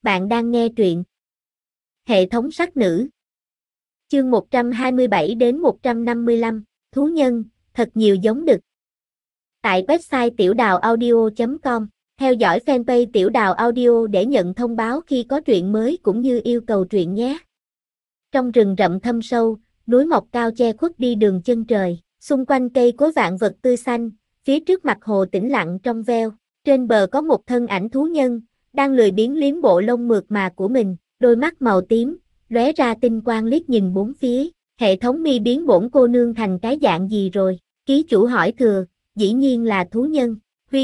Bạn đang nghe truyện Hệ thống sắc nữ. Chương 127 đến 155, thú nhân, thật nhiều giống đực. Tại website tiểudàuaudio.com, theo dõi fanpage Tiểu Đào Audio để nhận thông báo khi có truyện mới cũng như yêu cầu truyện nhé. Trong rừng rậm thâm sâu, núi mọc cao che khuất đi đường chân trời, xung quanh cây cối vạn vật tươi xanh, phía trước mặt hồ tĩnh lặng trong veo. Trên bờ có một thân ảnh thú nhân, đang lười biếng liếm bộ lông mượt mà của mình, đôi mắt màu tím, lóe ra tinh quang liếc nhìn bốn phía. Hệ thống mi biến bổn cô nương thành cái dạng gì rồi? Ký chủ hỏi thừa, dĩ nhiên là thú nhân.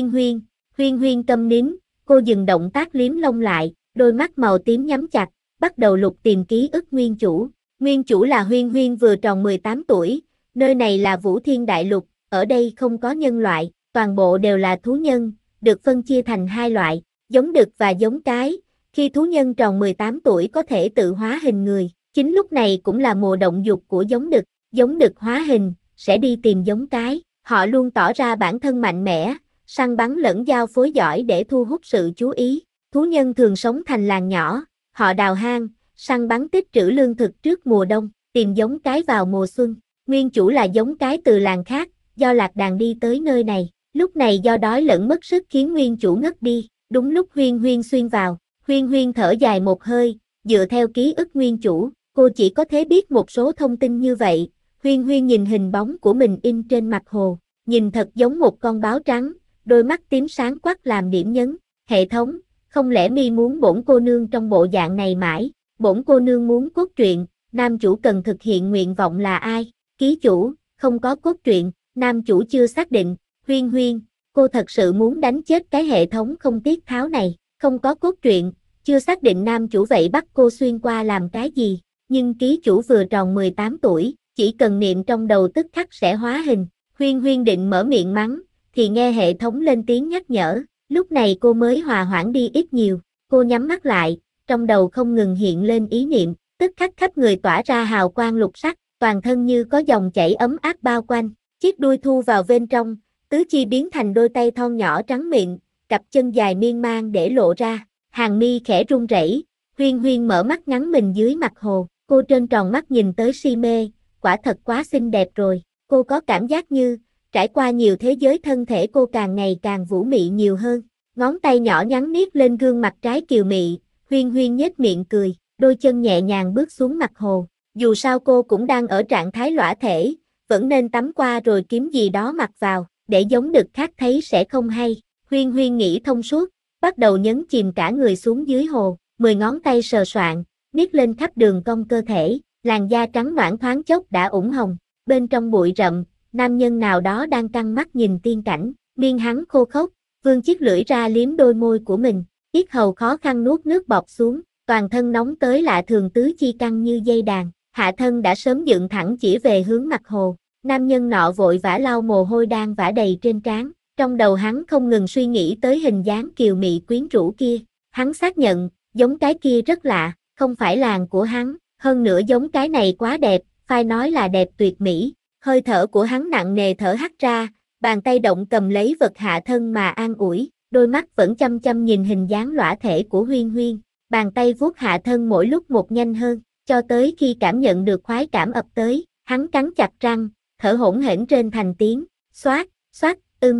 Huyên Huyên câm nín, cô dừng động tác liếm lông lại, đôi mắt màu tím nhắm chặt, bắt đầu lục tìm ký ức nguyên chủ. Nguyên chủ là Huyên Huyên vừa tròn 18 tuổi, nơi này là Vũ Thiên Đại Lục, ở đây không có nhân loại, toàn bộ đều là thú nhân, được phân chia thành hai loại, giống đực và giống cái. Khi thú nhân tròn 18 tuổi có thể tự hóa hình người, chính lúc này cũng là mùa động dục của giống đực hóa hình, sẽ đi tìm giống cái. Họ luôn tỏ ra bản thân mạnh mẽ, săn bắn lẫn giao phối giỏi để thu hút sự chú ý. Thú nhân thường sống thành làng nhỏ, họ đào hang, săn bắn tích trữ lương thực trước mùa đông, tìm giống cái vào mùa xuân. Nguyên chủ là giống cái từ làng khác, do lạc đàn đi tới nơi này. Lúc này do đói lẫn mất sức khiến nguyên chủ ngất đi, đúng lúc Huyên Huyên xuyên vào. Huyên Huyên thở dài một hơi, dựa theo ký ức nguyên chủ, cô chỉ có thể biết một số thông tin như vậy. Huyên Huyên nhìn hình bóng của mình in trên mặt hồ, nhìn thật giống một con báo trắng, đôi mắt tím sáng quắc làm điểm nhấn. Hệ thống, không lẽ mi muốn bổn cô nương trong bộ dạng này mãi? Bổn cô nương muốn cốt truyện, nam chủ cần thực hiện nguyện vọng là ai? Ký chủ, không có cốt truyện, nam chủ chưa xác định. Huyên Huyên, cô thật sự muốn đánh chết cái hệ thống không tiết tháo này, không có cốt truyện, chưa xác định nam chủ vậy bắt cô xuyên qua làm cái gì? Nhưng ký chủ vừa tròn 18 tuổi, chỉ cần niệm trong đầu tức khắc sẽ hóa hình. Huyên Huyên định mở miệng mắng, thì nghe hệ thống lên tiếng nhắc nhở, lúc này cô mới hòa hoãn đi ít nhiều. Cô nhắm mắt lại, trong đầu không ngừng hiện lên ý niệm, tức khắc khắp người tỏa ra hào quang lục sắc, toàn thân như có dòng chảy ấm áp bao quanh, chiếc đuôi thu vào bên trong, tứ chi biến thành đôi tay thon nhỏ trắng mịn, cặp chân dài miên man để lộ ra, hàng mi khẽ run rẩy. Huyên Huyên mở mắt ngắm mình dưới mặt hồ, cô trơn tròn mắt nhìn tới si mê, quả thật quá xinh đẹp rồi. Cô có cảm giác như, trải qua nhiều thế giới thân thể cô càng ngày càng vũ mị nhiều hơn. Ngón tay nhỏ nhắn niết lên gương mặt trái kiều mị, Huyên Huyên nhếch miệng cười, đôi chân nhẹ nhàng bước xuống mặt hồ. Dù sao cô cũng đang ở trạng thái lõa thể, vẫn nên tắm qua rồi kiếm gì đó mặc vào, để giống đực khác thấy sẽ không hay. Huyên Huyên nghĩ thông suốt, bắt đầu nhấn chìm cả người xuống dưới hồ, 10 ngón tay sờ soạng, niết lên khắp đường cong cơ thể, làn da trắng nõn thoáng chốc đã ửng hồng. Bên trong bụi rậm, nam nhân nào đó đang căng mắt nhìn tiên cảnh, miệng hắn khô khốc, vươn chiếc lưỡi ra liếm đôi môi của mình, yết hầu khó khăn nuốt nước bọt xuống, toàn thân nóng tới lạ thường, tứ chi căng như dây đàn, hạ thân đã sớm dựng thẳng chỉ về hướng mặt hồ. Nam nhân nọ vội vã lau mồ hôi đang vã đầy trên trán, trong đầu hắn không ngừng suy nghĩ tới hình dáng kiều mị quyến rũ kia. Hắn xác nhận, giống cái kia rất lạ, không phải làng của hắn, hơn nữa giống cái này quá đẹp, phải nói là đẹp tuyệt mỹ. Hơi thở của hắn nặng nề thở hắt ra, bàn tay động cầm lấy vật hạ thân mà an ủi, đôi mắt vẫn chăm chăm nhìn hình dáng lõa thể của Huyên Huyên, bàn tay vuốt hạ thân mỗi lúc một nhanh hơn, cho tới khi cảm nhận được khoái cảm ập tới, hắn cắn chặt răng, thở hổn hển trên thành tiếng, xoát, xoát,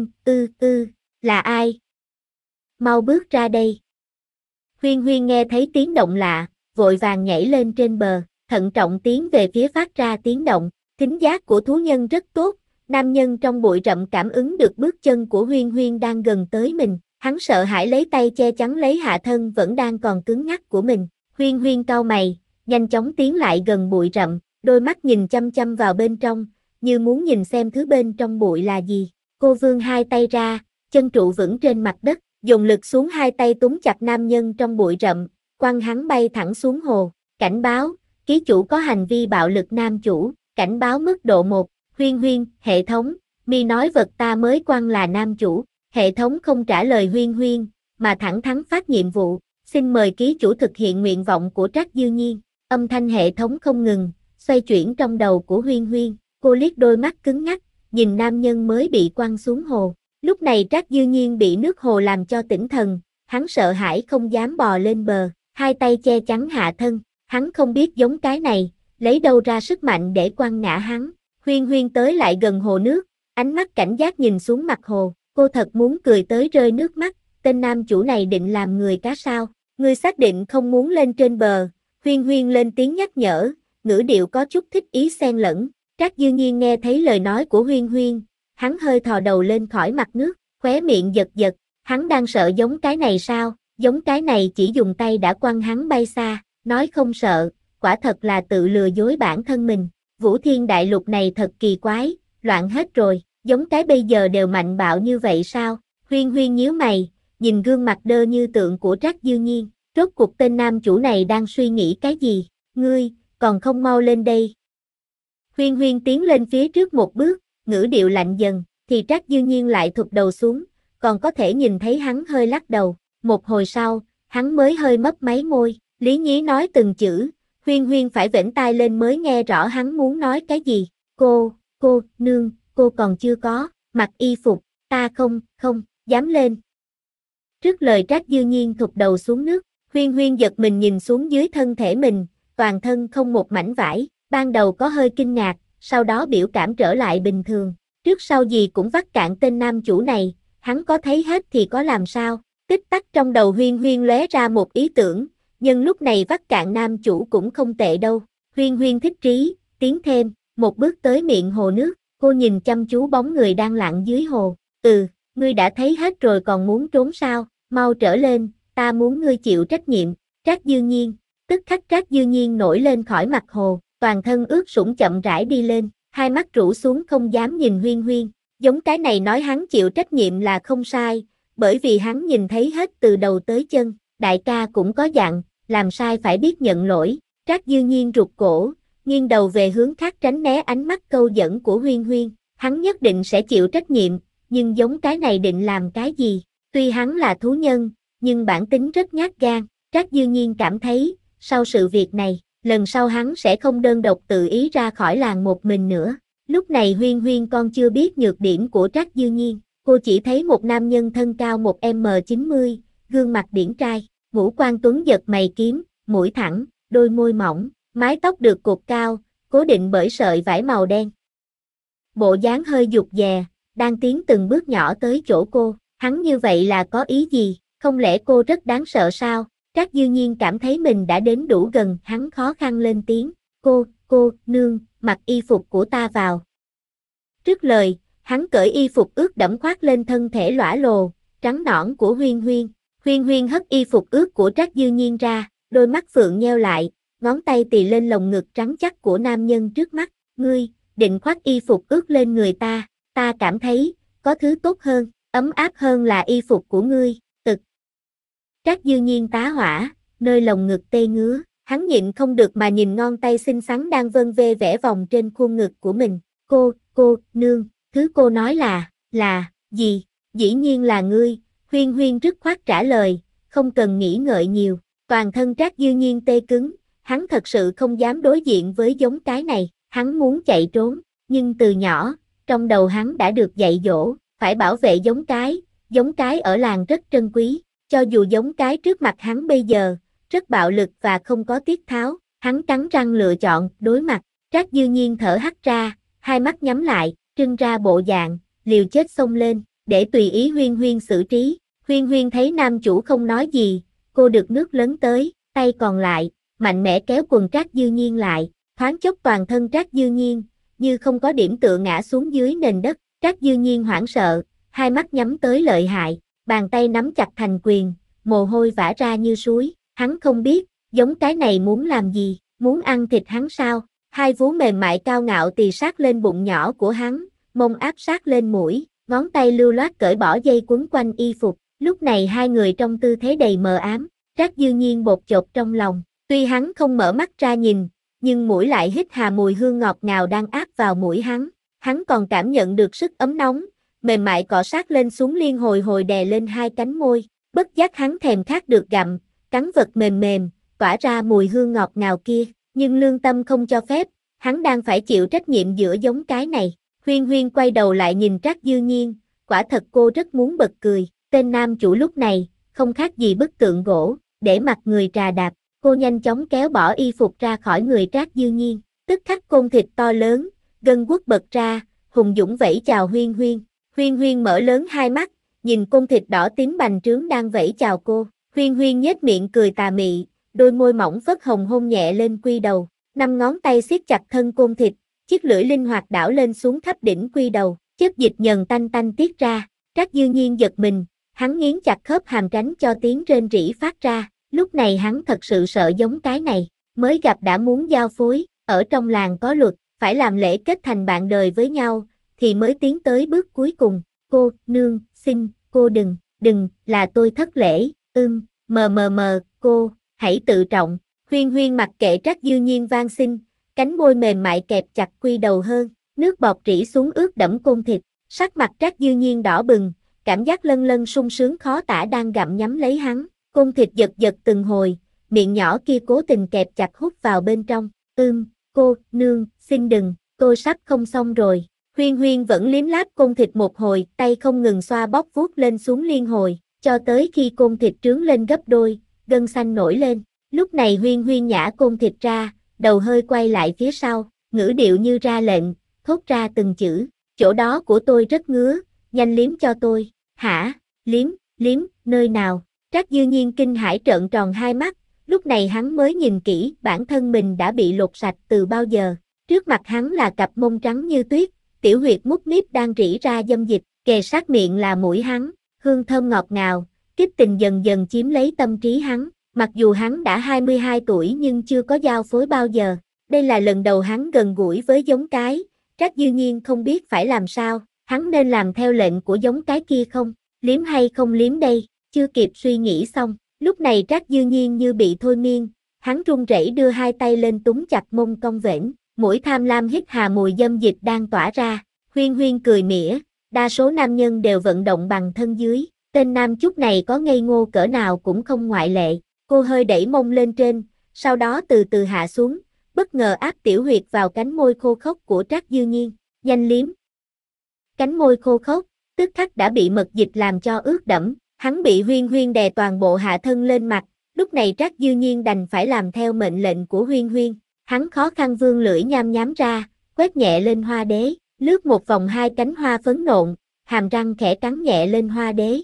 là ai? Mau bước ra đây. Huyên Huyên nghe thấy tiếng động lạ, vội vàng nhảy lên trên bờ, thận trọng tiến về phía phát ra tiếng động. Thính giác của thú nhân rất tốt, nam nhân trong bụi rậm cảm ứng được bước chân của Huyên Huyên đang gần tới mình, hắn sợ hãi lấy tay che chắn lấy hạ thân vẫn đang còn cứng ngắc của mình. Huyên Huyên cau mày, nhanh chóng tiến lại gần bụi rậm, đôi mắt nhìn chăm chăm vào bên trong, như muốn nhìn xem thứ bên trong bụi là gì. Cô vươn hai tay ra, chân trụ vững trên mặt đất, dùng lực xuống hai tay túm chặt nam nhân trong bụi rậm, quăng hắn bay thẳng xuống hồ. Cảnh báo, ký chủ có hành vi bạo lực nam chủ. Cảnh báo mức độ 1, Huyên Huyên, hệ thống, mi nói vật ta mới quăng là nam chủ. Hệ thống không trả lời Huyên Huyên, mà thẳng thắn phát nhiệm vụ, xin mời ký chủ thực hiện nguyện vọng của Trác Dư Nhiên. Âm thanh hệ thống không ngừng, xoay chuyển trong đầu của Huyên Huyên, cô liếc đôi mắt cứng ngắc, nhìn nam nhân mới bị quăng xuống hồ. Lúc này Trác Dư Nhiên bị nước hồ làm cho tỉnh thần, hắn sợ hãi không dám bò lên bờ, hai tay che chắn hạ thân, hắn không biết giống cái này, lấy đâu ra sức mạnh để quăng ngã hắn. Huyên Huyên tới lại gần hồ nước, ánh mắt cảnh giác nhìn xuống mặt hồ, cô thật muốn cười tới rơi nước mắt, tên nam chủ này định làm người cá sao? Ngươi xác định không muốn lên trên bờ? Huyên Huyên lên tiếng nhắc nhở, ngữ điệu có chút thích ý xen lẫn. Trác Dư Nhiên nghe thấy lời nói của Huyên Huyên, hắn hơi thò đầu lên khỏi mặt nước, khóe miệng giật giật, hắn đang sợ giống cái này sao? Giống cái này chỉ dùng tay đã quăng hắn bay xa, nói không sợ, quả thật là tự lừa dối bản thân mình. Vũ Thiên Đại Lục này thật kỳ quái, loạn hết rồi, giống cái bây giờ đều mạnh bạo như vậy sao? Huyên Huyên nhíu mày, nhìn gương mặt đơ như tượng của Trác Dư Nhiên, rốt cuộc tên nam chủ này đang suy nghĩ cái gì? Ngươi, còn không mau lên đây. Huyên Huyên tiến lên phía trước một bước, ngữ điệu lạnh dần, thì Trác Dư Nhiên lại thụt đầu xuống, còn có thể nhìn thấy hắn hơi lắc đầu. Một hồi sau, hắn mới hơi mấp máy môi, lý nhí nói từng chữ, Huyên Huyên phải vểnh tai lên mới nghe rõ hắn muốn nói cái gì. Cô, nương, cô còn chưa có, mặc y phục, ta không, dám lên. Trước lời Trác Dư Nhiên thụt đầu xuống nước, Huyên Huyên giật mình nhìn xuống dưới thân thể mình, toàn thân không một mảnh vải, ban đầu có hơi kinh ngạc, sau đó biểu cảm trở lại bình thường. Trước sau gì cũng vắt cạn tên nam chủ này, hắn có thấy hết thì có làm sao? Tích tắc trong đầu Huyên Huyên lóe ra một ý tưởng, nhưng lúc này vắt cạn nam chủ cũng không tệ đâu. Huyên Huyên thích trí, tiến thêm, một bước tới miệng hồ nước, cô nhìn chăm chú bóng người đang lặn dưới hồ. Ngươi đã thấy hết rồi còn muốn trốn sao? Mau trở lên, ta muốn ngươi chịu trách nhiệm. Trác Dư Nhiên, tức khắc Trác Dư Nhiên nổi lên khỏi mặt hồ, toàn thân ướt sũng chậm rãi đi lên, hai mắt rũ xuống không dám nhìn Huyên Huyên. Giống cái này nói hắn chịu trách nhiệm là không sai, bởi vì hắn nhìn thấy hết từ đầu tới chân, đại ca cũng có dặn, làm sai phải biết nhận lỗi. Trác Dư Nhiên rụt cổ, nghiêng đầu về hướng khác tránh né ánh mắt câu dẫn của Huyên Huyên, hắn nhất định sẽ chịu trách nhiệm, nhưng giống cái này định làm cái gì? Tuy hắn là thú nhân, nhưng bản tính rất nhát gan. Trác Dư Nhiên cảm thấy, sau sự việc này, lần sau hắn sẽ không đơn độc tự ý ra khỏi làng một mình nữa. Lúc này Huyên Huyên con chưa biết nhược điểm của Trác Dư Nhiên, cô chỉ thấy một nam nhân thân cao 1m90, gương mặt điển trai, ngũ quan tuấn giật mày kiếm, mũi thẳng, đôi môi mỏng, mái tóc được cột cao, cố định bởi sợi vải màu đen. Bộ dáng hơi rụt rè, đang tiến từng bước nhỏ tới chỗ cô, hắn như vậy là có ý gì, không lẽ cô rất đáng sợ sao? Trác Dư Nhiên cảm thấy mình đã đến đủ gần, hắn khó khăn lên tiếng, nương, mặc y phục của ta vào. Trước lời, hắn cởi y phục ướt đẫm khoác lên thân thể lõa lồ, trắng nõn của Huyên Huyên. Huyên Huyên hất y phục ướt của Trác Dư Nhiên ra, đôi mắt phượng nheo lại, ngón tay tì lên lồng ngực trắng chắc của nam nhân trước mắt. Ngươi, định khoác y phục ướt lên người ta cảm thấy, có thứ tốt hơn, ấm áp hơn là y phục của ngươi, Trác Dư Nhiên tá hỏa, nơi lồng ngực tê ngứa, hắn nhịn không được mà nhìn ngón tay xinh xắn đang vân vê vẽ vòng trên khuôn ngực của mình. Nương, thứ cô nói là gì? Dĩ nhiên là ngươi. Huyên Huyên dứt khoát trả lời, không cần nghĩ ngợi nhiều. Toàn thân Trác Dư Nhiên tê cứng, hắn thật sự không dám đối diện với giống cái này, hắn muốn chạy trốn, nhưng từ nhỏ, trong đầu hắn đã được dạy dỗ, phải bảo vệ giống cái ở làng rất trân quý. Cho dù giống cái trước mặt hắn bây giờ, rất bạo lực và không có tiết tháo, hắn cắn răng lựa chọn, đối mặt. Trác Dư Nhiên thở hắt ra, hai mắt nhắm lại, trưng ra bộ dạng, liều chết xông lên, để tùy ý Huyên Huyên xử trí. Huyên Huyên thấy nam chủ không nói gì, cô được nước lớn tới, tay còn lại, mạnh mẽ kéo quần Trác Dư Nhiên lại, thoáng chốc toàn thân Trác Dư Nhiên, như không có điểm tựa ngã xuống dưới nền đất. Trác Dư Nhiên hoảng sợ, hai mắt nhắm tới lợi hại. Bàn tay nắm chặt thành quyền, mồ hôi vã ra như suối, hắn không biết, giống cái này muốn làm gì, muốn ăn thịt hắn sao? Hai vú mềm mại cao ngạo tì sát lên bụng nhỏ của hắn, mông áp sát lên mũi, ngón tay lưu loát cởi bỏ dây quấn quanh y phục, lúc này hai người trong tư thế đầy mờ ám, Trác Dư Nhiên bột chột trong lòng, tuy hắn không mở mắt ra nhìn, nhưng mũi lại hít hà mùi hương ngọt ngào đang áp vào mũi hắn còn cảm nhận được sức ấm nóng, mềm mại cọ sát lên xuống liên hồi hồi đè lên hai cánh môi, bất giác hắn thèm khát được gặm, cắn vật mềm mềm, tỏa ra mùi hương ngọt ngào kia, nhưng lương tâm không cho phép, hắn đang phải chịu trách nhiệm giữa giống cái này. Huyên Huyên quay đầu lại nhìn Trác Dư Nhiên, quả thật cô rất muốn bật cười, tên nam chủ lúc này, không khác gì bức tượng gỗ, để mặc người trà đạp. Cô nhanh chóng kéo bỏ y phục ra khỏi người Trác Dư Nhiên, tức khắc côn thịt to lớn, gân guốc bật ra, hùng dũng vẫy chào Huyên Huyên. Huyên Huyên mở lớn hai mắt, nhìn côn thịt đỏ tím bành trướng đang vẫy chào cô. Huyên Huyên nhếch miệng cười tà mị, đôi môi mỏng phất hồng hôn nhẹ lên quy đầu, năm ngón tay siết chặt thân côn thịt, chiếc lưỡi linh hoạt đảo lên xuống khắp đỉnh quy đầu, chất dịch nhờn tanh tanh tiết ra. Trác Dư Nhiên giật mình, hắn nghiến chặt khớp hàm tránh cho tiếng rên rỉ phát ra, lúc này hắn thật sự sợ giống cái này, mới gặp đã muốn giao phối, ở trong làng có luật, phải làm lễ kết thành bạn đời với nhau, thì mới tiến tới bước cuối cùng. Cô, nương, xin, cô đừng, là tôi thất lễ, cô, hãy tự trọng. Huyên Huyên mặc kệ Trác Dư Nhiên van xin, cánh môi mềm mại kẹp chặt quy đầu hơn, nước bọt rỉ xuống ướt đẫm côn thịt, sắc mặt Trác Dư Nhiên đỏ bừng, cảm giác lân lân sung sướng khó tả đang gặm nhắm lấy hắn, côn thịt giật giật từng hồi, miệng nhỏ kia cố tình kẹp chặt hút vào bên trong, cô, nương, xin đừng, tôi sắp không xong rồi. Huyên Huyên vẫn liếm láp côn thịt một hồi, tay không ngừng xoa bóp vuốt lên xuống liên hồi, cho tới khi côn thịt trướng lên gấp đôi, gân xanh nổi lên. Lúc này Huyên Huyên nhả côn thịt ra, đầu hơi quay lại phía sau, ngữ điệu như ra lệnh, thốt ra từng chữ, chỗ đó của tôi rất ngứa, nhanh liếm cho tôi. Hả? Liếm, nơi nào? Trác Dư Nhiên kinh hãi trợn tròn hai mắt, lúc này hắn mới nhìn kỹ, bản thân mình đã bị lột sạch từ bao giờ. Trước mặt hắn là cặp mông trắng như tuyết, tiểu huyệt mút míp đang rỉ ra dâm dịch, kề sát miệng là mũi hắn, hương thơm ngọt ngào, kích tình dần dần chiếm lấy tâm trí hắn. Mặc dù hắn đã 22 tuổi nhưng chưa có giao phối bao giờ, đây là lần đầu hắn gần gũi với giống cái, Trác Dư Nhiên không biết phải làm sao, hắn nên làm theo lệnh của giống cái kia không, liếm hay không liếm đây, chưa kịp suy nghĩ xong, lúc này Trác Dư Nhiên như bị thôi miên, hắn run rẩy đưa hai tay lên túm chặt mông cong vểnh, mũi tham lam hít hà mùi dâm dịch đang tỏa ra. Huyên Huyên cười mỉa, đa số nam nhân đều vận động bằng thân dưới, tên nam chúc này có ngây ngô cỡ nào cũng không ngoại lệ. Cô hơi đẩy mông lên trên, sau đó từ từ hạ xuống, bất ngờ áp tiểu huyệt vào cánh môi khô khốc của Trác Dư Nhiên, nhanh liếm. Cánh môi khô khốc, tức khắc đã bị mật dịch làm cho ướt đẫm, hắn bị Huyên Huyên đè toàn bộ hạ thân lên mặt, lúc này Trác Dư Nhiên đành phải làm theo mệnh lệnh của Huyên Huyên, hắn khó khăn vươn lưỡi nham nhám ra, quét nhẹ lên hoa đế, lướt một vòng hai cánh hoa phấn nộn, hàm răng khẽ cắn nhẹ lên hoa đế,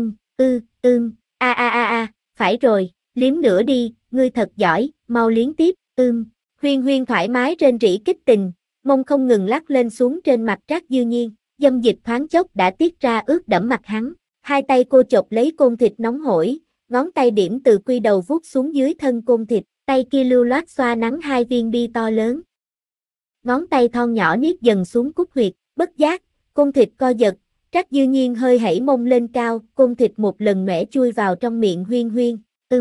phải rồi. Liếm nữa đi, ngươi thật giỏi, mau liếm tiếp, Huyên Huyên thoải mái rên rỉ kích tình, mông không ngừng lắc lên xuống trên mặt Trác Dư Nhiên, dâm dịch thoáng chốc đã tiết ra ướt đẫm mặt hắn, hai tay cô chộp lấy côn thịt nóng hổi, ngón tay điểm từ quy đầu vuốt xuống dưới thân côn thịt, tay kia lưu loát xoa nắn hai viên bi to lớn. Ngón tay thon nhỏ niết dần xuống cúc huyệt, bất giác, côn thịt co giật, Trác Dư Nhiên hơi hẩy mông lên cao, côn thịt một lần mẻ chui vào trong miệng Huyên Huyên.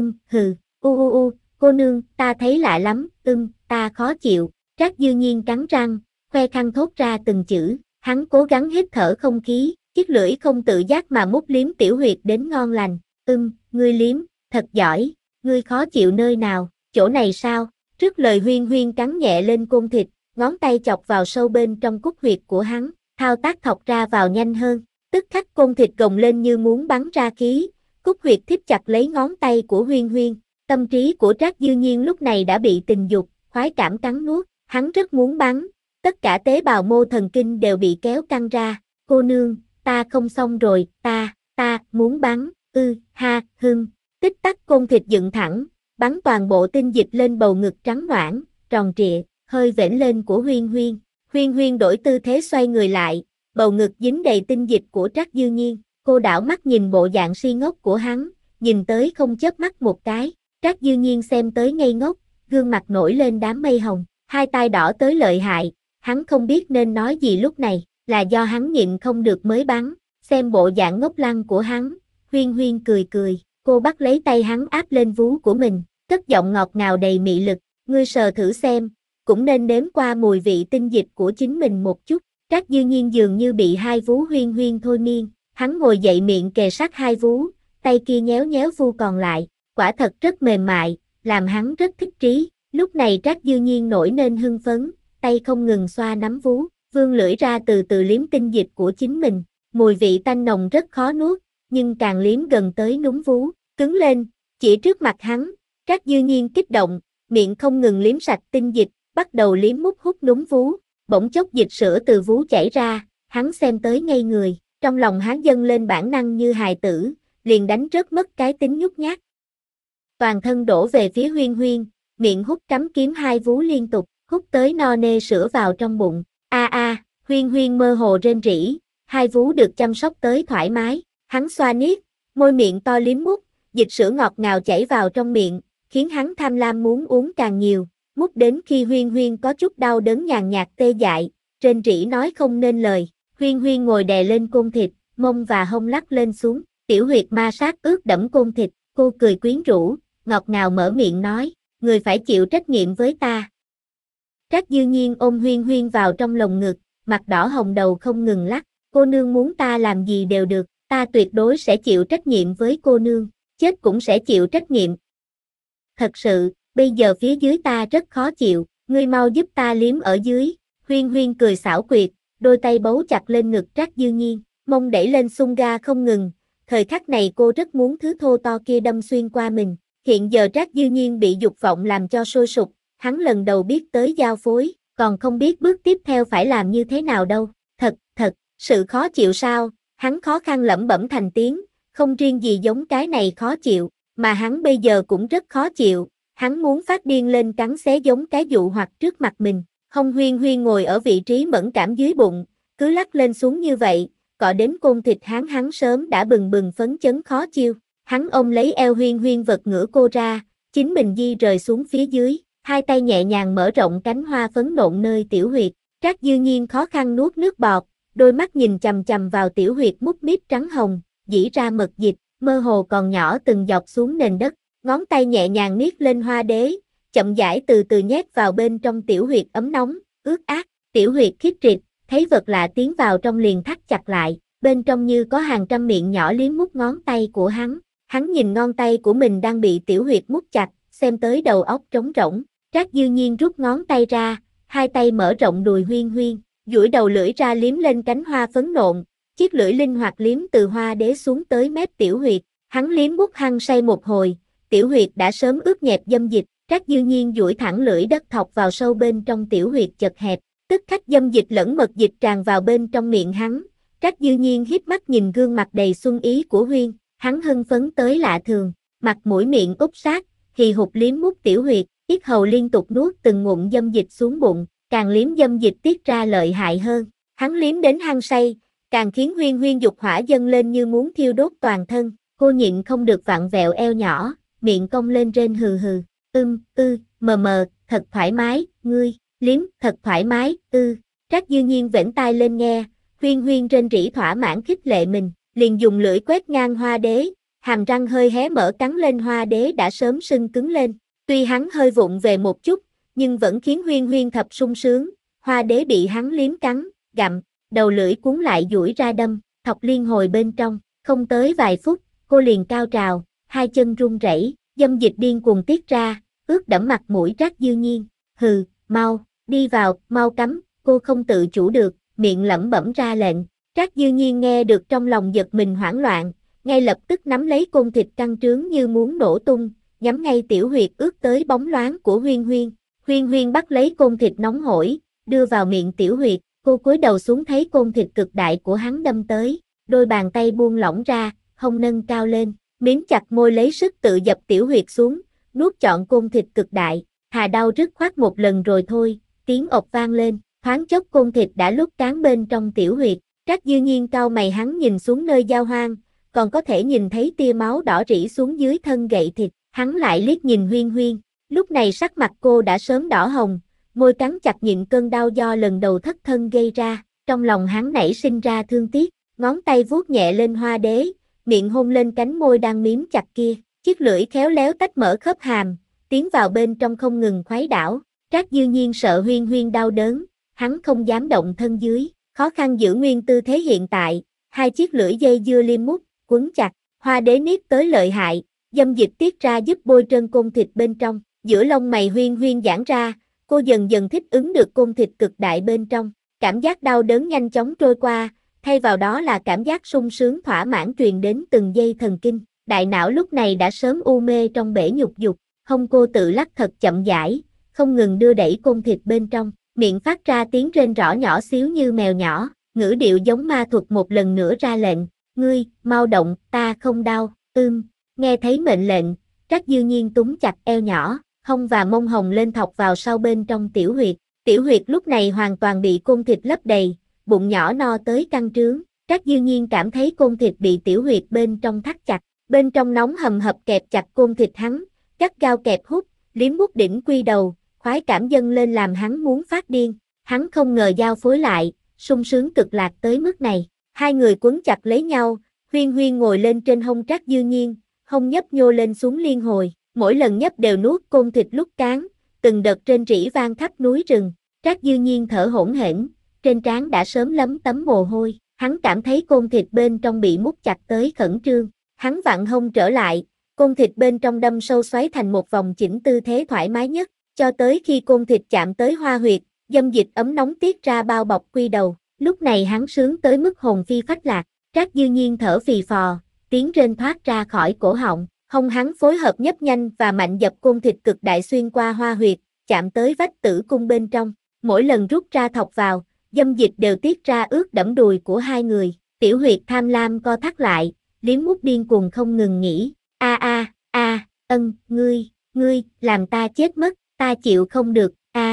Cô nương, ta thấy lạ lắm, ta khó chịu, Trác Dư Nhiên cắn răng, khoe khăn thốt ra từng chữ, hắn cố gắng hít thở không khí, chiếc lưỡi không tự giác mà mút liếm tiểu huyệt đến ngon lành, ngươi liếm, thật giỏi, ngươi khó chịu nơi nào, chỗ này sao, trước lời Huyên Huyên cắn nhẹ lên côn thịt, ngón tay chọc vào sâu bên trong cúc huyệt của hắn, thao tác thọc ra vào nhanh hơn, tức khắc côn thịt gồng lên như muốn bắn ra khí. Cúc huyệt thít chặt lấy ngón tay của Huyên Huyên, tâm trí của Trác Dư Nhiên lúc này đã bị tình dục, khoái cảm cắn nuốt, hắn rất muốn bắn, tất cả tế bào mô thần kinh đều bị kéo căng ra, cô nương, ta không xong rồi, ta muốn bắn, tích tắc côn thịt dựng thẳng, bắn toàn bộ tinh dịch lên bầu ngực trắng ноãn, tròn trịa, hơi vểnh lên của Huyên Huyên, Huyên Huyên đổi tư thế xoay người lại, bầu ngực dính đầy tinh dịch của Trác Dư Nhiên. Cô đảo mắt nhìn bộ dạng si ngốc của hắn, nhìn tới không chớp mắt một cái, Trác Dư Nhiên xem tới ngây ngốc, gương mặt nổi lên đám mây hồng, hai tai đỏ tới lợi hại, hắn không biết nên nói gì lúc này, là do hắn nhịn không được mới bắn, xem bộ dạng ngốc lăng của hắn, Huyên Huyên cười, cô bắt lấy tay hắn áp lên vú của mình, cất giọng ngọt ngào đầy mị lực, ngươi sờ thử xem, cũng nên nếm qua mùi vị tinh dịch của chính mình một chút, Trác Dư Nhiên dường như bị hai vú Huyên Huyên thôi miên. Hắn ngồi dậy miệng kề sát hai vú, tay kia nhéo nhéo vu còn lại, quả thật rất mềm mại, làm hắn rất thích trí. Lúc này Trác Dư Nhiên nổi nên hưng phấn, tay không ngừng xoa nắm vú, vươn lưỡi ra từ từ liếm tinh dịch của chính mình. Mùi vị tanh nồng rất khó nuốt, nhưng càng liếm gần tới núm vú, cứng lên, Chỉ trước mặt hắn, Trác Dư Nhiên kích động, miệng không ngừng liếm sạch tinh dịch, bắt đầu liếm mút hút núm vú, bỗng chốc dịch sữa từ vú chảy ra, hắn xem tới ngây người, trong lòng hắn dâng lên bản năng như hài tử, liền đánh rớt mất cái tính nhút nhát. Toàn thân đổ về phía Huyên Huyên, miệng hút cắm kiếm hai vú liên tục, hút tới no nê sữa vào trong bụng. Huyên Huyên mơ hồ rên rỉ, hai vú được chăm sóc tới thoải mái, hắn xoa niết, môi miệng to liếm mút, dịch sữa ngọt ngào chảy vào trong miệng, khiến hắn tham lam muốn uống càng nhiều, mút đến khi Huyên Huyên có chút đau đớn nhàn nhạt tê dại, rên rỉ nói không nên lời. Huyên Huyên ngồi đè lên côn thịt, mông và hông lắc lên xuống, tiểu huyệt ma sát ướt đẫm côn thịt, cô cười quyến rũ, ngọt ngào mở miệng nói, người phải chịu trách nhiệm với ta. Trác Dư Nhiên ôm Huyên Huyên vào trong lồng ngực, mặt đỏ hồng đầu không ngừng lắc, cô nương muốn ta làm gì đều được, ta tuyệt đối sẽ chịu trách nhiệm với cô nương, chết cũng sẽ chịu trách nhiệm. Thật sự, bây giờ phía dưới ta rất khó chịu, ngươi mau giúp ta liếm ở dưới. Huyên Huyên cười xảo quyệt, đôi tay bấu chặt lên ngực Trác Dư Nhiên, mông đẩy lên xung ga không ngừng, thời khắc này cô rất muốn thứ thô to kia đâm xuyên qua mình. Hiện giờ Trác Dư Nhiên bị dục vọng làm cho sôi sục, hắn lần đầu biết tới giao phối, còn không biết bước tiếp theo phải làm như thế nào đâu. Thật, sự khó chịu sao? Hắn khó khăn lẩm bẩm thành tiếng, không riêng gì giống cái này khó chịu, mà hắn bây giờ cũng rất khó chịu, hắn muốn phát điên lên cắn xé giống cái dụ hoặc trước mặt mình. Hông Huyên Huyên ngồi ở vị trí mẫn cảm dưới bụng, cứ lắc lên xuống như vậy, cọ đến côn thịt hắn sớm đã bừng bừng phấn chấn khó chịu. Hắn ôm lấy eo Huyên Huyên vật ngửa cô ra, chính mình di rời xuống phía dưới, hai tay nhẹ nhàng mở rộng cánh hoa phấn nộn nơi tiểu huyệt. Trác Dư Nhiên khó khăn nuốt nước bọt, đôi mắt nhìn chằm chằm vào tiểu huyệt mút míp trắng hồng, dỉ ra mật dịch, mơ hồ còn nhỏ từng giọt xuống nền đất, ngón tay nhẹ nhàng niết lên hoa đế, chậm rãi từ từ nhét vào bên trong tiểu huyệt ấm nóng, ướt át, tiểu huyệt khít rịt, thấy vật lạ tiến vào trong liền thắt chặt lại, bên trong như có hàng trăm miệng nhỏ liếm mút ngón tay của hắn. Hắn nhìn ngón tay của mình đang bị tiểu huyệt mút chặt, xem tới đầu óc trống rỗng. Trác Dư Nhiên rút ngón tay ra, hai tay mở rộng đùi Huyên Huyên, duỗi đầu lưỡi ra liếm lên cánh hoa phấn nộn, chiếc lưỡi linh hoạt liếm từ hoa đế xuống tới mép tiểu huyệt. Hắn liếm mút hăng say một hồi, tiểu huyệt đã sớm ướt nhẹp dâm dịch. Trác Dư Nhiên duỗi thẳng lưỡi đất thọc vào sâu bên trong tiểu huyệt chật hẹp, tức khắc dâm dịch lẫn mật dịch tràn vào bên trong miệng hắn. Trác Dư Nhiên híp mắt nhìn gương mặt đầy xuân ý của Huyên, hắn hưng phấn tới lạ thường, mặt mũi miệng úp sát, hì hục liếm mút tiểu huyệt, yết hầu liên tục nuốt từng ngụm dâm dịch xuống bụng, càng liếm dâm dịch tiết ra lợi hại hơn. Hắn liếm đến hăng say, càng khiến Huyên Huyên dục hỏa dâng lên như muốn thiêu đốt toàn thân. Cô nhịn không được vặn vẹo eo nhỏ, miệng cong lên rên hừ hừ. Mờ, thật thoải mái, ngươi, liếm, thật thoải mái, Trác Dư Nhiên vểnh tai lên nghe, Huyên Huyên rên rỉ thỏa mãn khích lệ mình, liền dùng lưỡi quét ngang hoa đế, hàm răng hơi hé mở cắn lên hoa đế đã sớm sưng cứng lên. Tuy hắn hơi vụng về một chút, nhưng vẫn khiến Huyên Huyên thập sung sướng, hoa đế bị hắn liếm cắn, gặm, đầu lưỡi cuốn lại duỗi ra đâm, thọc liên hồi bên trong, không tới vài phút, cô liền cao trào, hai chân run rẩy, dâm dịch điên cuồng tiết ra, ướt đẫm mặt mũi Trác Dư Nhiên. Hừ, mau, đi vào, mau cắm, cô không tự chủ được, miệng lẩm bẩm ra lệnh. Trác Dư Nhiên nghe được trong lòng giật mình hoảng loạn, ngay lập tức nắm lấy côn thịt căng trướng như muốn nổ tung, nhắm ngay tiểu huyệt ướt tới bóng loáng của Huyên Huyên. Huyên Huyên bắt lấy côn thịt nóng hổi, đưa vào miệng tiểu huyệt, cô cúi đầu xuống thấy côn thịt cực đại của hắn đâm tới, đôi bàn tay buông lỏng ra, hông nâng cao lên, miếm chặt môi lấy sức tự dập tiểu huyệt xuống, nuốt trọn côn thịt cực đại, hà đau rứt khoát một lần rồi thôi, tiếng ộc vang lên, thoáng chốc côn thịt đã lút cán bên trong tiểu huyệt. Trác Dư Nhiên cau mày, hắn nhìn xuống nơi giao hoang, còn có thể nhìn thấy tia máu đỏ rỉ xuống dưới thân gậy thịt, hắn lại liếc nhìn Huyên Huyên, lúc này sắc mặt cô đã sớm đỏ hồng, môi cắn chặt nhịn cơn đau do lần đầu thất thân gây ra, trong lòng hắn nảy sinh ra thương tiếc, ngón tay vuốt nhẹ lên hoa đế, miệng hôn lên cánh môi đang miếm chặt kia, chiếc lưỡi khéo léo tách mở khớp hàm, tiến vào bên trong không ngừng khuấy đảo. Trác Dư Nhiên sợ Huyên Huyên đau đớn, hắn không dám động thân dưới, khó khăn giữ nguyên tư thế hiện tại, hai chiếc lưỡi dây dưa liêm mút, quấn chặt, hoa đế niết tới lợi hại, dâm dịch tiết ra giúp bôi trơn côn thịt bên trong, giữa lông mày Huyên Huyên giãn ra, cô dần dần thích ứng được côn thịt cực đại bên trong, cảm giác đau đớn nhanh chóng trôi qua, thay vào đó là cảm giác sung sướng thỏa mãn truyền đến từng dây thần kinh. đại não lúc này đã sớm u mê trong bể nhục dục, hông cô tự lắc thật chậm rãi, không ngừng đưa đẩy côn thịt bên trong, miệng phát ra tiếng rên rõ nhỏ xíu như mèo nhỏ, ngữ điệu giống ma thuật một lần nữa ra lệnh, ngươi, mau động, ta không đau, nghe thấy mệnh lệnh, Trác Dư Nhiên túm chặt eo nhỏ, hông và mông hồng lên thọc vào sau bên trong tiểu huyệt lúc này hoàn toàn bị côn thịt lấp đầy, bụng nhỏ no tới căng trướng, Trác Dư Nhiên cảm thấy côn thịt bị tiểu huyệt bên trong thắt chặt, bên trong nóng hầm hập kẹp chặt côn thịt hắn, gắt gao kẹp hút, liếm mút đỉnh quy đầu, khoái cảm dâng lên làm hắn muốn phát điên, hắn không ngờ giao phối lại, sung sướng cực lạc tới mức này, hai người quấn chặt lấy nhau, Huyên Huyên ngồi lên trên hông Trác Dư Nhiên, hông nhấp nhô lên xuống liên hồi, mỗi lần nhấp đều nuốt côn thịt lúc cán, từng đợt rên rỉ vang khắp núi rừng, Trác Dư Nhiên thở hổn hển, trên trán đã sớm lấm tấm mồ hôi, hắn cảm thấy côn thịt bên trong bị mút chặt tới khẩn trương, hắn vặn hông trở lại, côn thịt bên trong đâm sâu xoáy thành một vòng chỉnh tư thế thoải mái nhất, cho tới khi côn thịt chạm tới hoa huyệt, dâm dịch ấm nóng tiết ra bao bọc quy đầu, lúc này hắn sướng tới mức hồn phi phách lạc, Trác Dư Nhiên thở phì phò, tiếng rên thoát ra khỏi cổ họng, hông hắn phối hợp nhấp nhanh và mạnh dập côn thịt cực đại xuyên qua hoa huyệt, chạm tới vách tử cung bên trong, mỗi lần rút ra thọc vào, dâm dịch đều tiết ra ướt đẫm đùi của hai người, tiểu huyệt tham lam co thắt lại, liếm mút điên cuồng không ngừng nghỉ, ngươi, làm ta chết mất, ta chịu không được,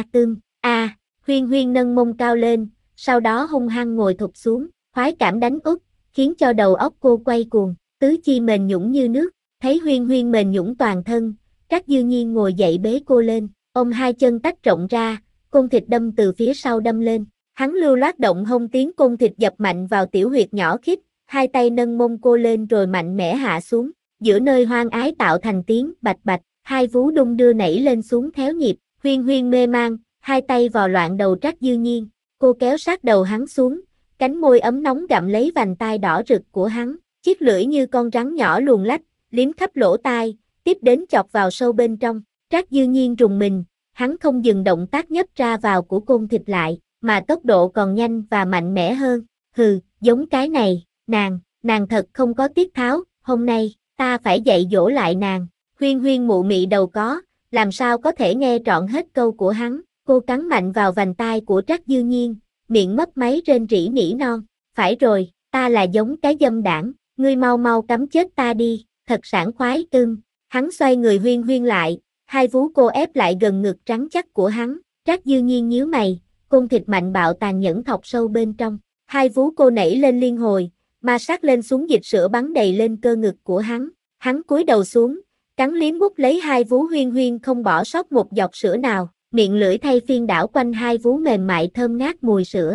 Huyên Huyên nâng mông cao lên, sau đó hung hăng ngồi thụp xuống, khoái cảm đánh úp, khiến cho đầu óc cô quay cuồng, tứ chi mềm nhũn như nước, thấy Huyên Huyên mềm nhũn toàn thân, Trác Dư Nhiên ngồi dậy bế cô lên, ôm hai chân tách rộng ra, côn thịt đâm từ phía sau đâm lên, hắn lưu loát động hông tiếng côn thịt dập mạnh vào tiểu huyệt nhỏ khít, hai tay nâng mông cô lên rồi mạnh mẽ hạ xuống, giữa nơi hoang ái tạo thành tiếng bạch bạch, hai vú đung đưa nảy lên xuống theo nhịp, Huyên Huyên mê man, hai tay vò loạn đầu Trác Dư Nhiên, cô kéo sát đầu hắn xuống, cánh môi ấm nóng gặm lấy vành tai đỏ rực của hắn, chiếc lưỡi như con rắn nhỏ luồn lách, liếm khắp lỗ tai, tiếp đến chọc vào sâu bên trong, Trác Dư Nhiên rùng mình, hắn không dừng động tác nhấp ra vào của côn thịt lại, mà tốc độ còn nhanh và mạnh mẽ hơn, giống cái này, nàng thật không có tiết tháo, hôm nay, ta phải dạy dỗ lại nàng, Huyên Huyên mụ mị đầu có, làm sao có thể nghe trọn hết câu của hắn, cô cắn mạnh vào vành tai của Trác Dư Nhiên, miệng mấp máy rên rỉ nỉ non, phải rồi, ta là giống cái dâm đảng, ngươi mau mau cắm chết ta đi, thật sảng khoái, hắn xoay người Huyên Huyên lại, hai vú cô ép lại gần ngực trắng chắc của hắn, Trác Dư Nhiên nhíu mày, côn thịt mạnh bạo tàn nhẫn thọc sâu bên trong, hai vú cô nảy lên liên hồi, ma sát lên xuống dịch sữa bắn đầy lên cơ ngực của hắn cúi đầu xuống, cắn liếm mút lấy hai vú Huyên Huyên không bỏ sót một giọt sữa nào, miệng lưỡi thay phiên đảo quanh hai vú mềm mại thơm ngát mùi sữa,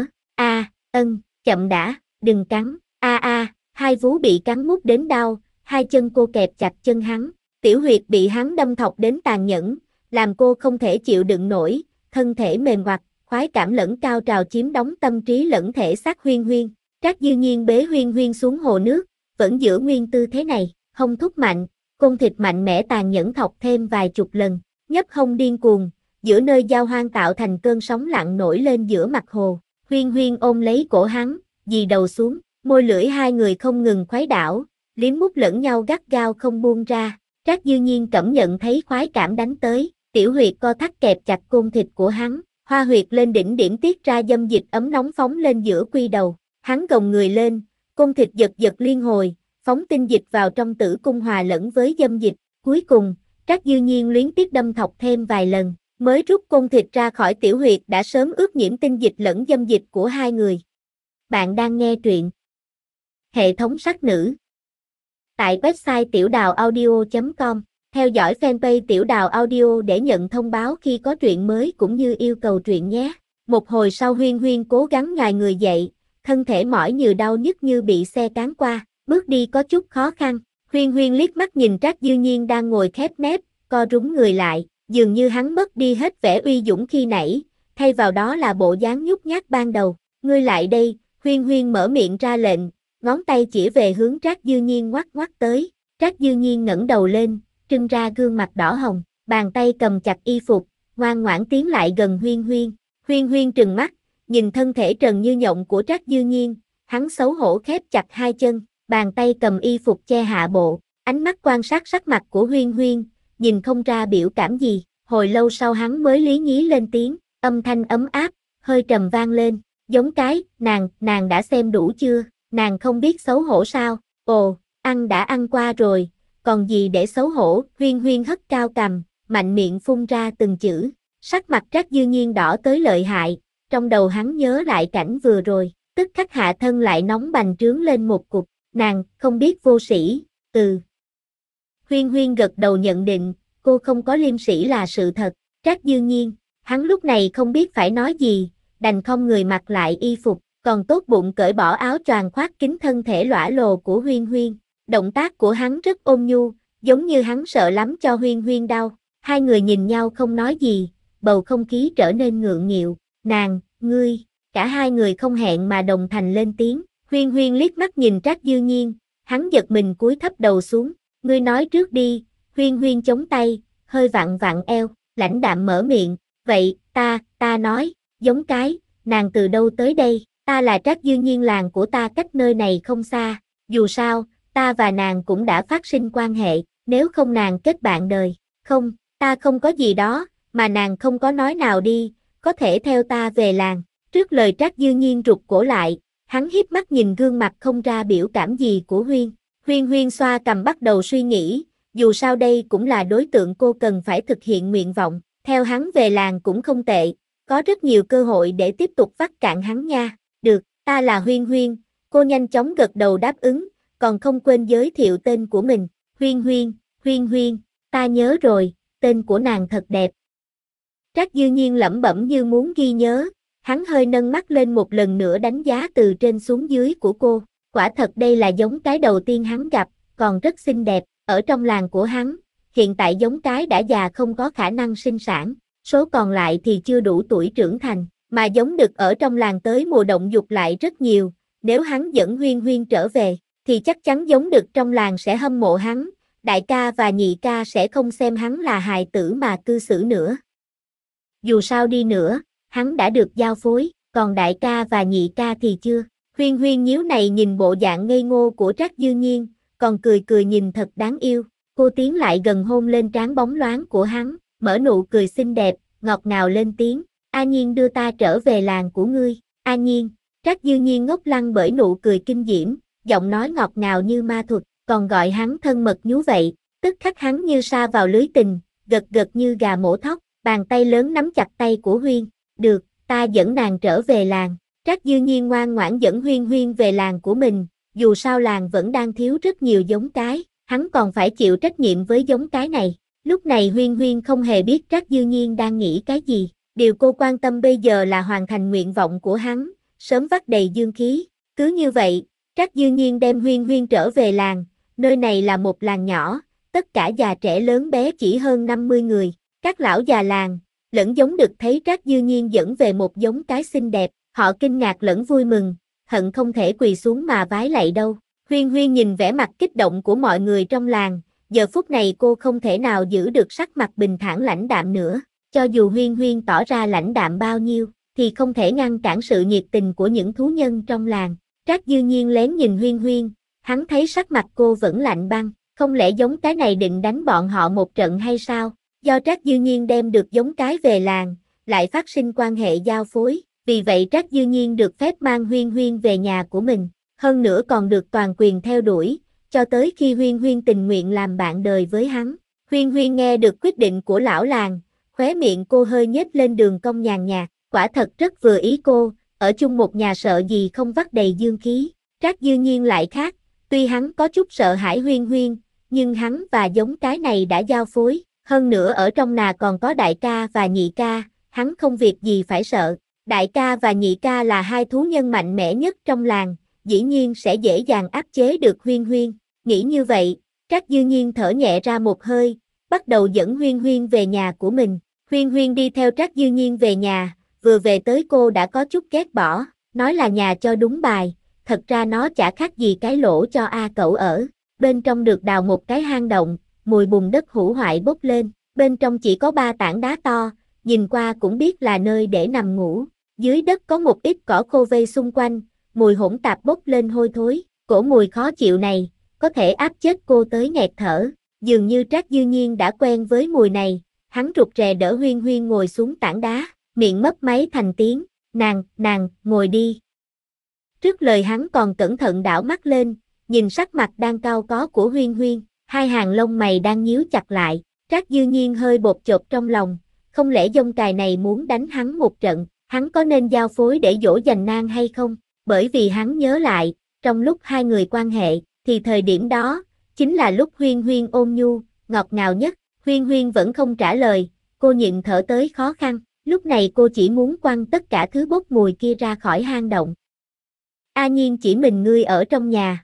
chậm đã, đừng cắn, hai vú bị cắn mút đến đau, hai chân cô kẹp chặt chân hắn, tiểu huyệt bị hắn đâm thọc đến tàn nhẫn, làm cô không thể chịu đựng nổi, thân thể mềm oặt, khoái cảm lẫn cao trào chiếm đóng tâm trí lẫn thể xác Huyên Huyên, Trác Dư Nhiên bế Huyên Huyên xuống hồ nước, vẫn giữ nguyên tư thế này, hông thúc mạnh, côn thịt mạnh mẽ tàn nhẫn thọc thêm vài chục lần, nhấp hông điên cuồng, giữa nơi giao hoang tạo thành cơn sóng lặng nổi lên giữa mặt hồ, Huyên Huyên ôm lấy cổ hắn, dì đầu xuống, môi lưỡi hai người không ngừng khuấy đảo, liếm mút lẫn nhau gắt gao không buông ra, Trác Dư Nhiên cảm nhận thấy khoái cảm đánh tới, tiểu huyệt co thắt kẹp chặt côn thịt của hắn, hoa huyệt lên đỉnh điểm tiết ra dâm dịch ấm nóng phóng lên giữa quy đầu, hắn gồng người lên, côn thịt giật giật liên hồi, phóng tinh dịch vào trong tử cung hòa lẫn với dâm dịch, cuối cùng, Trác Dư Nhiên luyến tiếc đâm thọc thêm vài lần, mới rút côn thịt ra khỏi tiểu huyệt đã sớm ướt nhiễm tinh dịch lẫn dâm dịch của hai người. Bạn đang nghe truyện Hệ thống sắc nữ tại website tiểuđào audio.com, theo dõi fanpage Tiểu Đào Audio để nhận thông báo khi có truyện mới cũng như yêu cầu truyện nhé. Một hồi sau Huyên Huyên cố gắng nhòi người dậy, thân thể mỏi như đau nhức như bị xe cán qua, bước đi có chút khó khăn. Huyên Huyên liếc mắt nhìn Trác Dư Nhiên đang ngồi khép nép, co rúm người lại, dường như hắn mất đi hết vẻ uy dũng khi nãy, thay vào đó là bộ dáng nhút nhát ban đầu. Ngươi lại đây, Huyên Huyên mở miệng ra lệnh, ngón tay chỉ về hướng Trác Dư Nhiên ngoắc ngoắc tới. Trác Dư Nhiên ngẩng đầu lên, trưng ra gương mặt đỏ hồng, bàn tay cầm chặt y phục, ngoan ngoãn tiến lại gần Huyên Huyên. Huyên Huyên trừng mắt, nhìn thân thể trần như nhộng của Trác Dư Nhiên, hắn xấu hổ khép chặt hai chân, bàn tay cầm y phục che hạ bộ, ánh mắt quan sát sắc mặt của Huyên Huyên, nhìn không ra biểu cảm gì, hồi lâu sau hắn mới lý nhí lên tiếng, âm thanh ấm áp, hơi trầm vang lên, giống cái, nàng đã xem đủ chưa, nàng không biết xấu hổ sao, ồ, ăn đã ăn qua rồi, còn gì để xấu hổ, Huyên Huyên hất cao cằm, mạnh miệng phun ra từng chữ, sắc mặt Trác Dư Nhiên đỏ tới lợi hại, trong đầu hắn nhớ lại cảnh vừa rồi, tức khắc hạ thân lại nóng bành trướng lên một cục, nàng, không biết vô sĩ, Huyên Huyên gật đầu nhận định, cô không có liêm sĩ là sự thật, Trác Dư Nhiên, hắn lúc này không biết phải nói gì, đành không người mặc lại y phục, còn tốt bụng cởi bỏ áo choàng khoác kín thân thể lõa lồ của Huyên Huyên, động tác của hắn rất ôn nhu, giống như hắn sợ lắm cho Huyên Huyên đau, hai người nhìn nhau không nói gì, bầu không khí trở nên ngượng nghịu, nàng, ngươi, cả hai người không hẹn mà đồng thanh lên tiếng, Huyên Huyên liếc mắt nhìn Trác Dư Nhiên, hắn giật mình cúi thấp đầu xuống, ngươi nói trước đi, Huyên Huyên chống tay, hơi vặn vặn eo, lãnh đạm mở miệng, vậy, ta nói, giống cái, nàng từ đâu tới đây, ta là Trác Dư Nhiên, làng của ta cách nơi này không xa, dù sao, ta và nàng cũng đã phát sinh quan hệ, nếu không nàng kết bạn đời, không, ta không có gì đó, mà nàng không có nói nào đi, có thể theo ta về làng, trước lời Trác Dư Nhiên rụt cổ lại, hắn híp mắt nhìn gương mặt không ra biểu cảm gì của Huyên Huyên xoa cằm bắt đầu suy nghĩ, dù sao đây cũng là đối tượng cô cần phải thực hiện nguyện vọng, theo hắn về làng cũng không tệ, có rất nhiều cơ hội để tiếp tục vắt cạn hắn nha, được, ta là Huyên Huyên, cô nhanh chóng gật đầu đáp ứng, còn không quên giới thiệu tên của mình, Huyên Huyên, ta nhớ rồi, tên của nàng thật đẹp. Trác Dư Nhiên lẩm bẩm như muốn ghi nhớ, hắn hơi nâng mắt lên một lần nữa đánh giá từ trên xuống dưới của cô, quả thật đây là giống cái đầu tiên hắn gặp, còn rất xinh đẹp, ở trong làng của hắn, hiện tại giống cái đã già không có khả năng sinh sản, số còn lại thì chưa đủ tuổi trưởng thành, mà giống đực ở trong làng tới mùa động dục lại rất nhiều, nếu hắn dẫn Huyên Huyên trở về, thì chắc chắn giống đực trong làng sẽ hâm mộ hắn, đại ca và nhị ca sẽ không xem hắn là hài tử mà cư xử nữa. Dù sao đi nữa, hắn đã được giao phối, còn đại ca và nhị ca thì chưa. Huyên Huyên nhíu này nhìn bộ dạng ngây ngô của Trác Dư Nhiên, còn cười cười nhìn thật đáng yêu. Cô tiến lại gần hôn lên trán bóng loáng của hắn, mở nụ cười xinh đẹp, ngọt ngào lên tiếng. A Nhiên đưa ta trở về làng của ngươi. A Nhiên, Trác Dư Nhiên ngốc lăng bởi nụ cười kinh diễm, giọng nói ngọt ngào như ma thuật, còn gọi hắn thân mật nhú vậy. Tức khắc hắn như sa vào lưới tình, gật gật như gà mổ thóc, bàn tay lớn nắm chặt tay của Huyên. Được, ta dẫn nàng trở về làng. Trác Dư Nhiên ngoan ngoãn dẫn Huyên Huyên về làng của mình, dù sao làng vẫn đang thiếu rất nhiều giống cái, hắn còn phải chịu trách nhiệm với giống cái này. Lúc này Huyên Huyên không hề biết Trác Dư Nhiên đang nghĩ cái gì, điều cô quan tâm bây giờ là hoàn thành nguyện vọng của hắn, sớm vắt đầy dương khí. Cứ như vậy, Trác Dư Nhiên đem Huyên Huyên trở về làng, nơi này là một làng nhỏ, tất cả già trẻ lớn bé chỉ hơn 50 người, các lão già làng, lẫn giống đực thấy Trác Dư Nhiên dẫn về một giống cái xinh đẹp. Họ kinh ngạc lẫn vui mừng, hận không thể quỳ xuống mà vái lạy đâu. Huyên Huyên nhìn vẻ mặt kích động của mọi người trong làng, giờ phút này cô không thể nào giữ được sắc mặt bình thản lãnh đạm nữa. Cho dù Huyên Huyên tỏ ra lãnh đạm bao nhiêu, thì không thể ngăn cản sự nhiệt tình của những thú nhân trong làng. Trác Dư Nhiên lén nhìn Huyên Huyên, hắn thấy sắc mặt cô vẫn lạnh băng, không lẽ giống cái này định đánh bọn họ một trận hay sao? Do Trác Dư Nhiên đem được giống cái về làng, lại phát sinh quan hệ giao phối. Vì vậy Trác Dư Nhiên được phép mang Huyên Huyên về nhà của mình, hơn nữa còn được toàn quyền theo đuổi, cho tới khi Huyên Huyên tình nguyện làm bạn đời với hắn. Huyên Huyên nghe được quyết định của lão làng, khóe miệng cô hơi nhếch lên đường cong nhàn nhạt, quả thật rất vừa ý cô, ở chung một nhà sợ gì không vắt đầy dương khí. Trác Dư Nhiên lại khác, tuy hắn có chút sợ hãi Huyên Huyên, nhưng hắn và giống cái này đã giao phối, hơn nữa ở trong nà còn có đại ca và nhị ca, hắn không việc gì phải sợ. Đại ca và nhị ca là hai thú nhân mạnh mẽ nhất trong làng, dĩ nhiên sẽ dễ dàng áp chế được Huyên Huyên. Nghĩ như vậy, Trác Dư Nhiên thở nhẹ ra một hơi, bắt đầu dẫn Huyên Huyên về nhà của mình. Huyên Huyên đi theo Trác Dư Nhiên về nhà, vừa về tới cô đã có chút ghét bỏ, nói là nhà cho đúng bài, thật ra nó chả khác gì cái lỗ cho A Cẩu ở. Bên trong được đào một cái hang động, mùi bùn đất hủ hoại bốc lên, bên trong chỉ có 3 tảng đá to, nhìn qua cũng biết là nơi để nằm ngủ. Dưới đất có một ít cỏ khô vây xung quanh, mùi hỗn tạp bốc lên hôi thối, cổ mùi khó chịu này, có thể áp chết cô tới nghẹt thở. Dường như Trác Dư Nhiên đã quen với mùi này, hắn rụt rè đỡ Huyên Huyên ngồi xuống tảng đá, miệng mấp máy thành tiếng, nàng, ngồi đi. Trước lời hắn còn cẩn thận đảo mắt lên, nhìn sắc mặt đang cau có của Huyên Huyên, hai hàng lông mày đang nhíu chặt lại, Trác Dư Nhiên hơi bột chột trong lòng, không lẽ dông cài này muốn đánh hắn một trận, hắn có nên giao phối để dỗ dành nàng hay không, bởi vì hắn nhớ lại, trong lúc hai người quan hệ, thì thời điểm đó, chính là lúc Huyên Huyên ôn nhu, ngọt ngào nhất, Huyên Huyên vẫn không trả lời, cô nhịn thở tới khó khăn, lúc này cô chỉ muốn quăng tất cả thứ bốc mùi kia ra khỏi hang động. A Nhiên, chỉ mình ngươi ở trong nhà.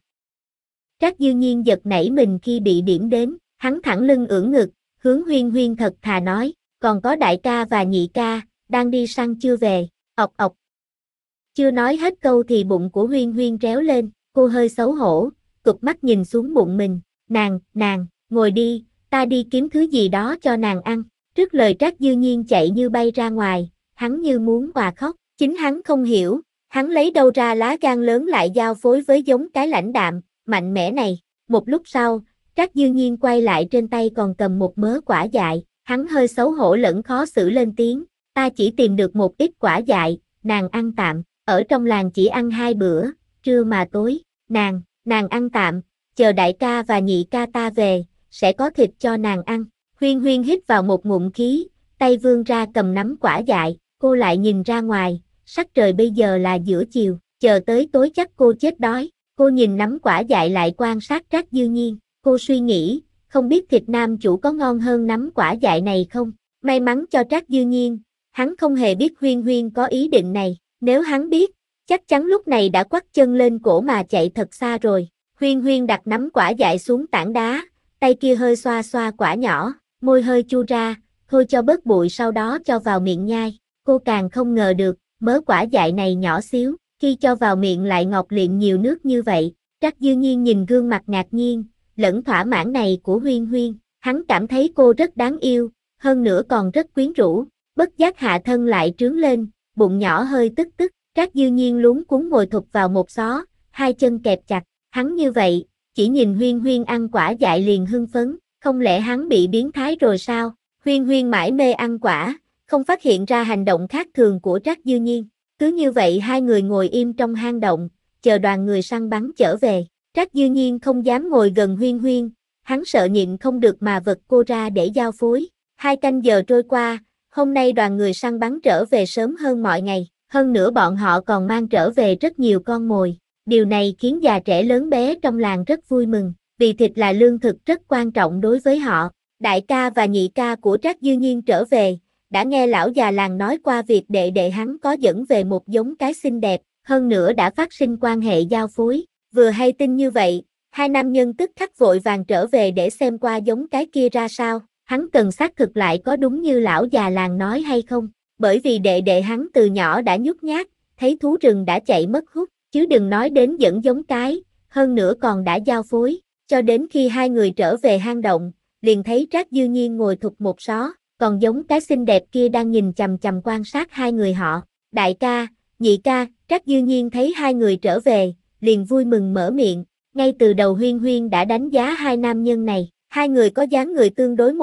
Trác Dư Nhiên giật nảy mình khi bị điểm đến, hắn thẳng lưng ưỡn ngực, hướng Huyên Huyên thật thà nói, còn có đại ca và nhị ca, đang đi săn chưa về, ọc ọc. Chưa nói hết câu thì bụng của Huyên Huyên réo lên, cô hơi xấu hổ, cụp mắt nhìn xuống bụng mình, nàng, ngồi đi, ta đi kiếm thứ gì đó cho nàng ăn. Trước lời Trác Dư Nhiên chạy như bay ra ngoài, hắn như muốn òa khóc, chính hắn không hiểu, hắn lấy đâu ra lá gan lớn lại giao phối với giống cái lãnh đạm, mạnh mẽ này. Một lúc sau, Trác Dư Nhiên quay lại trên tay còn cầm một mớ quả dại, hắn hơi xấu hổ lẫn khó xử lên tiếng, ta chỉ tìm được một ít quả dại, nàng ăn tạm, ở trong làng chỉ ăn 2 bữa, trưa mà tối, nàng ăn tạm, chờ đại ca và nhị ca ta về, sẽ có thịt cho nàng ăn. Huyên Huyên hít vào một ngụm khí, tay vươn ra cầm nắm quả dại, cô lại nhìn ra ngoài, sắc trời bây giờ là giữa chiều, chờ tới tối chắc cô chết đói. Cô nhìn nắm quả dại lại quan sát Trác Dư Nhiên, cô suy nghĩ, không biết thịt nam chủ có ngon hơn nắm quả dại này không? May mắn cho Trác Dư Nhiên, hắn không hề biết Huyên Huyên có ý định này, nếu hắn biết, chắc chắn lúc này đã quắt chân lên cổ mà chạy thật xa rồi. Huyên Huyên đặt nắm quả dại xuống tảng đá, tay kia hơi xoa xoa quả nhỏ, môi hơi chua ra, thôi cho bớt bụi sau đó cho vào miệng nhai. Cô càng không ngờ được, mớ quả dại này nhỏ xíu, khi cho vào miệng lại ngọt liệm nhiều nước như vậy. Trác Dư Nhiên nhìn gương mặt ngạc nhiên, lẫn thỏa mãn này của Huyên Huyên, hắn cảm thấy cô rất đáng yêu, hơn nữa còn rất quyến rũ, bất giác hạ thân lại trướng lên, bụng nhỏ hơi tức tức. Trác Dư Nhiên luống cuống ngồi thụp vào một xó, hai chân kẹp chặt, hắn như vậy, chỉ nhìn Huyên Huyên ăn quả dại liền hưng phấn, không lẽ hắn bị biến thái rồi sao? Huyên Huyên mải mê ăn quả, không phát hiện ra hành động khác thường của Trác Dư Nhiên. Cứ như vậy hai người ngồi im trong hang động, chờ đoàn người săn bắn trở về. Trác Dư Nhiên không dám ngồi gần Huyên Huyên, hắn sợ nhịn không được mà vật cô ra để giao phối. 2 canh giờ trôi qua, hôm nay đoàn người săn bắn trở về sớm hơn mọi ngày, hơn nữa bọn họ còn mang trở về rất nhiều con mồi. Điều này khiến già trẻ lớn bé trong làng rất vui mừng, vì thịt là lương thực rất quan trọng đối với họ. Đại ca và nhị ca của Trác Dư Nhiên trở về, đã nghe lão già làng nói qua việc đệ đệ hắn có dẫn về một giống cái xinh đẹp, hơn nữa đã phát sinh quan hệ giao phối. Vừa hay tin như vậy, hai nam nhân tức khắc vội vàng trở về để xem qua giống cái kia ra sao, hắn cần xác thực lại có đúng như lão già làng nói hay không, bởi vì đệ đệ hắn từ nhỏ đã nhút nhát, thấy thú rừng đã chạy mất hút, chứ đừng nói đến dẫn giống cái, hơn nữa còn đã giao phối, cho đến khi hai người trở về hang động, liền thấy Trác Dư Nhiên ngồi thụp một xó, còn giống cái xinh đẹp kia đang nhìn chằm chằm quan sát hai người họ. Đại ca, nhị ca, Trác Dư Nhiên thấy hai người trở về, liền vui mừng mở miệng, ngay từ đầu Huyên Huyên đã đánh giá hai nam nhân này, hai người có dáng người tương đối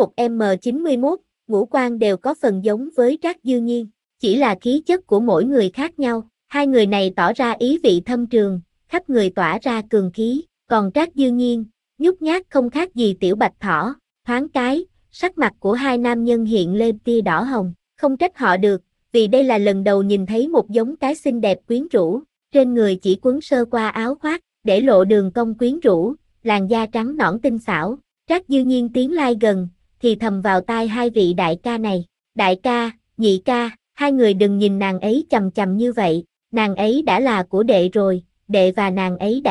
1m91, ngũ quan đều có phần giống với Trác Dư Nhiên, chỉ là khí chất của mỗi người khác nhau, hai người này tỏ ra ý vị thâm trường, khắp người tỏa ra cường khí, còn Trác Dư Nhiên, nhút nhát không khác gì tiểu bạch thỏ, thoáng cái, sắc mặt của hai nam nhân hiện lên tia đỏ hồng, không trách họ được, vì đây là lần đầu nhìn thấy một giống cái xinh đẹp quyến rũ, trên người chỉ quấn sơ qua áo khoác, để lộ đường cong quyến rũ, làn da trắng nõn tinh xảo. Trác Dư Nhiên tiến lai gần, thì thầm vào tai hai vị đại ca này, đại ca, nhị ca, hai người đừng nhìn nàng ấy chằm chằm như vậy, nàng ấy đã là của đệ rồi, đệ và nàng ấy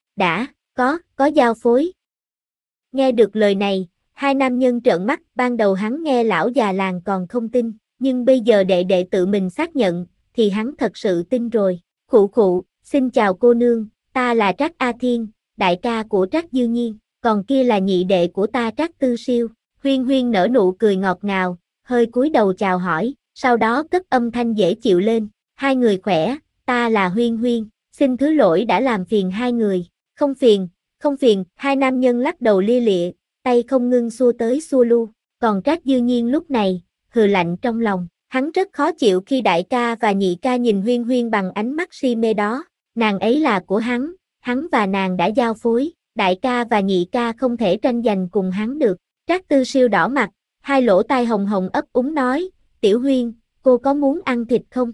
có giao phối. Nghe được lời này, hai nam nhân trợn mắt, ban đầu hắn nghe lão già làng còn không tin, nhưng bây giờ đệ đệ tự mình xác nhận, thì hắn thật sự tin rồi. Khụ khụ, xin chào cô nương, ta là Trác A Thiên, đại ca của Trác Dư Nhiên, còn kia là nhị đệ của ta Trác Tư Siêu. Huyên Huyên nở nụ cười ngọt ngào, hơi cúi đầu chào hỏi, sau đó cất âm thanh dễ chịu lên, hai người khỏe, ta là Huyên Huyên, xin thứ lỗi đã làm phiền hai người, Không phiền, hai nam nhân lắc đầu lia lịa, tay không ngưng xua tới xua lui. Còn Trác Dư Nhiên lúc này, hừ lạnh trong lòng, hắn rất khó chịu khi đại ca và nhị ca nhìn Huyên Huyên bằng ánh mắt si mê đó. Nàng ấy là của hắn và nàng đã giao phối, đại ca và nhị ca không thể tranh giành cùng hắn được. Trác Tư Siêu đỏ mặt, hai lỗ tai hồng hồng ấp úng nói, Tiểu Huyên, cô có muốn ăn thịt không?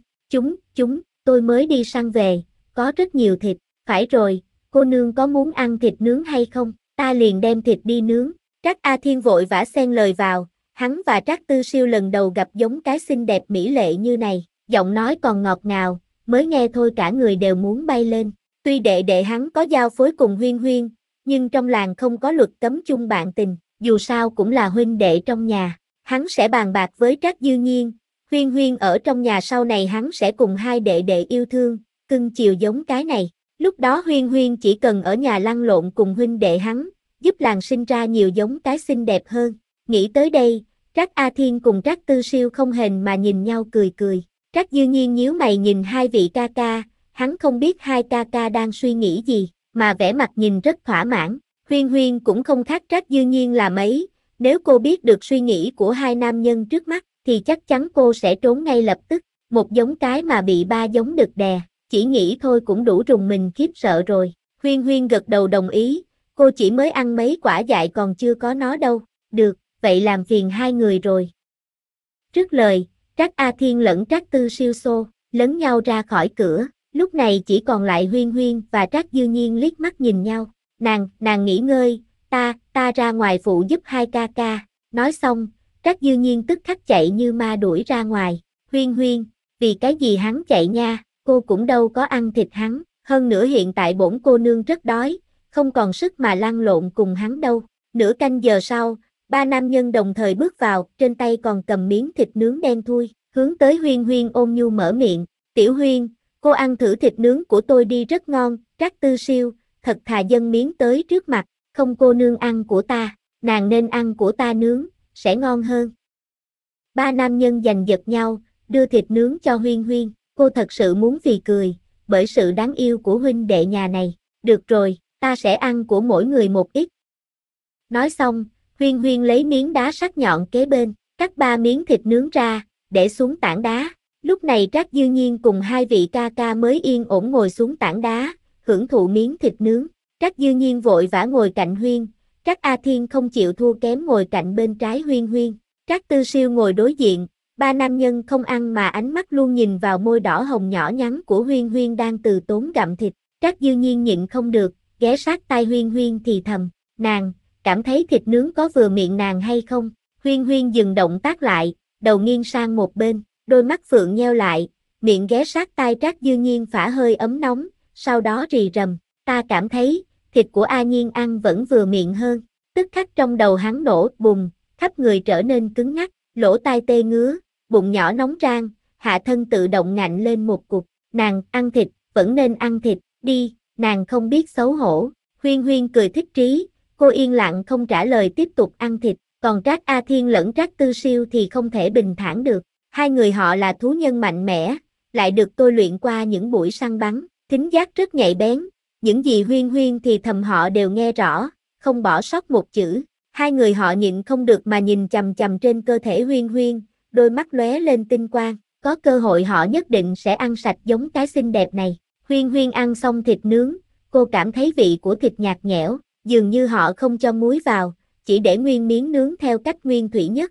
Tôi mới đi săn về, có rất nhiều thịt, phải rồi, cô nương có muốn ăn thịt nướng hay không? Ta liền đem thịt đi nướng. Trác A Thiên vội vã xen lời vào, hắn và Trác Tư Siêu lần đầu gặp giống cái xinh đẹp mỹ lệ như này, giọng nói còn ngọt ngào, mới nghe thôi cả người đều muốn bay lên. Tuy đệ đệ hắn có giao phối cùng Huyên Huyên, nhưng trong làng không có luật cấm chung bạn tình, dù sao cũng là huynh đệ trong nhà, hắn sẽ bàn bạc với Trác Dư Nhiên, Huyên Huyên ở trong nhà sau này hắn sẽ cùng hai đệ đệ yêu thương, cưng chiều giống cái này. Lúc đó Huyên Huyên chỉ cần ở nhà lăn lộn cùng huynh đệ hắn, giúp làng sinh ra nhiều giống cái xinh đẹp hơn. Nghĩ tới đây, Trác A Thiên cùng Trác Tư Siêu không hẹn mà nhìn nhau cười cười. Trác Dư Nhiên nhíu mày nhìn hai vị ca ca, hắn không biết hai ca ca đang suy nghĩ gì, mà vẻ mặt nhìn rất thỏa mãn. Huyên Huyên cũng không khác Trác Dư Nhiên là mấy, nếu cô biết được suy nghĩ của hai nam nhân trước mắt, thì chắc chắn cô sẽ trốn ngay lập tức. Một giống cái mà bị ba giống đực đè, chỉ nghĩ thôi cũng đủ rùng mình khiếp sợ rồi. Huyên Huyên gật đầu đồng ý, cô chỉ mới ăn mấy quả dại còn chưa có nó đâu. Được, vậy làm phiền hai người rồi. Trước lời, Trác A Thiên lẫn Trác Tư Siêu xô lấn nhau ra khỏi cửa, lúc này chỉ còn lại Huyên Huyên và Trác Dư Nhiên liếc mắt nhìn nhau. Nàng nghỉ ngơi, ta ra ngoài phụ giúp hai ca ca. Nói xong, Trác Dư Nhiên tức khắc chạy như ma đuổi ra ngoài. Huyên Huyên, vì cái gì hắn chạy nha, cô cũng đâu có ăn thịt hắn, hơn nữa hiện tại bổn cô nương rất đói, không còn sức mà lăn lộn cùng hắn đâu. Nửa canh giờ sau, ba nam nhân đồng thời bước vào, trên tay còn cầm miếng thịt nướng đen thui, hướng tới Huyên Huyên ôn nhu mở miệng, Tiểu Huyên, cô ăn thử thịt nướng của tôi đi rất ngon. Trác Tư Siêu, thật thà dâng miếng tới trước mặt, không cô nương ăn của ta, nàng nên ăn của ta nướng, sẽ ngon hơn. Ba nam nhân giành giật nhau, đưa thịt nướng cho Huyên Huyên, cô thật sự muốn phì cười, bởi sự đáng yêu của huynh đệ nhà này. Được rồi, ta sẽ ăn của mỗi người một ít. Nói xong, Huyên Huyên lấy miếng đá sắc nhọn kế bên, cắt ba miếng thịt nướng ra, để xuống tảng đá. Lúc này Trác Dư Nhiên cùng hai vị ca ca mới yên ổn ngồi xuống tảng đá, hưởng thụ miếng thịt nướng. Trác Dư Nhiên vội vã ngồi cạnh Huyên, Trác A Thiên không chịu thua kém ngồi cạnh bên trái Huyên Huyên. Trác Tư Siêu ngồi đối diện, ba nam nhân không ăn mà ánh mắt luôn nhìn vào môi đỏ hồng nhỏ nhắn của Huyên Huyên đang từ tốn gặm thịt. Trác Dư Nhiên nhịn không được, ghé sát tai Huyên Huyên thì thầm, nàng, cảm thấy thịt nướng có vừa miệng nàng hay không? Huyên Huyên dừng động tác lại, đầu nghiêng sang một bên, đôi mắt phượng nheo lại, miệng ghé sát tai Trác Dư Nhiên phả hơi ấm nóng, sau đó rì rầm, ta cảm thấy, thịt của A Nhiên ăn vẫn vừa miệng hơn. Tức khắc trong đầu hắn nổ bùng, khắp người trở nên cứng ngắc, lỗ tai tê ngứa, bụng nhỏ nóng rang, hạ thân tự động ngạnh lên một cục. Nàng, ăn thịt, vẫn nên ăn thịt, đi, nàng không biết xấu hổ. Huyên Huyên cười thích trí, cô yên lặng không trả lời tiếp tục ăn thịt, còn Trác A Thiên lẫn Trác Tư Siêu thì không thể bình thản được. Hai người họ là thú nhân mạnh mẽ, lại được tôi luyện qua những buổi săn bắn, thính giác rất nhạy bén. Những gì Huyên Huyên thì thầm họ đều nghe rõ, không bỏ sót một chữ. Hai người họ nhịn không được mà nhìn chằm chằm trên cơ thể Huyên Huyên, đôi mắt lóe lên tinh quang, có cơ hội họ nhất định sẽ ăn sạch giống cái xinh đẹp này. Huyên Huyên ăn xong thịt nướng, cô cảm thấy vị của thịt nhạt nhẽo, dường như họ không cho muối vào, chỉ để nguyên miếng nướng theo cách nguyên thủy nhất.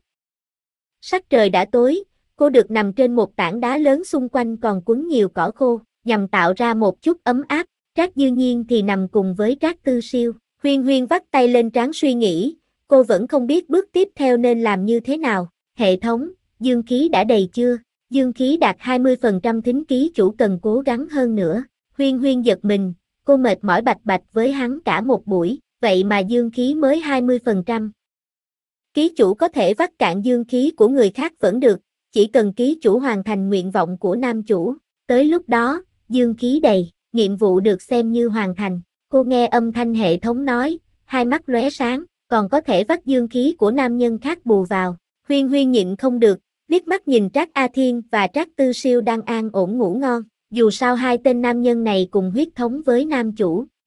Sắc trời đã tối, cô được nằm trên một tảng đá lớn xung quanh còn quấn nhiều cỏ khô, nhằm tạo ra một chút ấm áp. Trác Dư Nhiên thì nằm cùng với Trác Tư Siêu. Huyên Huyên vắt tay lên trán suy nghĩ, cô vẫn không biết bước tiếp theo nên làm như thế nào. Hệ thống, dương khí đã đầy chưa? Dương khí đạt 20%, thính ký chủ cần cố gắng hơn nữa. Huyên Huyên giật mình, cô mệt mỏi bạch bạch với hắn cả một buổi, vậy mà dương khí mới 20%. Ký chủ có thể vắt cạn dương khí của người khác vẫn được, chỉ cần ký chủ hoàn thành nguyện vọng của nam chủ. Tới lúc đó, dương khí đầy, nhiệm vụ được xem như hoàn thành. Cô nghe âm thanh hệ thống nói, hai mắt lóe sáng, còn có thể vắt dương khí của nam nhân khác bù vào. Huyên Huyên nhịn không được, liếc mắt nhìn Trác A Thiên và Trác Tư Siêu đang an ổn ngủ ngon. Dù sao hai tên nam nhân này cùng huyết thống với nam chủ,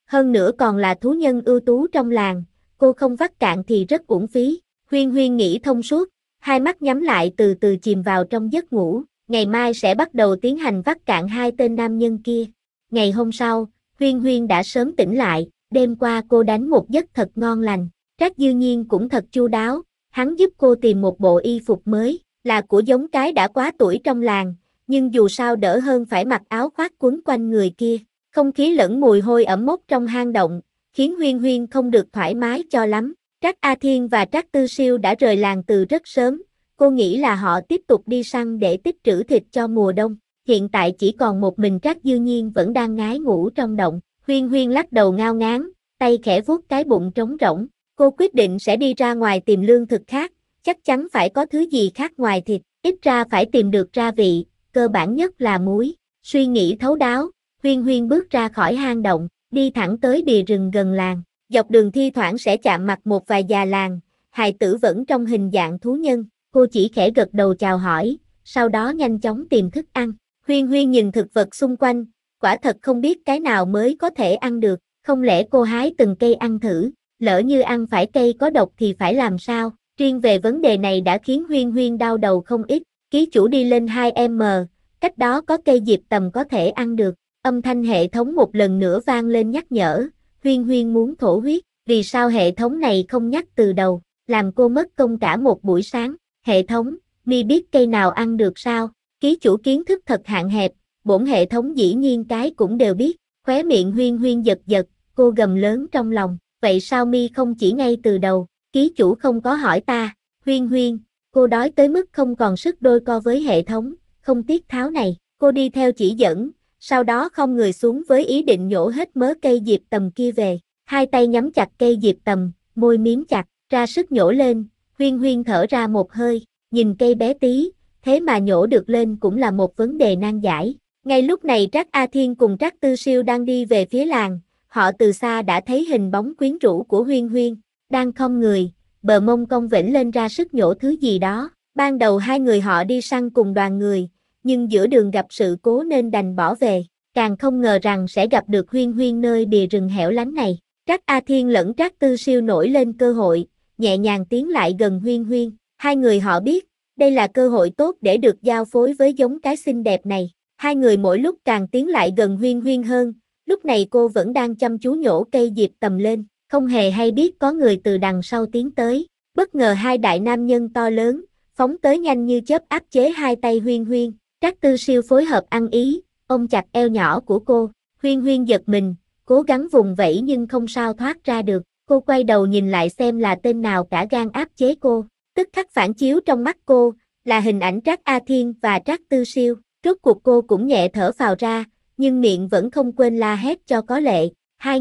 hơn nữa còn là thú nhân ưu tú trong làng, cô không vắt cạn thì rất uổng phí. Huyên Huyên nghĩ thông suốt, hai mắt nhắm lại từ từ chìm vào trong giấc ngủ, ngày mai sẽ bắt đầu tiến hành vắt cạn hai tên nam nhân kia. Ngày hôm sau, Huyên Huyên đã sớm tỉnh lại, đêm qua cô đánh một giấc thật ngon lành. Trác Dư Nhiên cũng thật chu đáo, hắn giúp cô tìm một bộ y phục mới, là của giống cái đã quá tuổi trong làng, nhưng dù sao đỡ hơn phải mặc áo khoác quấn quanh người kia. Không khí lẫn mùi hôi ẩm mốc trong hang động, khiến Huyên Huyên không được thoải mái cho lắm. Trác A Thiên và Trác Tư Siêu đã rời làng từ rất sớm, cô nghĩ là họ tiếp tục đi săn để tích trữ thịt cho mùa đông. Hiện tại chỉ còn một mình Trác Dư Nhiên vẫn đang ngái ngủ trong động. Huyên Huyên lắc đầu ngao ngán, tay khẽ vuốt cái bụng trống rỗng. Cô quyết định sẽ đi ra ngoài tìm lương thực khác, chắc chắn phải có thứ gì khác ngoài thịt, ít ra phải tìm được gia vị, cơ bản nhất là muối. Suy nghĩ thấu đáo, Huyên Huyên bước ra khỏi hang động, đi thẳng tới bìa rừng gần làng. Dọc đường thi thoảng sẽ chạm mặt một vài già làng, hài tử vẫn trong hình dạng thú nhân. Cô chỉ khẽ gật đầu chào hỏi, sau đó nhanh chóng tìm thức ăn. Huyên Huyên nhìn thực vật xung quanh, quả thật không biết cái nào mới có thể ăn được, không lẽ cô hái từng cây ăn thử, lỡ như ăn phải cây có độc thì phải làm sao? Riêng về vấn đề này đã khiến Huyên Huyên đau đầu không ít. Ký chủ đi lên 2m, cách đó có cây diệp tầm có thể ăn được. Âm thanh hệ thống một lần nữa vang lên nhắc nhở, Huyên Huyên muốn thổ huyết, vì sao hệ thống này không nhắc từ đầu, làm cô mất công cả một buổi sáng. Hệ thống, mi biết cây nào ăn được sao? Ký chủ kiến thức thật hạn hẹp, bổn hệ thống dĩ nhiên cái cũng đều biết. Khóe miệng Huyên Huyên giật giật, cô gầm lớn trong lòng, vậy sao mi không chỉ ngay từ đầu? Ký chủ không có hỏi ta. Huyên Huyên, cô đói tới mức không còn sức đôi co với hệ thống, không tiết tháo này. Cô đi theo chỉ dẫn, sau đó không người xuống với ý định nhổ hết mớ cây diệp tầm kia về. Hai tay nhắm chặt cây diệp tầm, môi miếm chặt, ra sức nhổ lên. Huyên Huyên thở ra một hơi, nhìn cây bé tí, thế mà nhổ được lên cũng là một vấn đề nan giải. Ngay lúc này Trác A Thiên cùng Trác Tư Siêu đang đi về phía làng, họ từ xa đã thấy hình bóng quyến rũ của Huyên Huyên, đang khom người, bờ mông cong vểnh lên ra sức nhổ thứ gì đó. Ban đầu hai người họ đi săn cùng đoàn người, nhưng giữa đường gặp sự cố nên đành bỏ về, càng không ngờ rằng sẽ gặp được Huyên Huyên nơi bìa rừng hẻo lánh này. Trác A Thiên lẫn Trác Tư Siêu nổi lên cơ hội, nhẹ nhàng tiến lại gần Huyên Huyên. Hai người họ biết, đây là cơ hội tốt để được giao phối với giống cái xinh đẹp này. Hai người mỗi lúc càng tiến lại gần Huyên Huyên hơn, lúc này cô vẫn đang chăm chú nhổ cây diệp tầm lên, không hề hay biết có người từ đằng sau tiến tới. Bất ngờ hai đại nam nhân to lớn, phóng tới nhanh như chớp áp chế hai tay Huyên Huyên. Trác Tư Siêu phối hợp ăn ý, ôm chặt eo nhỏ của cô. Huyên Huyên giật mình, cố gắng vùng vẫy nhưng không sao thoát ra được. Cô quay đầu nhìn lại xem là tên nào cả gan áp chế cô. Tức khắc phản chiếu trong mắt cô, là hình ảnh Trác A Thiên và Trác Tư Siêu. Rốt cuộc cô cũng nhẹ thở phào ra, nhưng miệng vẫn không quên la hét cho có lệ.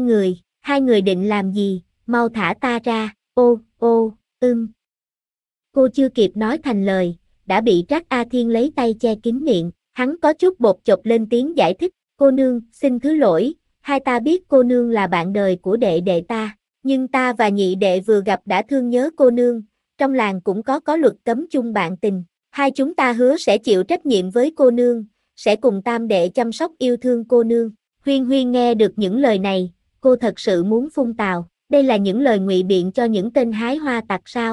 Hai người định làm gì, mau thả ta ra, ô. Cô chưa kịp nói thành lời, đã bị Trác A Thiên lấy tay che kín miệng. Hắn có chút bột chộp lên tiếng giải thích, cô nương, xin thứ lỗi, hai ta biết cô nương là bạn đời của đệ đệ ta, nhưng ta và nhị đệ vừa gặp đã thương nhớ cô nương, trong làng cũng có luật cấm chung bạn tình, hai chúng ta hứa sẽ chịu trách nhiệm với cô nương, sẽ cùng tam đệ chăm sóc yêu thương cô nương. Huyên Huyên nghe được những lời này, cô thật sự muốn phun tào, đây là những lời ngụy biện cho những tên hái hoa tặc sao?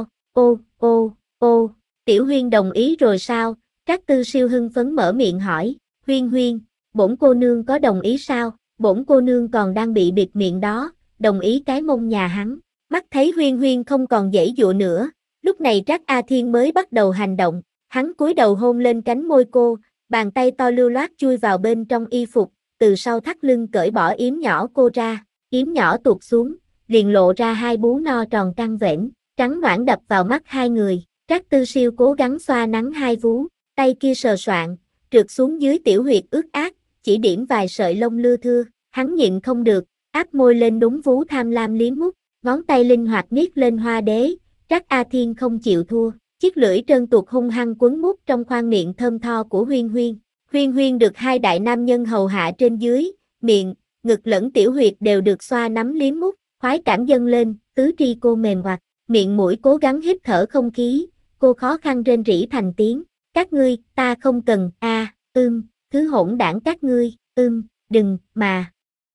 Ô, Tiểu Huyên đồng ý rồi sao? Trác Tư Siêu hưng phấn mở miệng hỏi. Huyên Huyên, bổn cô nương có đồng ý sao? Bổn cô nương còn đang bị bịt miệng đó, đồng ý cái mông nhà hắn. Mắt thấy Huyên Huyên không còn giãy giụa nữa, lúc này Trác A Thiên mới bắt đầu hành động. Hắn cúi đầu hôn lên cánh môi cô, bàn tay to lưu loát chui vào bên trong y phục, từ sau thắt lưng cởi bỏ yếm nhỏ cô ra. Yếm nhỏ tuột xuống, liền lộ ra hai bú no tròn căng vẽn, trắng nõn đập vào mắt hai người. Trác Tư Siêu cố gắng xoa nắng hai vú, tay kia sờ soạng, trượt xuống dưới tiểu huyệt ướt át, chỉ điểm vài sợi lông lưa thưa. Hắn nhịn không được, áp môi lên đúng vú tham lam liếm mút, ngón tay linh hoạt niết lên hoa đế. Trác A Thiên không chịu thua, chiếc lưỡi trơn tuột hung hăng quấn mút trong khoang miệng thơm tho của Huyên Huyên. Huyên Huyên được hai đại nam nhân hầu hạ trên dưới, miệng, ngực lẫn tiểu huyệt đều được xoa nắm liếm mút, khoái cảm dâng lên, tứ tri cô mềm oặt, miệng mũi cố gắng hít thở không khí, cô khó khăn rên rỉ thành tiếng. Các ngươi, ta không cần, thứ hỗn đảng các ngươi, đừng, mà.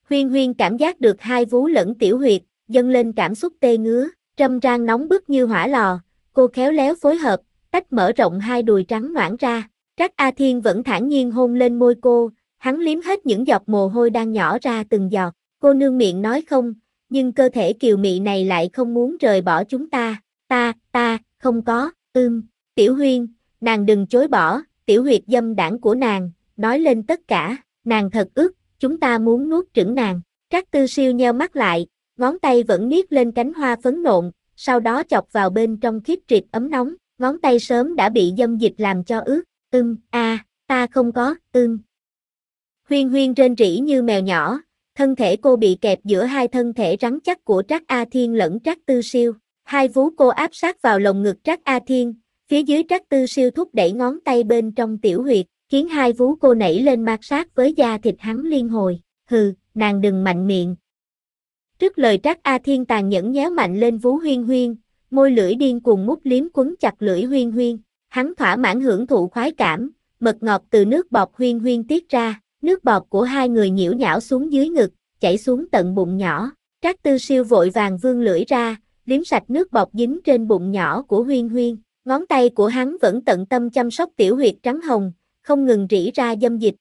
Huyên Huyên cảm giác được hai vú lẫn tiểu huyệt, dâng lên cảm xúc tê ngứa, râm ran nóng bức như hỏa lò, cô khéo léo phối hợp, tách mở rộng hai đùi trắng ноãn ra. Trác A Thiên vẫn thản nhiên hôn lên môi cô, hắn liếm hết những giọt mồ hôi đang nhỏ ra từng giọt. Cô nương miệng nói không, nhưng cơ thể kiều mị này lại không muốn rời bỏ chúng ta. Ta, không có, Tiểu Huyên, nàng đừng chối bỏ, tiểu huyệt dâm đảng của nàng, nói lên tất cả, nàng thật ức, chúng ta muốn nuốt chửng nàng. Trác Tư Siêu nheo mắt lại, ngón tay vẫn niết lên cánh hoa phấn nộn, sau đó chọc vào bên trong khiếp triệt ấm nóng, ngón tay sớm đã bị dâm dịch làm cho ướt. Ta không có, Huyên Huyên rên rỉ như mèo nhỏ, thân thể cô bị kẹp giữa hai thân thể rắn chắc của Trác A Thiên lẫn Trác Tư Siêu. Hai vú cô áp sát vào lồng ngực Trác A Thiên, phía dưới Trác Tư Siêu thúc đẩy ngón tay bên trong tiểu huyệt, khiến hai vú cô nảy lên ma sát với da thịt hắn liên hồi. Hừ, nàng đừng mạnh miệng. Trước lời Trác A Thiên tàn nhẫn nhéo mạnh lên vú Huyên Huyên, môi lưỡi điên cuồng mút liếm quấn chặt lưỡi Huyên Huyên. Hắn thỏa mãn hưởng thụ khoái cảm, mật ngọt từ nước bọt Huyên Huyên tiết ra, nước bọt của hai người nhiễu nhão xuống dưới ngực, chảy xuống tận bụng nhỏ. Trác Tư Siêu vội vàng vươn lưỡi ra, liếm sạch nước bọt dính trên bụng nhỏ của Huyên Huyên. Ngón tay của hắn vẫn tận tâm chăm sóc tiểu huyệt trắng hồng, không ngừng rỉ ra dâm dịch.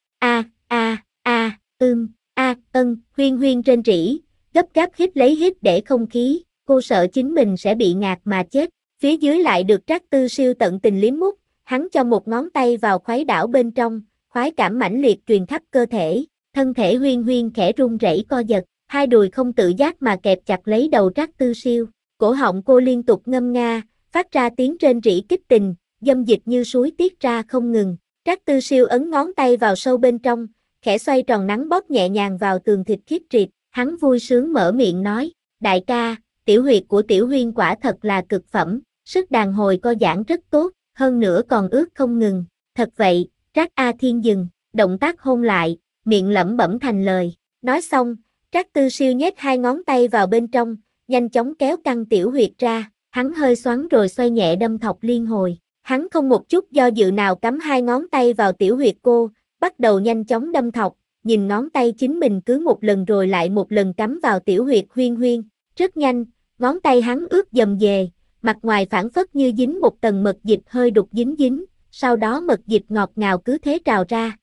Huyên Huyên rên rỉ, gấp gáp hít lấy hít để không khí, cô sợ chính mình sẽ bị ngạt mà chết. Phía dưới lại được Trác Tư Siêu tận tình liếm mút, hắn cho một ngón tay vào khoái đảo bên trong, khoái cảm mãnh liệt truyền khắp cơ thể, thân thể Huyên Huyên khẽ run rẩy co giật, hai đùi không tự giác mà kẹp chặt lấy đầu Trác Tư Siêu, cổ họng cô liên tục ngâm nga, phát ra tiếng rên rỉ kích tình, dâm dịch như suối tiết ra không ngừng. Trác Tư Siêu ấn ngón tay vào sâu bên trong, khẽ xoay tròn nắng bóp nhẹ nhàng vào tường thịt khiếp triệt, hắn vui sướng mở miệng nói, đại ca, tiểu huyệt của tiểu Huyên quả thật là cực phẩm, sức đàn hồi co giãn rất tốt, hơn nữa còn ướt không ngừng. Thật vậy, Trác A Thiên dừng, động tác hôn lại, miệng lẩm bẩm thành lời. Nói xong, Trác Tư Siêu nhét hai ngón tay vào bên trong, nhanh chóng kéo căng tiểu huyệt ra, hắn hơi xoắn rồi xoay nhẹ đâm thọc liên hồi. Hắn không một chút do dự nào cắm hai ngón tay vào tiểu huyệt cô, bắt đầu nhanh chóng đâm thọc, nhìn ngón tay chính mình cứ một lần rồi lại một lần cắm vào tiểu huyệt Huyên Huyên. Rất nhanh, ngón tay hắn ướt dầm dề, mặt ngoài phảng phất như dính một tầng mật dịch hơi đục dính dính, sau đó mật dịch ngọt ngào cứ thế trào ra.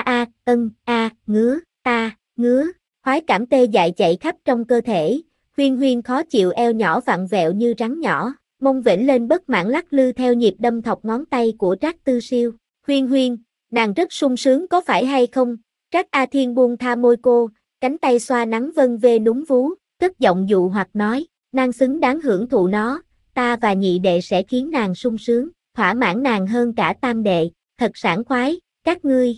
Ngứa, khoái cảm tê dại chạy khắp trong cơ thể, Huyên Huyên khó chịu eo nhỏ vặn vẹo như rắn nhỏ, mông vểnh lên bất mãn lắc lư theo nhịp đâm thọc ngón tay của Trác Tư Siêu. Huyên Huyên, nàng rất sung sướng có phải hay không? Trác A Thiên buông tha môi cô, cánh tay xoa nắng vân về núm vú, cất giọng dụ hoặc nói, nàng xứng đáng hưởng thụ nó, ta và nhị đệ sẽ khiến nàng sung sướng, thỏa mãn nàng hơn cả tam đệ, thật sảng khoái, các ngươi,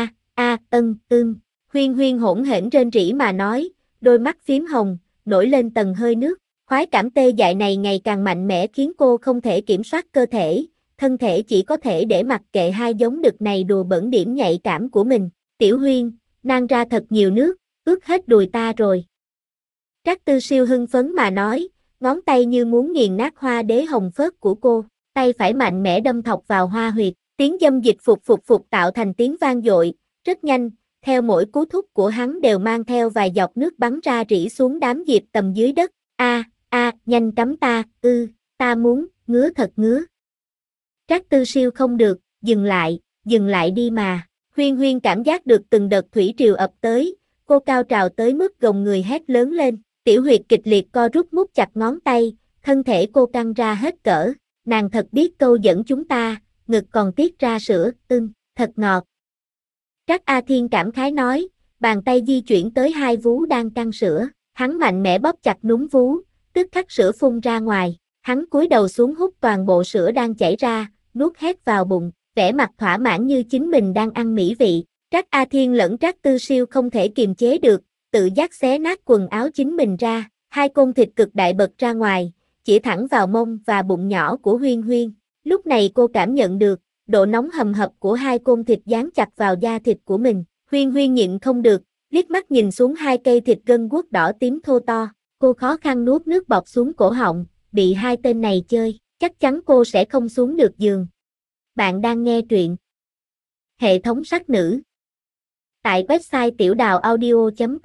Huyên Huyên hỗn hển rên rỉ mà nói, đôi mắt phím hồng, nổi lên tầng hơi nước, khoái cảm tê dại này ngày càng mạnh mẽ khiến cô không thể kiểm soát cơ thể, thân thể chỉ có thể để mặc kệ hai giống đực này đùa bẩn điểm nhạy cảm của mình. Tiểu Huyên, nàng ra thật nhiều nước, ướt hết đùi ta rồi. Trác Tư Siêu hưng phấn mà nói, ngón tay như muốn nghiền nát hoa đế hồng phớt của cô, tay phải mạnh mẽ đâm thọc vào hoa huyệt, tiếng dâm dịch phục tạo thành tiếng vang dội, rất nhanh, theo mỗi cú thúc của hắn đều mang theo vài giọt nước bắn ra rỉ xuống đám diệp tầm dưới đất. Nhanh cắm ta, ta muốn, ngứa thật ngứa. Trác Tư Siêu không được, dừng lại đi mà. Huyên Huyên cảm giác được từng đợt thủy triều ập tới, cô cao trào tới mức gồng người hét lớn lên, tiểu huyệt kịch liệt co rút mút chặt ngón tay, thân thể cô căng ra hết cỡ, nàng thật biết câu dẫn chúng ta, ngực còn tiết ra sữa, thật ngọt. Trác A Thiên cảm khái nói, bàn tay di chuyển tới hai vú đang căng sữa, hắn mạnh mẽ bóp chặt núm vú, tức khắc sữa phun ra ngoài, hắn cúi đầu xuống hút toàn bộ sữa đang chảy ra, nuốt hết vào bụng, vẻ mặt thỏa mãn như chính mình đang ăn mỹ vị. Trác A Thiên lẫn Trác Tư Siêu không thể kiềm chế được, tự giác xé nát quần áo chính mình ra, hai côn thịt cực đại bật ra ngoài, chỉ thẳng vào mông và bụng nhỏ của Huyên Huyên. Lúc này cô cảm nhận được độ nóng hầm hập của hai côn thịt dán chặt vào da thịt của mình. Huyên Huyên nhịn không được, liếc mắt nhìn xuống hai cây thịt gân guốc đỏ tím thô to, cô khó khăn nuốt nước bọt xuống cổ họng, bị hai tên này chơi, chắc chắn cô sẽ không xuống được giường. Bạn đang nghe truyện Hệ thống sắc nữ tại website tiểuđào audio.com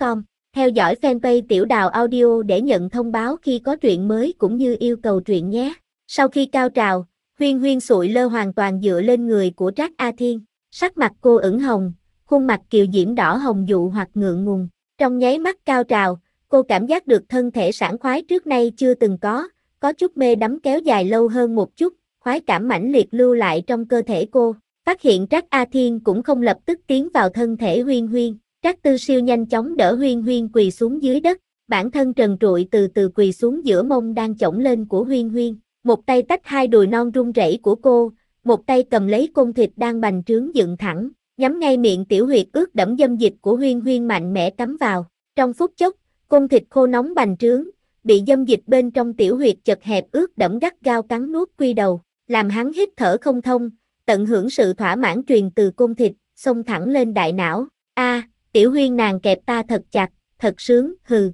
Theo dõi fanpage Tiểu Đào Audio để nhận thông báo khi có truyện mới cũng như yêu cầu truyện nhé. Sau khi cao trào, Huyên Huyên sụi lơ hoàn toàn dựa lên người của Trác A Thiên. Sắc mặt cô ửng hồng, khuôn mặt kiều diễm đỏ hồng dụ hoặc ngượng ngùng. Trong nháy mắt cao trào, cô cảm giác được thân thể sảng khoái trước nay chưa từng có chút mê đắm kéo dài lâu hơn một chút, khoái cảm mãnh liệt lưu lại trong cơ thể cô. Phát hiện Trác A Thiên cũng không lập tức tiến vào thân thể Huyên Huyên. Trác Tư Siêu nhanh chóng đỡ Huyên Huyên quỳ xuống dưới đất, bản thân trần trụi từ từ quỳ xuống giữa mông đang chổng lên của Huyên Huyên. Một tay tách hai đùi non run rẩy của cô, một tay cầm lấy côn thịt đang bành trướng dựng thẳng, nhắm ngay miệng tiểu huyệt ướt đẫm dâm dịch của Huyên Huyên mạnh mẽ cắm vào. Trong phút chốc, côn thịt khô nóng bành trướng, bị dâm dịch bên trong tiểu huyệt chật hẹp ướt đẫm gắt gao cắn nuốt quy đầu, làm hắn hít thở không thông, tận hưởng sự thỏa mãn truyền từ côn thịt, xông thẳng lên đại não. Tiểu Huyên nàng kẹp ta thật chặt, thật sướng, hừ,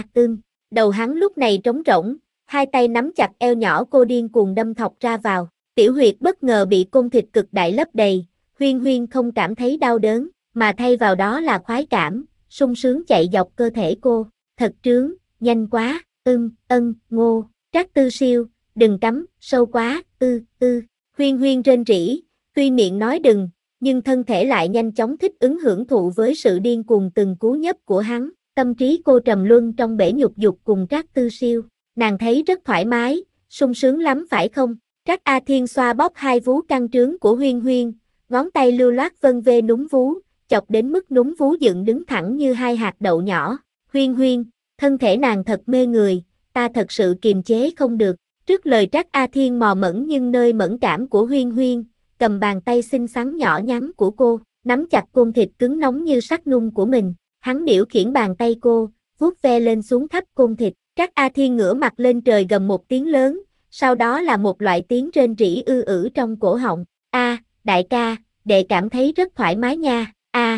Đầu hắn lúc này trống rỗng, hai tay nắm chặt eo nhỏ cô điên cuồng đâm thọc ra vào. Tiểu huyệt bất ngờ bị côn thịt cực đại lấp đầy, Huyên Huyên không cảm thấy đau đớn, mà thay vào đó là khoái cảm, sung sướng chạy dọc cơ thể cô. Thật trướng, nhanh quá, ngô, Trác Tư Siêu, đừng cắm, sâu quá, Huyên Huyên rên rỉ, tuy miệng nói đừng, nhưng thân thể lại nhanh chóng thích ứng hưởng thụ với sự điên cuồng từng cú nhấp của hắn. Tâm trí cô trầm luân trong bể nhục dục cùng Trác Tư Siêu. Nàng thấy rất thoải mái, sung sướng lắm phải không? Trác A Thiên xoa bóp hai vú căng trướng của Huyên Huyên, ngón tay lưu loát vân vê núm vú, chọc đến mức núm vú dựng đứng thẳng như hai hạt đậu nhỏ. Huyên Huyên, thân thể nàng thật mê người, ta thật sự kiềm chế không được. Trước lời Trác A Thiên mò mẫm nhưng nơi mẫn cảm của Huyên Huyên, cầm bàn tay xinh xắn nhỏ nhắn của cô, nắm chặt côn thịt cứng nóng như sắt nung của mình. Hắn điều khiển bàn tay cô, vuốt ve lên xuống thấp côn thịt. Trác A Thiên ngửa mặt lên trời gầm một tiếng lớn, sau đó là một loại tiếng rên rỉ ư trong cổ họng. Đại ca, đệ cảm thấy rất thoải mái nha.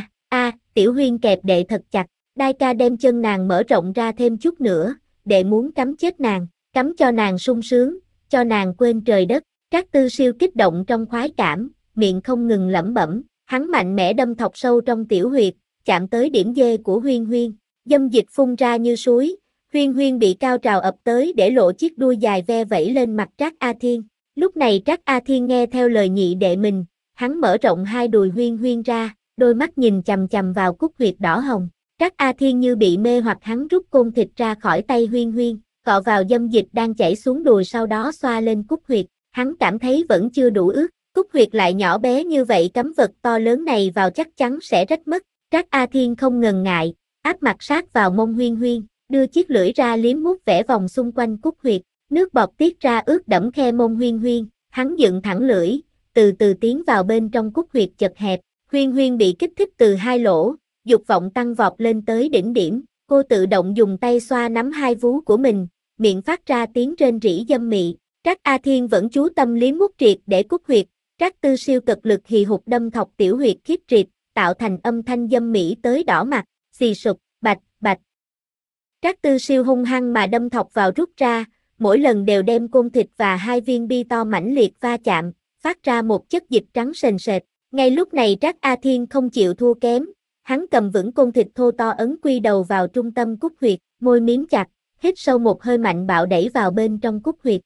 Tiểu Huyên kẹp đệ thật chặt. Đại ca đem chân nàng mở rộng ra thêm chút nữa, đệ muốn cắm chết nàng, cắm cho nàng sung sướng, cho nàng quên trời đất. Trác Tư Siêu kích động trong khoái cảm, miệng không ngừng lẩm bẩm. Hắn mạnh mẽ đâm thọc sâu trong tiểu huyệt, chạm tới điểm dê của Huyên Huyên. Dâm dịch phun ra như suối. Huyên Huyên bị cao trào ập tới để lộ chiếc đuôi dài ve vẫy lên mặt Trác A Thiên. Lúc này Trác A Thiên nghe theo lời nhị đệ mình, hắn mở rộng hai đùi Huyên Huyên ra, đôi mắt nhìn chằm chằm vào cúc huyệt đỏ hồng. Trác A Thiên như bị mê hoặc hắn rút côn thịt ra khỏi tay Huyên Huyên, cọ vào dâm dịch đang chảy xuống đùi sau đó xoa lên cúc huyệt. Hắn cảm thấy vẫn chưa đủ ướt, cúc huyệt lại nhỏ bé như vậy cắm vật to lớn này vào chắc chắn sẽ rách mất. Trác A Thiên không ngần ngại, áp mặt sát vào mông Huyên Huyên, đưa chiếc lưỡi ra liếm mút vẽ vòng xung quanh cúc huyệt, nước bọt tiết ra ướt đẫm khe mông Huyên Huyên. Hắn dựng thẳng lưỡi, từ từ tiến vào bên trong cúc huyệt chật hẹp. Huyên Huyên bị kích thích từ hai lỗ, dục vọng tăng vọt lên tới đỉnh điểm. Cô tự động dùng tay xoa nắm hai vú của mình, miệng phát ra tiếng rên rỉ dâm mị. Trác A Thiên vẫn chú tâm liếm mút triệt để cúc huyệt. Trác Tư Siêu cực lực hì hục đâm thọc tiểu huyệt khiếp triệt, tạo thành âm thanh dâm mỹ tới đỏ mặt, xì sụp, bạch, bạch. Trác Tư Siêu hung hăng mà đâm thọc vào rút ra, mỗi lần đều đem côn thịt và hai viên bi to mãnh liệt va chạm, phát ra một chất dịch trắng sền sệt. Ngay lúc này Trác A Thiên không chịu thua kém, hắn cầm vững côn thịt thô to ấn quy đầu vào trung tâm cúc huyệt, môi miếm chặt, hít sâu một hơi mạnh bạo đẩy vào bên trong cúc huyệt.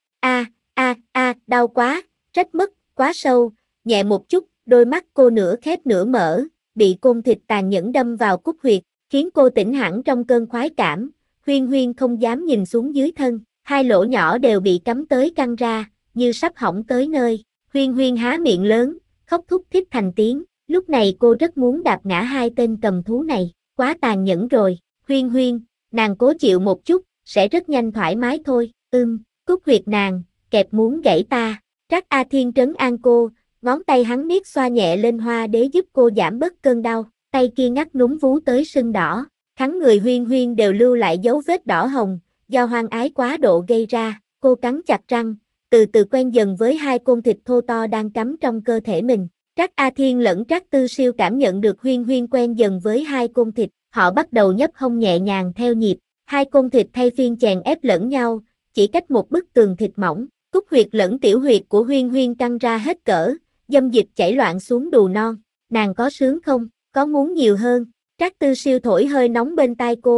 Đau quá, rách mất, quá sâu, nhẹ một chút, đôi mắt cô nửa khép nửa mở, bị côn thịt tàn nhẫn đâm vào cúc huyệt, khiến cô tỉnh hẳn trong cơn khoái cảm. Huyên Huyên không dám nhìn xuống dưới thân, hai lỗ nhỏ đều bị cắm tới căng ra, như sắp hỏng tới nơi. Huyên Huyên há miệng lớn, khóc thút thít thành tiếng. Lúc này cô rất muốn đạp ngã hai tên cầm thú này, quá tàn nhẫn rồi. Huyên Huyên, nàng cố chịu một chút, sẽ rất nhanh thoải mái thôi. Cúc huyệt nàng, kẹp muốn gãy ta. Trác A Thiên trấn an cô, ngón tay hắn miết xoa nhẹ lên hoa đế giúp cô giảm bớt cơn đau, tay kia ngắt núm vú tới sưng đỏ. Khắp người Huyên Huyên đều lưu lại dấu vết đỏ hồng, do hoang ái quá độ gây ra. Cô cắn chặt răng, từ từ quen dần với hai côn thịt thô to đang cắm trong cơ thể mình. Trác A Thiên lẫn Trác Tư Siêu cảm nhận được Huyên Huyên quen dần với hai côn thịt, họ bắt đầu nhấp hông nhẹ nhàng theo nhịp, hai côn thịt thay phiên chèn ép lẫn nhau, chỉ cách một bức tường thịt mỏng. Cúc huyệt lẫn tiểu huyệt của Huyên Huyên căng ra hết cỡ, dâm dịch chảy loạn xuống đùi non. Nàng có sướng không? Có muốn nhiều hơn? Trác Tư Siêu thổi hơi nóng bên tai cô,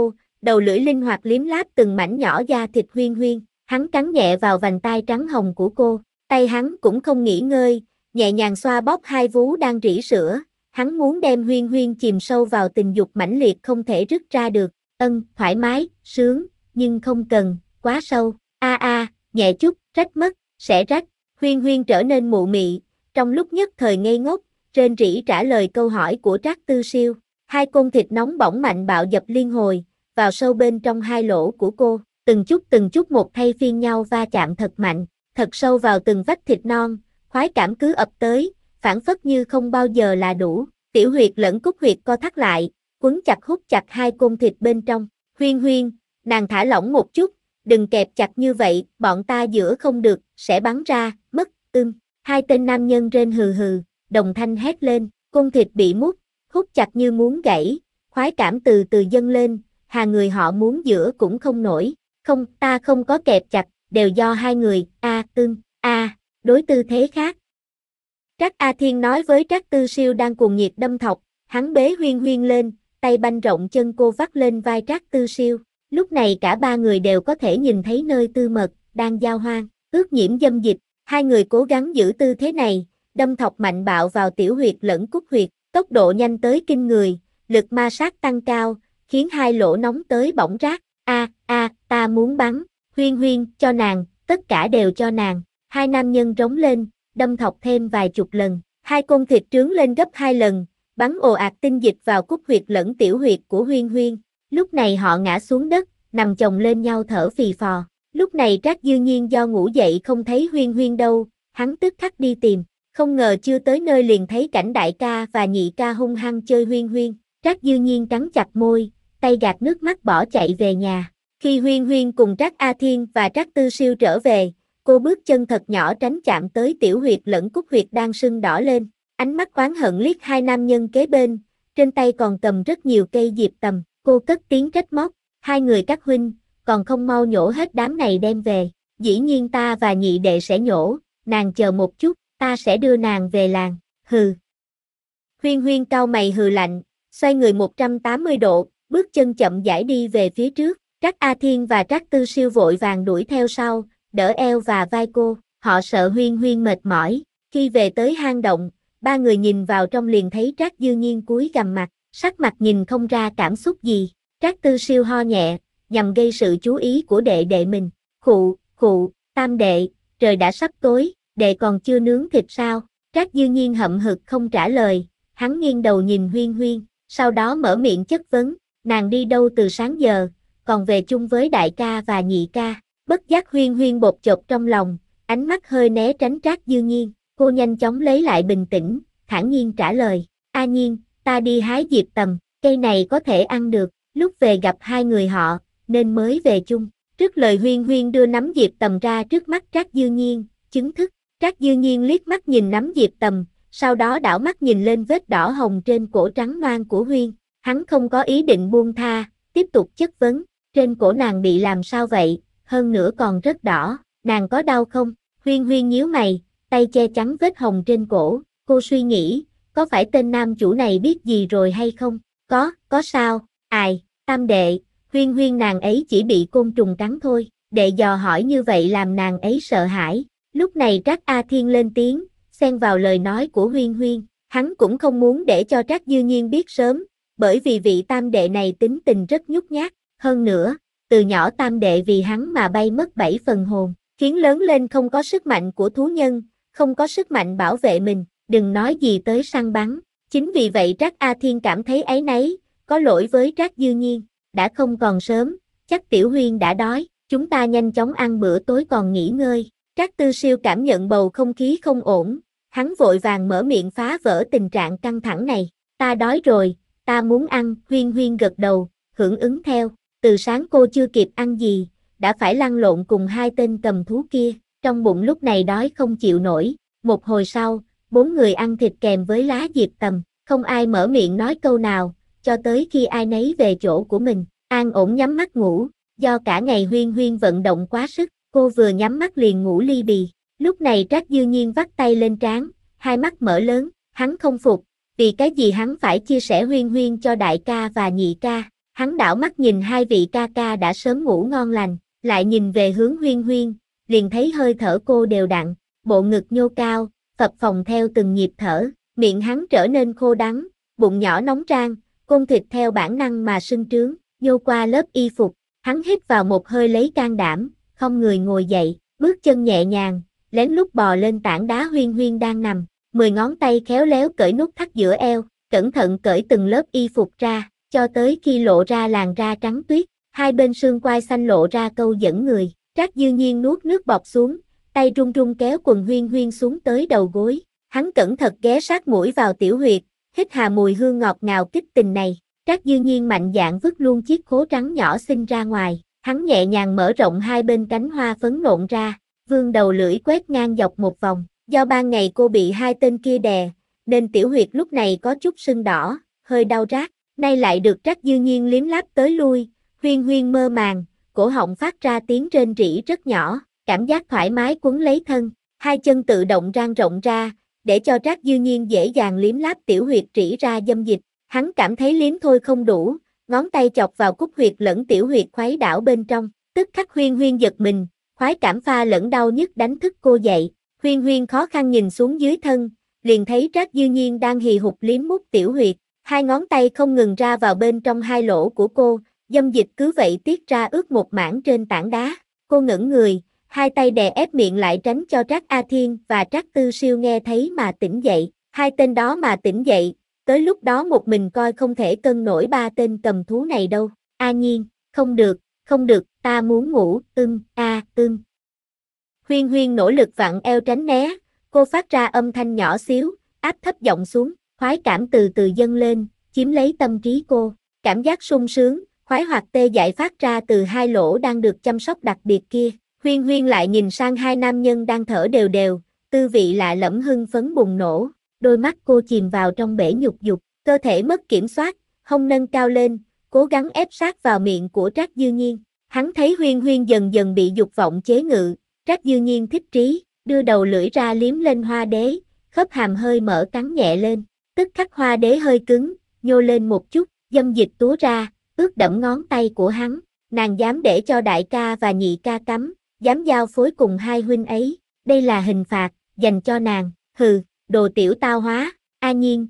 đầu lưỡi linh hoạt liếm láp từng mảnh nhỏ da thịt Huyên Huyên, hắn cắn nhẹ vào vành tai trắng hồng của cô, tay hắn cũng không nghỉ ngơi, nhẹ nhàng xoa bóp hai vú đang rỉ sữa, hắn muốn đem Huyên Huyên chìm sâu vào tình dục mãnh liệt không thể rứt ra được, thoải mái, sướng, nhưng không cần, quá sâu, nhẹ chút, rách mất, sẽ rách, Huyên Huyên trở nên mụ mị, trong lúc nhất thời ngây ngốc, rên rỉ trả lời câu hỏi của Trác Tư Siêu, hai côn thịt nóng bỏng mạnh bạo dập liên hồi, vào sâu bên trong hai lỗ của cô, từng chút một thay phiên nhau va chạm thật mạnh, thật sâu vào từng vách thịt non, khoái cảm cứ ập tới, phản phất như không bao giờ là đủ, tiểu huyệt lẫn cúc huyệt co thắt lại, quấn chặt hút chặt hai côn thịt bên trong, Huyên Huyên, nàng thả lỏng một chút, đừng kẹp chặt như vậy, bọn ta giữa không được, sẽ bắn ra, mất, hai tên nam nhân rên hừ hừ, đồng thanh hét lên, côn thịt bị mút, hút chặt như muốn gãy, khoái cảm từ từ dâng lên, hà người họ muốn giữa cũng không nổi, không, ta không có kẹp chặt, đều do hai người, đối tư thế khác. Trác A Thiên nói với Trác Tư Siêu đang cuồng nhiệt đâm thọc, hắn bế Huyên Huyên lên, tay banh rộng chân cô vắt lên vai Trác Tư Siêu, lúc này cả ba người đều có thể nhìn thấy nơi tư mật, đang giao hoang, ướt nhiễm dâm dịch, hai người cố gắng giữ tư thế này, đâm thọc mạnh bạo vào tiểu huyệt lẫn cúc huyệt, tốc độ nhanh tới kinh người, lực ma sát tăng cao, khiến hai lỗ nóng tới bỏng rát, ta muốn bắn, Huyên Huyên, cho nàng, tất cả đều cho nàng, hai nam nhân rống lên, đâm thọc thêm vài chục lần, hai côn thịt trướng lên gấp hai lần, bắn ồ ạt tinh dịch vào cúc huyệt lẫn tiểu huyệt của Huyên Huyên, lúc này họ ngã xuống đất, nằm chồng lên nhau thở phì phò, lúc này Trác Dư Nhiên do ngủ dậy không thấy Huyên Huyên đâu, hắn tức khắc đi tìm, không ngờ chưa tới nơi liền thấy cảnh đại ca và nhị ca hung hăng chơi Huyên Huyên, Trác Dư Nhiên cắn chặt môi, tay gạt nước mắt bỏ chạy về nhà. Khi Huyên Huyên cùng Trác A Thiên và Trác Tư Siêu trở về, cô bước chân thật nhỏ tránh chạm tới tiểu huyệt lẫn cúc huyệt đang sưng đỏ lên, ánh mắt oán hận liếc hai nam nhân kế bên, trên tay còn cầm rất nhiều cây diệp tầm, cô cất tiếng trách móc, hai người các huynh, còn không mau nhổ hết đám này đem về, dĩ nhiên ta và nhị đệ sẽ nhổ, nàng chờ một chút, ta sẽ đưa nàng về làng, hừ. Huyên Huyên cau mày hừ lạnh, xoay người 180 độ, bước chân chậm rãi đi về phía trước, Trác A Thiên và Trác Tư Siêu vội vàng đuổi theo sau, đỡ eo và vai cô, họ sợ Huyên Huyên mệt mỏi, khi về tới hang động, ba người nhìn vào trong liền thấy Trác Dư Nhiên cúi gằm mặt, sắc mặt nhìn không ra cảm xúc gì, Trác Tư Siêu ho nhẹ, nhằm gây sự chú ý của đệ đệ mình, khụ, tam đệ, trời đã sắp tối, đệ còn chưa nướng thịt sao, Trác Dư Nhiên hậm hực không trả lời, hắn nghiêng đầu nhìn Huyên Huyên, sau đó mở miệng chất vấn, nàng đi đâu từ sáng giờ, còn về chung với đại ca và nhị ca, bất giác Huyên Huyên bột chột trong lòng, ánh mắt hơi né tránh Trác Dư Nhiên, cô nhanh chóng lấy lại bình tĩnh, thản nhiên trả lời, A Nhiên, ta đi hái diệp tầm, cây này có thể ăn được, lúc về gặp hai người họ, nên mới về chung, trước lời Huyên Huyên đưa nắm diệp tầm ra trước mắt Trác Dư Nhiên, chứng thức, Trác Dư Nhiên liếc mắt nhìn nắm diệp tầm, sau đó đảo mắt nhìn lên vết đỏ hồng trên cổ trắng ngoan của Huyên, hắn không có ý định buông tha, tiếp tục chất vấn, trên cổ nàng bị làm sao vậy, hơn nữa còn rất đỏ, nàng có đau không? Huyên Huyên nhíu mày, tay che chắn vết hồng trên cổ, cô suy nghĩ, có phải tên nam chủ này biết gì rồi hay không? Có sao? Tam đệ, Huyên Huyên nàng ấy chỉ bị côn trùng cắn thôi, đệ dò hỏi như vậy làm nàng ấy sợ hãi. Lúc này Trác A Thiên lên tiếng, xen vào lời nói của Huyên Huyên, hắn cũng không muốn để cho Trác Dư Nhiên biết sớm, bởi vì vị tam đệ này tính tình rất nhút nhát, hơn nữa, từ nhỏ tam đệ vì hắn mà bay mất 7 phần hồn, khiến lớn lên không có sức mạnh của thú nhân, không có sức mạnh bảo vệ mình, đừng nói gì tới săn bắn. Chính vì vậy Trác A Thiên cảm thấy áy náy, có lỗi với Trác Dư Nhiên, đã không còn sớm, chắc Tiểu Huyên đã đói, chúng ta nhanh chóng ăn bữa tối còn nghỉ ngơi. Trác Tư Siêu cảm nhận bầu không khí không ổn, hắn vội vàng mở miệng phá vỡ tình trạng căng thẳng này, ta đói rồi, ta muốn ăn, Huyên Huyên gật đầu, hưởng ứng theo, từ sáng cô chưa kịp ăn gì, đã phải lăn lộn cùng hai tên cầm thú kia, trong bụng lúc này đói không chịu nổi, một hồi sau, 4 người ăn thịt kèm với lá diệp tầm, không ai mở miệng nói câu nào, cho tới khi ai nấy về chỗ của mình, an ổn nhắm mắt ngủ, do cả ngày Huyên Huyên vận động quá sức, cô vừa nhắm mắt liền ngủ li bì, lúc này Trác Dư Nhiên vắt tay lên trán, hai mắt mở lớn, hắn không phục, vì cái gì hắn phải chia sẻ Huyên Huyên cho đại ca và nhị ca, Hắn đảo mắt nhìn hai vị ca ca đã sớm ngủ ngon lành, lại nhìn về hướng Huyên Huyên, liền thấy hơi thở cô đều đặn, bộ ngực nhô cao, phập phồng theo từng nhịp thở, miệng hắn trở nên khô đắng, bụng nhỏ nóng rang, côn thịt theo bản năng mà sưng trướng, nhô qua lớp y phục, hắn hít vào một hơi lấy can đảm, không người ngồi dậy, bước chân nhẹ nhàng, lén lút bò lên tảng đá Huyên Huyên đang nằm, 10 ngón tay khéo léo cởi nút thắt giữa eo, cẩn thận cởi từng lớp y phục ra, cho tới khi lộ ra làn da trắng tuyết, hai bên xương quai xanh lộ ra câu dẫn người. Trác Dư Nhiên nuốt nước bọt xuống, tay run run kéo quần Huyên Huyên xuống tới đầu gối, hắn cẩn thận ghé sát mũi vào tiểu huyệt, hít hà mùi hương ngọt ngào kích tình này. Trác Dư Nhiên mạnh dạn vứt luôn chiếc khố trắng nhỏ xinh ra ngoài, hắn nhẹ nhàng mở rộng hai bên cánh hoa phấn nộn ra, vươn đầu lưỡi quét ngang dọc một vòng, do ban ngày cô bị hai tên kia đè, nên tiểu huyệt lúc này có chút sưng đỏ, hơi đau rát, nay lại được Trác Dư Nhiên liếm láp tới lui, Huyên Huyên mơ màng, cổ họng phát ra tiếng rên rỉ rất nhỏ, cảm giác thoải mái quấn lấy thân, hai chân tự động rang rộng ra, để cho Trác Dư Nhiên dễ dàng liếm láp tiểu huyệt rỉ ra dâm dịch, hắn cảm thấy liếm thôi không đủ, ngón tay chọc vào cúc huyệt lẫn tiểu huyệt khuấy đảo bên trong, tức khắc Huyên Huyên giật mình, khoái cảm pha lẫn đau nhức đánh thức cô dậy, Huyên Huyên khó khăn nhìn xuống dưới thân, liền thấy Trác Dư Nhiên đang hì hục liếm mút tiểu huyệt, hai ngón tay không ngừng ra vào bên trong hai lỗ của cô, dâm dịch cứ vậy tiết ra ướt một mảng trên tảng đá, cô ngẩng người, hai tay đè ép miệng lại tránh cho Trác A Thiên và Trác Tư Siêu nghe thấy mà tỉnh dậy, hai tên đó mà tỉnh dậy, tới lúc đó một mình coi không thể cân nổi ba tên cầm thú này đâu, A Nhiên, không được, ta muốn ngủ, Huyên Huyên nỗ lực vặn eo tránh né, cô phát ra âm thanh nhỏ xíu, áp thấp giọng xuống, khoái cảm từ từ dâng lên, chiếm lấy tâm trí cô, cảm giác sung sướng, khoái hoạt tê dại phát ra từ hai lỗ đang được chăm sóc đặc biệt kia. Huyên Huyên lại nhìn sang hai nam nhân đang thở đều đều, tư vị lạ lẫm hưng phấn bùng nổ, đôi mắt cô chìm vào trong bể nhục dục, cơ thể mất kiểm soát, hông nâng cao lên, cố gắng ép sát vào miệng của Trác Dư Nhiên. Hắn thấy Huyên Huyên dần dần bị dục vọng chế ngự, Trác Dư Nhiên thích trí, đưa đầu lưỡi ra liếm lên hoa đế, khớp hàm hơi mở cắn nhẹ lên, tức khắc hoa đế hơi cứng, nhô lên một chút, dâm dịch túa ra, ướt đẫm ngón tay của hắn, nàng dám để cho đại ca và nhị ca cắm, dám giao phối cùng hai huynh ấy, đây là hình phạt, dành cho nàng, hừ, đồ tiểu tao hóa, A Nhiên,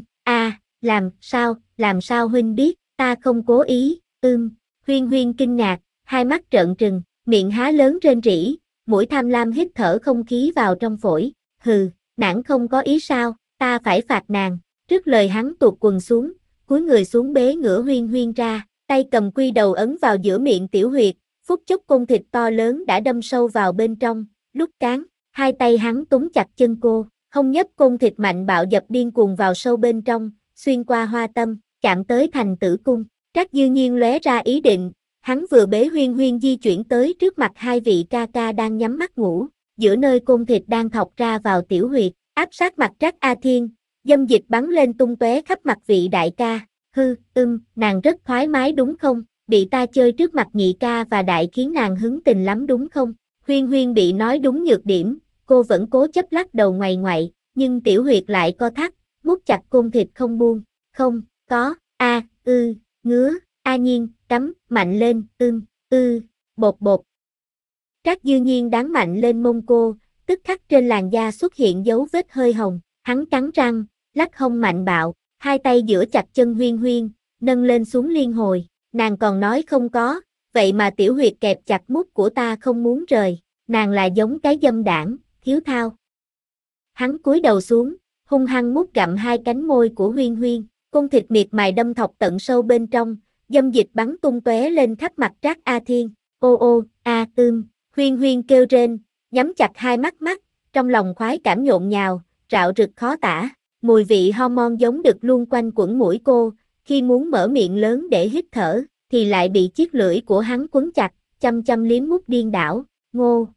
làm sao huynh biết, ta không cố ý, Huyên Huyên kinh ngạc, hai mắt trợn trừng, miệng há lớn rên rỉ, mũi tham lam hít thở không khí vào trong phổi, hừ, nản không có ý sao, ta phải phạt nàng, trước lời hắn tuột quần xuống, cúi người xuống bế ngửa Huyên Huyên ra, tay cầm quy đầu ấn vào giữa miệng tiểu huyệt, phút chốc côn thịt to lớn đã đâm sâu vào bên trong, lúc cán, hai tay hắn túm chặt chân cô, hông nhấp côn thịt mạnh bạo dập điên cuồng vào sâu bên trong, xuyên qua hoa tâm, chạm tới thành tử cung. Trác Dư Nhiên lóe ra ý định, hắn vừa bế Huyên Huyên di chuyển tới trước mặt hai vị ca ca đang nhắm mắt ngủ, giữa nơi côn thịt đang thọc ra vào tiểu huyệt, áp sát mặt Trác A Thiên, dâm dịch bắn lên tung tóe khắp mặt vị đại ca, nàng rất thoải mái đúng không, bị ta chơi trước mặt nhị ca và đại khiến nàng hứng tình lắm đúng không, Huyên Huyên bị nói đúng nhược điểm, cô vẫn cố chấp lắc đầu ngoại ngoại, nhưng tiểu huyệt lại co thắt, mút chặt côn thịt không buông, không, có, ngứa, A Nhiên, cắm, mạnh lên, bột bột. Trác Dư Nhiên đáng mạnh lên mông cô, tức khắc trên làn da xuất hiện dấu vết hơi hồng, hắn cắn răng, lắc hông mạnh bạo, hai tay giữ chặt chân Huyên Huyên, nâng lên xuống liên hồi, nàng còn nói không có, vậy mà tiểu huyệt kẹp chặt mút của ta không muốn rời, nàng là giống cái dâm đảng, thiếu thao. Hắn cúi đầu xuống, hung hăng mút gặm hai cánh môi của Huyên Huyên, côn thịt miệt mài đâm thọc tận sâu bên trong, dâm dịch bắn tung tóe lên khắp mặt Trác A Thiên, Huyên Huyên kêu rên, nhắm chặt hai mắt, trong lòng khoái cảm nhộn nhào, rạo rực khó tả, mùi vị hormone giống được luôn quanh quẩn mũi cô, khi muốn mở miệng lớn để hít thở, thì lại bị chiếc lưỡi của hắn quấn chặt, chăm chăm liếm mút điên đảo, ngô,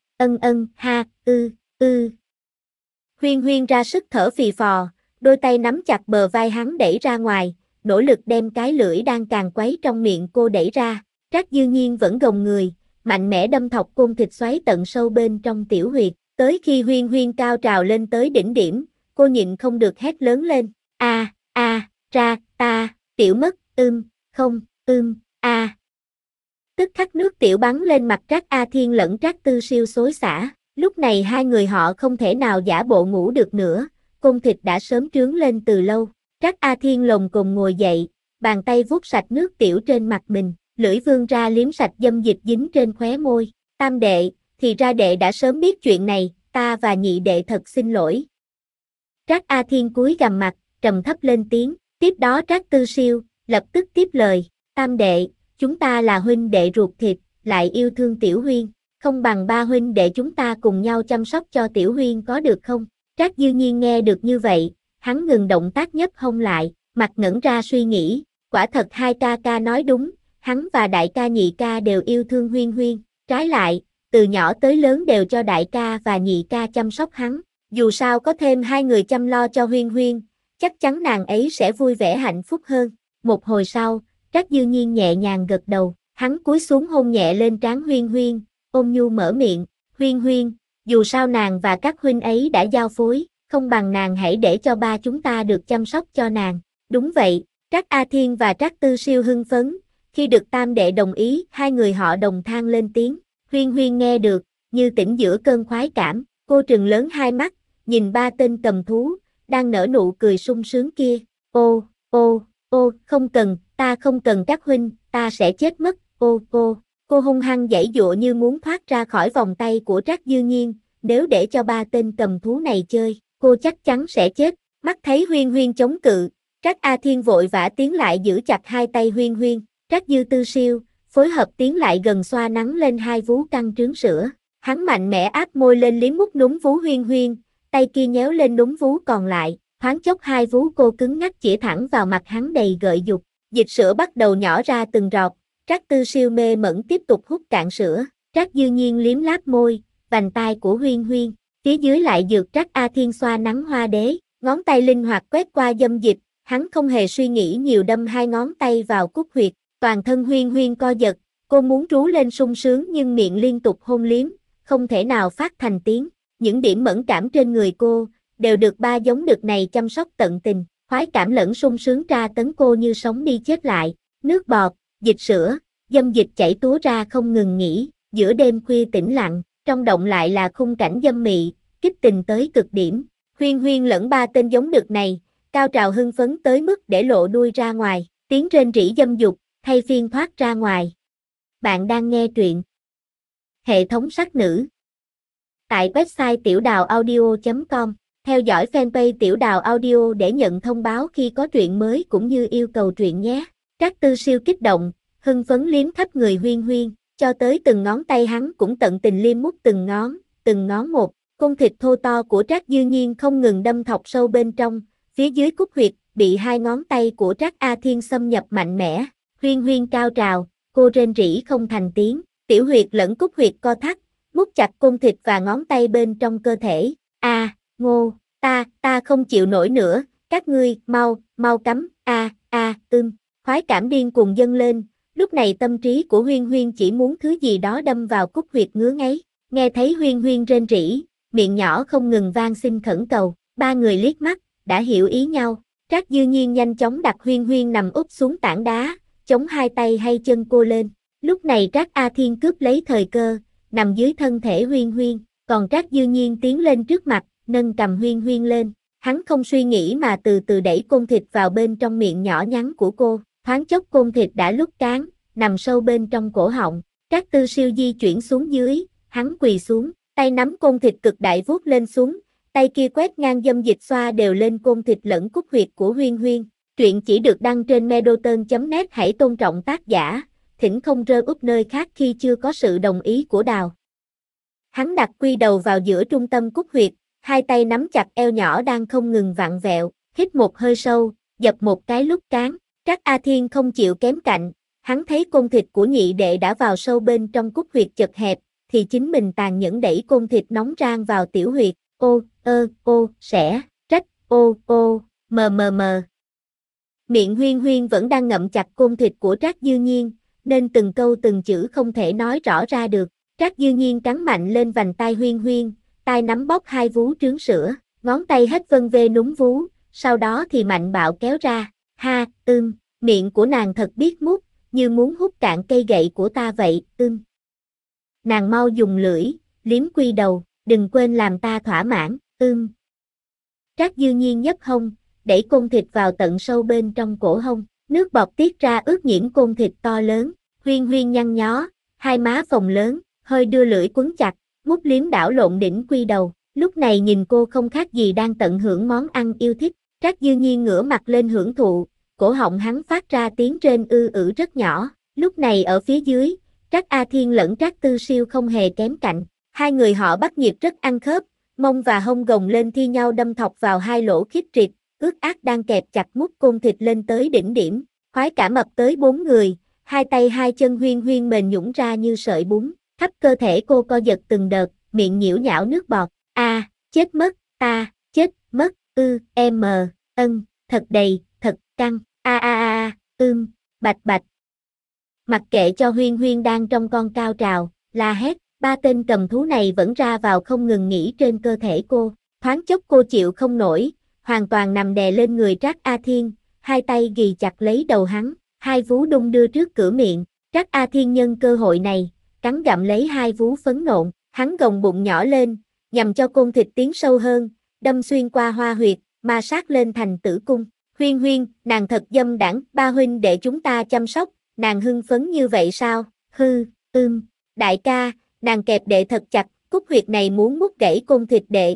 Huyên Huyên ra sức thở phì phò, đôi tay nắm chặt bờ vai hắn đẩy ra ngoài, nỗ lực đem cái lưỡi đang càng quấy trong miệng cô đẩy ra, Trác Dư Nhiên vẫn gồng người, mạnh mẽ đâm thọc côn thịt xoáy tận sâu bên trong tiểu huyệt, tới khi Huyên Huyên cao trào lên tới đỉnh điểm, cô nhịn không được hét lớn lên, ra, ta, tiểu mất, a. Tức khắc nước tiểu bắn lên mặt Trác A Thiên lẫn Trác Tư Siêu xối xả. Lúc này hai người họ không thể nào giả bộ ngủ được nữa, côn thịt đã sớm trướng lên từ lâu. Trác A Thiên lồm cồm ngồi dậy, bàn tay vuốt sạch nước tiểu trên mặt mình, lưỡi vươn ra liếm sạch dâm dịch dính trên khóe môi. Tam đệ, thì ra đệ đã sớm biết chuyện này, ta và nhị đệ thật xin lỗi. Trác A Thiên cúi gằm mặt, trầm thấp lên tiếng, tiếp đó Trác Tư Siêu lập tức tiếp lời, tam đệ, chúng ta là huynh đệ ruột thịt, lại yêu thương Tiểu Huyên, không bằng ba huynh đệ chúng ta cùng nhau chăm sóc cho Tiểu Huyên có được không? Trác Dư Nhiên nghe được như vậy, hắn ngừng động tác nhấc hông lại, mặt ngẩn ra suy nghĩ, quả thật hai ca ca nói đúng, hắn và đại ca nhị ca đều yêu thương Huyên Huyên, trái lại, từ nhỏ tới lớn đều cho đại ca và nhị ca chăm sóc hắn, dù sao có thêm hai người chăm lo cho Huyên Huyên, chắc chắn nàng ấy sẽ vui vẻ hạnh phúc hơn. Một hồi sau, Trác Dư Nhiên nhẹ nhàng gật đầu, hắn cúi xuống hôn nhẹ lên trán Huyên Huyên, ôm nhu mở miệng, Huyên Huyên, dù sao nàng và các huynh ấy đã giao phối, không bằng nàng hãy để cho ba chúng ta được chăm sóc cho nàng. Đúng vậy, Trác A Thiên và Trác Tư Siêu hưng phấn, khi được tam đệ đồng ý, hai người họ đồng than lên tiếng. Huyên Huyên nghe được, như tỉnh giữa cơn khoái cảm, cô trừng lớn hai mắt, nhìn ba tên cầm thú, đang nở nụ cười sung sướng kia. Ô, không cần, ta không cần các huynh, ta sẽ chết mất, cô hung hăng giãy giụa như muốn thoát ra khỏi vòng tay của Trác Dư Nhiên, nếu để cho ba tên cầm thú này chơi, cô chắc chắn sẽ chết. Mắt thấy Huyên Huyên chống cự, Trác A Thiên vội vã tiến lại giữ chặt hai tay Huyên Huyên, Trác Dư Tư Siêu phối hợp tiến lại gần xoa nắn lên hai vú căng trướng sữa, hắn mạnh mẽ áp môi lên liếm mút núm vú Huyên Huyên, tay kia nhéo lên núm vú còn lại, thoáng chốc hai vú cô cứng ngắc chĩa thẳng vào mặt hắn đầy gợi dục, dịch sữa bắt đầu nhỏ ra từng giọt. Trác Tư Siêu mê mẩn tiếp tục hút cạn sữa, Trác Dư Nhiên liếm láp môi, vành tai của Huyên Huyên, phía dưới lại dược Trác A Thiên xoa nắng hoa đế, ngón tay linh hoạt quét qua dâm dịch, hắn không hề suy nghĩ nhiều đâm hai ngón tay vào cúc huyệt, toàn thân Huyên Huyên co giật, cô muốn trú lên sung sướng nhưng miệng liên tục hôn liếm, không thể nào phát thành tiếng, những điểm mẫn cảm trên người cô, đều được ba giống đực này chăm sóc tận tình, khoái cảm lẫn sung sướng tra tấn cô như sống đi chết lại, nước bọt, dịch sữa, dâm dịch chảy túa ra không ngừng nghỉ, giữa đêm khuya tĩnh lặng, trong động lại là khung cảnh dâm mị, kích tình tới cực điểm, Huyên Huyên lẫn ba tên giống đực này, cao trào hưng phấn tới mức để lộ đuôi ra ngoài, tiếng rên rỉ dâm dục, thay phiên thoát ra ngoài. Bạn đang nghe truyện hệ thống sắc nữ tại website tiểu đào audio.com. Theo dõi fanpage Tiểu Đào Audio để nhận thông báo khi có truyện mới cũng như yêu cầu truyện nhé. Trác Tư Siêu kích động, hưng phấn liếm khắp người Huyên Huyên, cho tới từng ngón tay hắn cũng tận tình liếm mút từng ngón một. Cung thịt thô to của Trác Dư Nhiên không ngừng đâm thọc sâu bên trong, phía dưới cúc huyệt bị hai ngón tay của Trác A Thiên xâm nhập mạnh mẽ. Huyên Huyên cao trào, cô rên rỉ không thành tiếng, tiểu huyệt lẫn cúc huyệt co thắt, mút chặt cung thịt và ngón tay bên trong cơ thể. Ngô, ta không chịu nổi nữa, các ngươi, mau cắm, khoái cảm điên cuồng dâng lên, lúc này tâm trí của Huyên Huyên chỉ muốn thứ gì đó đâm vào cúc huyệt ngứa ngáy, nghe thấy Huyên Huyên rên rỉ, miệng nhỏ không ngừng van xin khẩn cầu, ba người liếc mắt, đã hiểu ý nhau, Trác Dư Nhiên nhanh chóng đặt Huyên Huyên nằm úp xuống tảng đá, chống hai tay hay chân cô lên, lúc này Trác A Thiên cướp lấy thời cơ, nằm dưới thân thể Huyên Huyên, còn Trác Dư Nhiên tiến lên trước mặt, nâng cầm Huyên Huyên lên, hắn không suy nghĩ mà từ từ đẩy côn thịt vào bên trong miệng nhỏ nhắn của cô, thoáng chốc côn thịt đã lúc cán, nằm sâu bên trong cổ họng, Trác Tư Siêu di chuyển xuống dưới, hắn quỳ xuống, tay nắm côn thịt cực đại vuốt lên xuống, tay kia quét ngang dâm dịch xoa đều lên côn thịt lẫn cúc huyệt của Huyên Huyên, truyện chỉ được đăng trên medoton.net, hãy tôn trọng tác giả, thỉnh không rơ úp nơi khác khi chưa có sự đồng ý của Đào. Hắn đặt quy đầu vào giữa trung tâm cúc huyệt, hai tay nắm chặt eo nhỏ đang không ngừng vặn vẹo, hít một hơi sâu, dập một cái lúc cán. Trác A Thiên không chịu kém cạnh, hắn thấy côn thịt của nhị đệ đã vào sâu bên trong cúc huyệt chật hẹp, thì chính mình tàn nhẫn đẩy côn thịt nóng rang vào tiểu huyệt, trách, mờ. Miệng Huyên Huyên vẫn đang ngậm chặt côn thịt của Trác Dư Nhiên, nên từng câu từng chữ không thể nói rõ ra được. Trác Dư Nhiên cắn mạnh lên vành tai Huyên Huyên, tay nắm bóp hai vú trướng sữa, ngón tay hết vân vê núm vú, sau đó thì mạnh bạo kéo ra. Miệng của nàng thật biết mút, như muốn hút cạn cây gậy của ta vậy, Nàng mau dùng lưỡi, liếm quy đầu, đừng quên làm ta thỏa mãn, Trác Dư Nhiên nhấc hông, đẩy côn thịt vào tận sâu bên trong cổ hông, nước bọt tiết ra ướt nhiễm côn thịt to lớn, Huyên Huyên nhăn nhó, hai má phồng lớn, hơi đưa lưỡi quấn chặt, mút liếm đảo lộn đỉnh quy đầu, lúc này nhìn cô không khác gì đang tận hưởng món ăn yêu thích, Trác Dư Nhiên ngửa mặt lên hưởng thụ, cổ họng hắn phát ra tiếng rên rất nhỏ, lúc này ở phía dưới, Trác A Thiên lẫn Trác Tư Siêu không hề kém cạnh, hai người họ bắt nhịp rất ăn khớp, mông và hông gồng lên thi nhau đâm thọc vào hai lỗ khít rịt, ướt át đang kẹp chặt mút côn thịt lên tới đỉnh điểm, khoái cảm ập tới bốn người, hai tay hai chân Huyên Huyên mềm nhũn ra như sợi bún, khắp cơ thể cô co giật từng đợt, miệng nhiễu nhão nước bọt, chết mất, chết mất, thật đầy, thật căng, bạch bạch. Mặc kệ cho Huyên Huyên đang trong con cao trào, la hét, ba tên cầm thú này vẫn ra vào không ngừng nghỉ trên cơ thể cô, thoáng chốc cô chịu không nổi, hoàn toàn nằm đè lên người Trác A Thiên, hai tay ghì chặt lấy đầu hắn, hai vú đung đưa trước cửa miệng, Trác A Thiên nhân cơ hội này, cắn gặm lấy hai vú phấn nộn, hắn gồng bụng nhỏ lên, nhằm cho côn thịt tiến sâu hơn, đâm xuyên qua hoa huyệt, ma sát lên thành tử cung. Huyên Huyên, nàng thật dâm đãng, ba huynh để chúng ta chăm sóc, nàng hưng phấn như vậy sao? Đại ca, nàng kẹp đệ thật chặt, cúc huyệt này muốn mút gãy côn thịt đệ,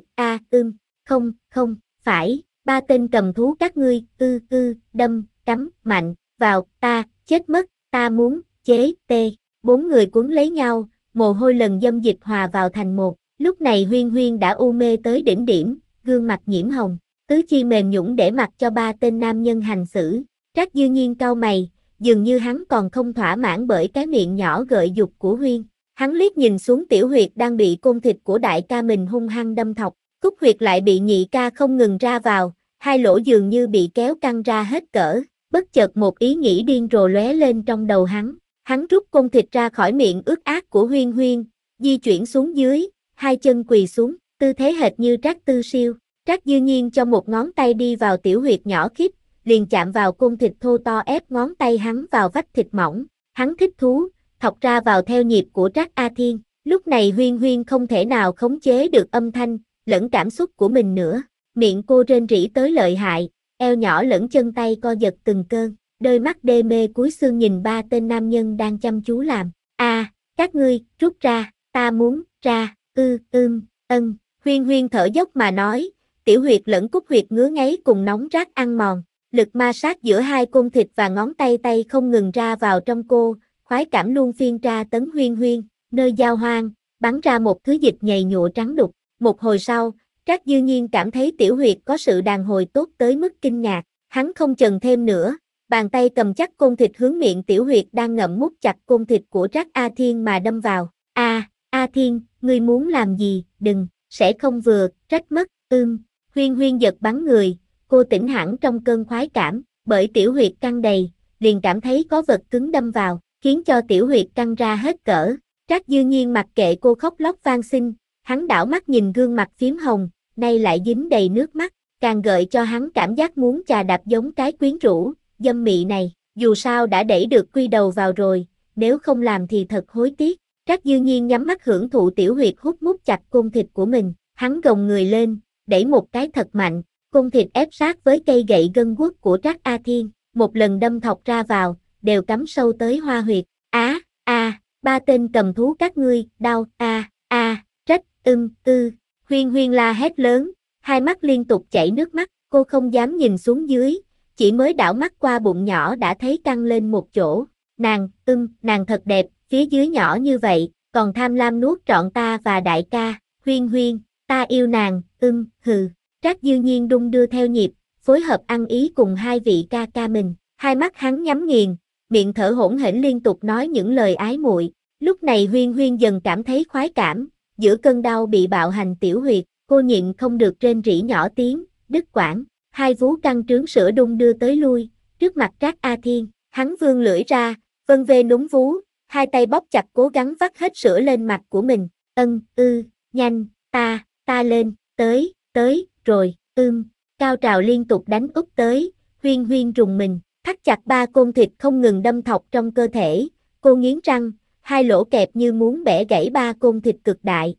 không, phải, ba tên cầm thú các ngươi, đâm, cắm, mạnh, vào, ta, chết mất, ta muốn, chế, tê, bốn người cuốn lấy nhau, mồ hôi lần dâm dịch hòa vào thành một, lúc này Huyên Huyên đã u mê tới đỉnh điểm, gương mặt nhiễm hồng, tứ chi mềm nhũn để mặc cho ba tên nam nhân hành xử, Trác Dư Nhiên cau mày, dường như hắn còn không thỏa mãn bởi cái miệng nhỏ gợi dục của Huyên. Hắn liếc nhìn xuống tiểu huyệt đang bị côn thịt của đại ca mình hung hăng đâm thọc, cúc huyệt lại bị nhị ca không ngừng ra vào, hai lỗ dường như bị kéo căng ra hết cỡ, bất chợt một ý nghĩ điên rồ lóe lên trong đầu hắn rút côn thịt ra khỏi miệng ướt át của Huyên Huyên, di chuyển xuống dưới, hai chân quỳ xuống, tư thế hệt như Trác Tư Siêu, Trác Dư Nhiên cho một ngón tay đi vào tiểu huyệt nhỏ khít, liền chạm vào côn thịt thô to ép ngón tay hắn vào vách thịt mỏng, hắn thích thú, thọc ra vào theo nhịp của Trác A Thiên, lúc này Huyên Huyên không thể nào khống chế được âm thanh, lẫn cảm xúc của mình nữa, miệng cô rên rỉ tới lợi hại, eo nhỏ lẫn chân tay co giật từng cơn, đôi mắt đê mê cúi xương nhìn ba tên nam nhân đang chăm chú làm, các ngươi, rút ra, ta muốn, ra, Huyên Huyên thở dốc mà nói, tiểu huyệt lẫn cúc huyệt ngứa ngáy cùng nóng rát ăn mòn, lực ma sát giữa hai côn thịt và ngón tay không ngừng ra vào trong cô, khoái cảm luôn phiên tra tấn Huyên Huyên, nơi giao hoang, bắn ra một thứ dịch nhầy nhụa trắng đục. Một hồi sau, Trác Dư Nhiên cảm thấy tiểu huyệt có sự đàn hồi tốt tới mức kinh ngạc, hắn không chần thêm nữa, bàn tay cầm chắc côn thịt hướng miệng tiểu huyệt đang ngậm mút chặt côn thịt của Trác A Thiên mà đâm vào. A Thiên, ngươi muốn làm gì, đừng, sẽ không vừa, trách mất, Huyên Huyên giật bắn người, cô tỉnh hẳn trong cơn khoái cảm, bởi tiểu huyệt căng đầy, liền cảm thấy có vật cứng đâm vào, khiến cho tiểu huyệt căng ra hết cỡ. Trác Dư Nhiên mặc kệ cô khóc lóc van xin, hắn đảo mắt nhìn gương mặt phím hồng, nay lại dính đầy nước mắt, càng gợi cho hắn cảm giác muốn chà đạp giống cái quyến rũ, dâm mị này, dù sao đã đẩy được quy đầu vào rồi, nếu không làm thì thật hối tiếc. Trác Dư Nhiên nhắm mắt hưởng thụ tiểu huyệt hút mút chặt côn thịt của mình, hắn gồng người lên, đẩy một cái thật mạnh, côn thịt ép sát với cây gậy gân guốc của Trác A Thiên, một lần đâm thọc ra vào, đều cắm sâu tới hoa huyệt. Ba tên cầm thú các ngươi, đau, trách, Huyên Huyên la hét lớn, hai mắt liên tục chảy nước mắt, cô không dám nhìn xuống dưới, chỉ mới đảo mắt qua bụng nhỏ đã thấy căng lên một chỗ, nàng thật đẹp, phía dưới nhỏ như vậy, còn tham lam nuốt trọn ta và đại ca, Huyên Huyên, ta yêu nàng, Trác Dư Nhiên đung đưa theo nhịp, phối hợp ăn ý cùng hai vị ca ca mình, hai mắt hắn nhắm nghiền, miệng thở hổn hển liên tục nói những lời ái muội. Lúc này Huyên Huyên dần cảm thấy khoái cảm, giữa cơn đau bị bạo hành tiểu huyệt, cô nhịn không được rên rỉ nhỏ tiếng, đứt quãng, hai vú căng trướng sữa đung đưa tới lui, trước mặt Trác A Thiên, hắn vươn lưỡi ra, vân vê núm vú, hai tay bóp chặt cố gắng vắt hết sữa lên mặt của mình, nhanh, ta lên, tới, rồi, cao trào liên tục đánh úp tới, Huyên Huyên rùng mình, Thắt chặt ba côn thịt không ngừng đâm thọc trong cơ thể, cô nghiến răng, hai lỗ kẹp như muốn bẻ gãy ba côn thịt cực đại.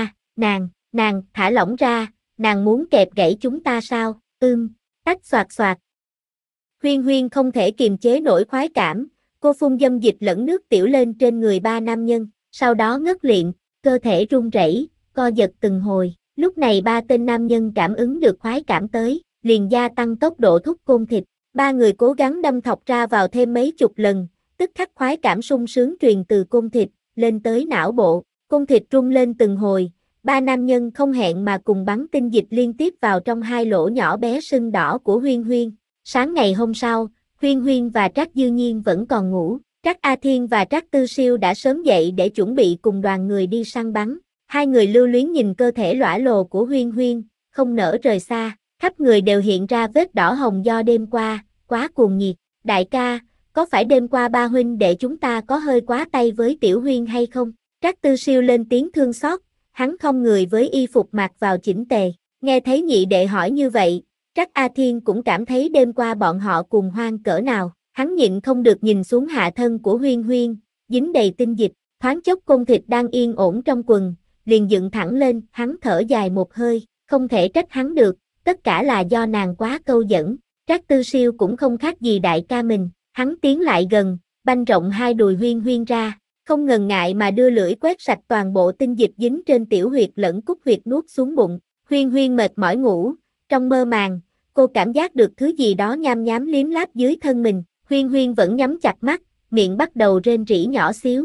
Nàng, thả lỏng ra, nàng muốn kẹp gãy chúng ta sao? Tách xoạt xoạt. Huyên Huyên không thể kiềm chế nổi khoái cảm, cô phun dâm dịch lẫn nước tiểu lên trên người ba nam nhân, sau đó ngất liệm, cơ thể run rẩy, co giật từng hồi. Lúc này ba tên nam nhân cảm ứng được khoái cảm tới, liền gia tăng tốc độ thúc côn thịt. Ba người cố gắng đâm thọc ra vào thêm mấy chục lần, tức khắc khoái cảm sung sướng truyền từ côn thịt lên tới não bộ. Côn thịt rung lên từng hồi, ba nam nhân không hẹn mà cùng bắn tinh dịch liên tiếp vào trong hai lỗ nhỏ bé sưng đỏ của Huyên Huyên. Sáng ngày hôm sau, Huyên Huyên và Trác Dư Nhiên vẫn còn ngủ. Trác A Thiên và Trác Tư Siêu đã sớm dậy để chuẩn bị cùng đoàn người đi săn bắn. Hai người lưu luyến nhìn cơ thể lõa lồ của Huyên Huyên, không nỡ rời xa. Khắp người đều hiện ra vết đỏ hồng do đêm qua, quá cuồng nhiệt. Đại ca, có phải đêm qua ba huynh đệ chúng ta có hơi quá tay với Tiểu Huyên hay không? Trác Tư Siêu lên tiếng thương xót, hắn không người với y phục mặc vào chỉnh tề. Nghe thấy nhị đệ hỏi như vậy, Trác A Thiên cũng cảm thấy đêm qua bọn họ cùng hoang cỡ nào. Hắn nhịn không được nhìn xuống hạ thân của Huyên Huyên, dính đầy tinh dịch, thoáng chốc côn thịt đang yên ổn trong quần, liền dựng thẳng lên, hắn thở dài một hơi, không thể trách hắn được, tất cả là do nàng quá câu dẫn. Trác Tư Siêu cũng không khác gì đại ca mình, hắn tiến lại gần, banh rộng hai đùi Huyên Huyên ra, không ngần ngại mà đưa lưỡi quét sạch toàn bộ tinh dịch dính trên tiểu huyệt lẫn cúc huyệt nuốt xuống bụng. Huyên Huyên mệt mỏi ngủ, trong mơ màng, cô cảm giác được thứ gì đó nham nhám liếm láp dưới thân mình. Huyên Huyên vẫn nhắm chặt mắt, miệng bắt đầu rên rỉ nhỏ xíu,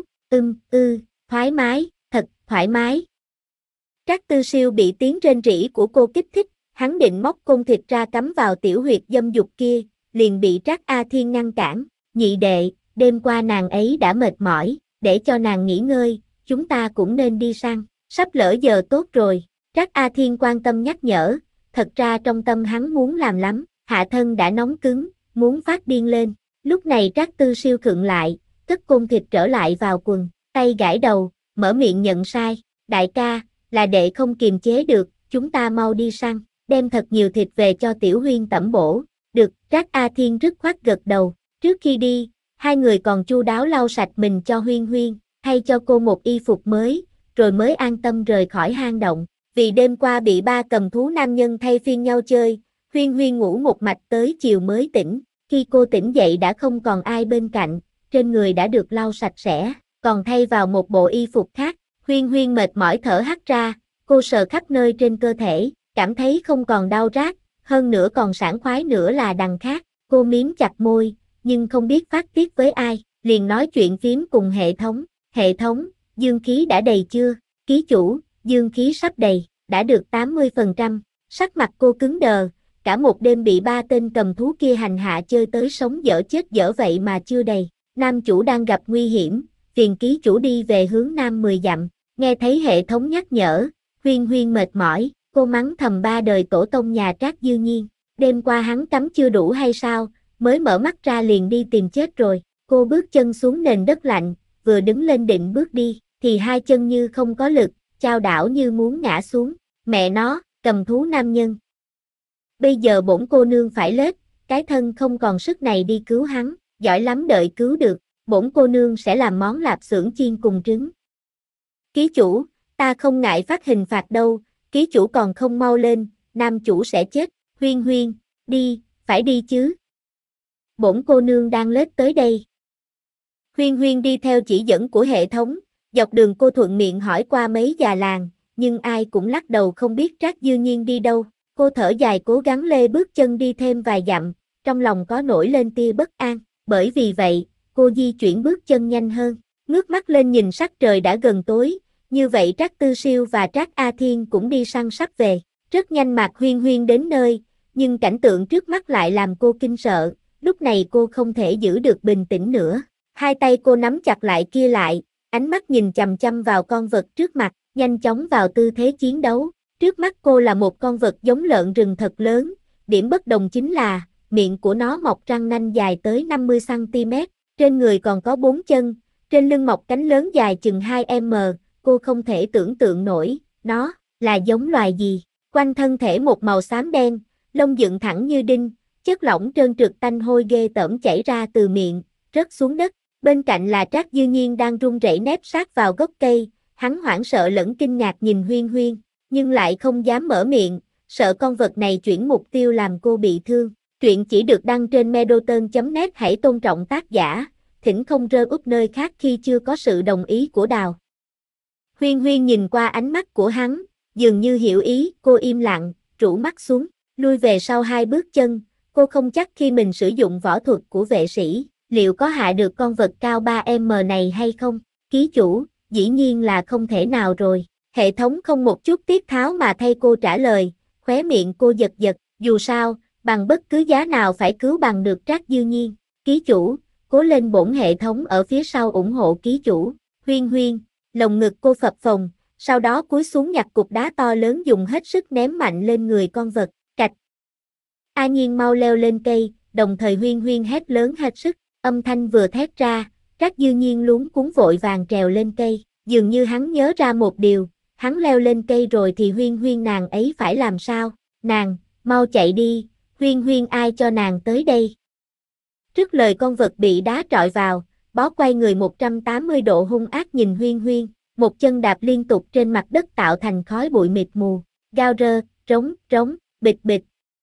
thoải mái, thật thoải mái. Trác Tư Siêu bị tiếng rên rỉ của cô kích thích, hắn định móc côn thịt ra cắm vào tiểu huyệt dâm dục kia, liền bị Trác A Thiên ngăn cản. Nhị đệ, đêm qua nàng ấy đã mệt mỏi, để cho nàng nghỉ ngơi, chúng ta cũng nên đi săn, sắp lỡ giờ tốt rồi. Trác A Thiên quan tâm nhắc nhở, thật ra trong tâm hắn muốn làm lắm, hạ thân đã nóng cứng, muốn phát điên lên. Lúc này Trác Tư Siêu khựng lại, cất côn thịt trở lại vào quần, tay gãi đầu, mở miệng nhận sai. Đại ca, là đệ không kiềm chế được, chúng ta mau đi săn, đem thật nhiều thịt về cho Tiểu Huyên tẩm bổ. Được, Trác A Thiên dứt khoát gật đầu. Trước khi đi, hai người còn chu đáo lau sạch mình cho Huyên Huyên, thay cho cô một y phục mới, rồi mới an tâm rời khỏi hang động. Vì đêm qua bị ba cầm thú nam nhân thay phiên nhau chơi, Huyên Huyên ngủ một mạch tới chiều mới tỉnh. Khi cô tỉnh dậy đã không còn ai bên cạnh, trên người đã được lau sạch sẽ, còn thay vào một bộ y phục khác. Huyên Huyên mệt mỏi thở hắt ra, cô sờ khắp nơi trên cơ thể, cảm thấy không còn đau rát, hơn nữa còn sảng khoái nữa là đằng khác. Cô miếm chặt môi, nhưng không biết phát tiết với ai, liền nói chuyện phím cùng hệ thống. Hệ thống, dương khí đã đầy chưa? Ký chủ, dương khí sắp đầy, đã được 80%. Sắc mặt cô cứng đờ, cả một đêm bị ba tên cầm thú kia hành hạ chơi tới sống dở chết dở vậy mà chưa đầy. Nam chủ đang gặp nguy hiểm, phiền ký chủ đi về hướng nam 10 dặm. Nghe thấy hệ thống nhắc nhở, Huyên Huyên mệt mỏi, cô mắng thầm ba đời tổ tông nhà Trác Dư Nhiên. Đêm qua hắn cắm chưa đủ hay sao, mới mở mắt ra liền đi tìm chết rồi. Cô bước chân xuống nền đất lạnh, vừa đứng lên định bước đi, thì hai chân như không có lực, chao đảo như muốn ngã xuống. Mẹ nó, cầm thú nam nhân. Bây giờ bổn cô nương phải lết, cái thân không còn sức này đi cứu hắn, giỏi lắm đợi cứu được, bổn cô nương sẽ làm món lạp xưởng chiên cùng trứng. Ký chủ, ta không ngại phát hình phạt đâu, ký chủ còn không mau lên, nam chủ sẽ chết. Huyên Huyên, đi, phải đi chứ. Bổn cô nương đang lết tới đây. Huyên Huyên đi theo chỉ dẫn của hệ thống, dọc đường cô thuận miệng hỏi qua mấy già làng, nhưng ai cũng lắc đầu không biết Trác Dư Nhiên đi đâu. Cô thở dài cố gắng lê bước chân đi thêm vài dặm, trong lòng có nổi lên tia bất an, bởi vì vậy, cô di chuyển bước chân nhanh hơn, ngước mắt lên nhìn sắc trời đã gần tối, như vậy Trác Tư Siêu và Trác A Thiên cũng đi săn sắp về. Rất nhanh Mạc Huyên Huyên đến nơi, nhưng cảnh tượng trước mắt lại làm cô kinh sợ, lúc này cô không thể giữ được bình tĩnh nữa. Hai tay cô nắm chặt lại kia lại, ánh mắt nhìn chằm chằm vào con vật trước mặt, nhanh chóng vào tư thế chiến đấu. Trước mắt cô là một con vật giống lợn rừng thật lớn, điểm bất đồng chính là, miệng của nó mọc răng nanh dài tới 50cm, trên người còn có 4 chân, trên lưng mọc cánh lớn dài chừng 2m, cô không thể tưởng tượng nổi, nó là giống loài gì. Quanh thân thể một màu xám đen, lông dựng thẳng như đinh, chất lỏng trơn trượt tanh hôi ghê tởm chảy ra từ miệng, rớt xuống đất. Bên cạnh là Trác Dư Nhiên đang run rẩy nép sát vào gốc cây, hắn hoảng sợ lẫn kinh ngạc nhìn Huyên Huyên, nhưng lại không dám mở miệng, sợ con vật này chuyển mục tiêu làm cô bị thương. Truyện chỉ được đăng trên medoton.net. Hãy tôn trọng tác giả, thỉnh không rơ úp nơi khác khi chưa có sự đồng ý của Đào. Huyên Huyên nhìn qua ánh mắt của hắn, dường như hiểu ý, cô im lặng, rũ mắt xuống, lui về sau 2 bước chân, cô không chắc khi mình sử dụng võ thuật của vệ sĩ, liệu có hạ được con vật cao 3m này hay không? Ký chủ, dĩ nhiên là không thể nào rồi. Hệ thống không một chút tiết tháo mà thay cô trả lời, khóe miệng cô giật giật, dù sao, bằng bất cứ giá nào phải cứu bằng được Trác Dư Nhiên. Ký chủ, cố lên, bổn hệ thống ở phía sau ủng hộ ký chủ. Huyên Huyên, lồng ngực cô phập phồng, sau đó cúi xuống nhặt cục đá to lớn dùng hết sức ném mạnh lên người con vật. Cạch. A Nhiên mau leo lên cây, đồng thời Huyên Huyên hét lớn hết sức, âm thanh vừa thét ra, Trác Dư Nhiên luống cuống vội vàng trèo lên cây, dường như hắn nhớ ra một điều, hắn leo lên cây rồi thì Huyên Huyên nàng ấy phải làm sao? Nàng, mau chạy đi, Huyên Huyên ai cho nàng tới đây? Trước lời con vật bị đá trọi vào, bó quay người 180 độ hung ác nhìn Huyên Huyên, một chân đạp liên tục trên mặt đất tạo thành khói bụi mịt mù, gao rơ, rống, rống, bịch bịch.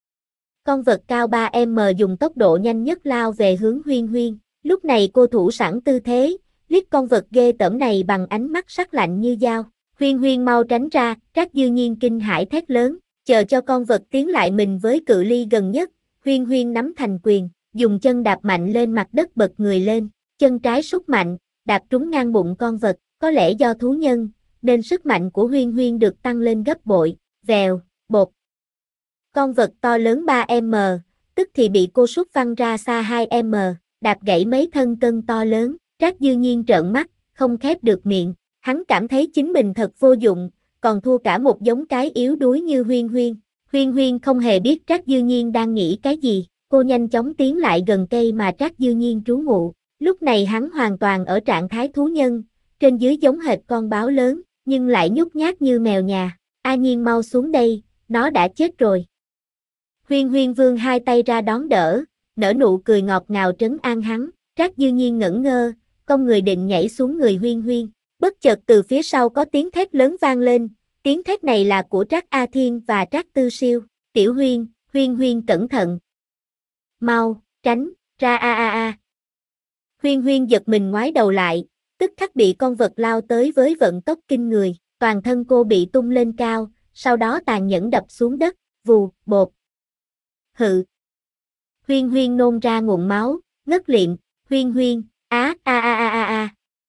Con vật cao 3m dùng tốc độ nhanh nhất lao về hướng Huyên Huyên, lúc này cô thủ sẵn tư thế, liếc con vật ghê tởm này bằng ánh mắt sắc lạnh như dao. Huyên Huyên mau tránh ra, Trác Dư Nhiên kinh hãi thét lớn, chờ cho con vật tiến lại mình với cự ly gần nhất, Huyên Huyên nắm thành quyền, dùng chân đạp mạnh lên mặt đất bật người lên, chân trái sút mạnh, đạp trúng ngang bụng con vật, có lẽ do thú nhân, nên sức mạnh của Huyên Huyên được tăng lên gấp bội, vèo, bột. Con vật to lớn 3m, tức thì bị cô sút văng ra xa 2m, đạp gãy mấy thân cân to lớn, Trác Dư Nhiên trợn mắt, không khép được miệng, hắn cảm thấy chính mình thật vô dụng, còn thua cả một giống cái yếu đuối như Huyên Huyên. Huyên Huyên không hề biết Trác Dư Nhiên đang nghĩ cái gì, cô nhanh chóng tiến lại gần cây mà Trác Dư Nhiên trú ngụ, lúc này hắn hoàn toàn ở trạng thái thú nhân, trên dưới giống hệt con báo lớn, nhưng lại nhút nhát như mèo nhà. A Nhiên mau xuống đây, nó đã chết rồi. Huyên Huyên vươn 2 tay ra đón đỡ, nở nụ cười ngọt ngào trấn an hắn, Trác Dư Nhiên ngẩn ngơ, con người định nhảy xuống người Huyên Huyên, bất chợt từ phía sau có tiếng thét lớn vang lên, tiếng thét này là của Trác A Thiên và Trác Tư Siêu, Tiểu Huyên, Huyên Huyên cẩn thận. Mau, tránh, ra a. Huyên Huyên giật mình ngoái đầu lại, tức khắc bị con vật lao tới với vận tốc kinh người, toàn thân cô bị tung lên cao, sau đó tàn nhẫn đập xuống đất, vù, bột. Hự. Huyên Huyên nôn ra nguồn máu, ngất liệm, Huyên Huyên, a.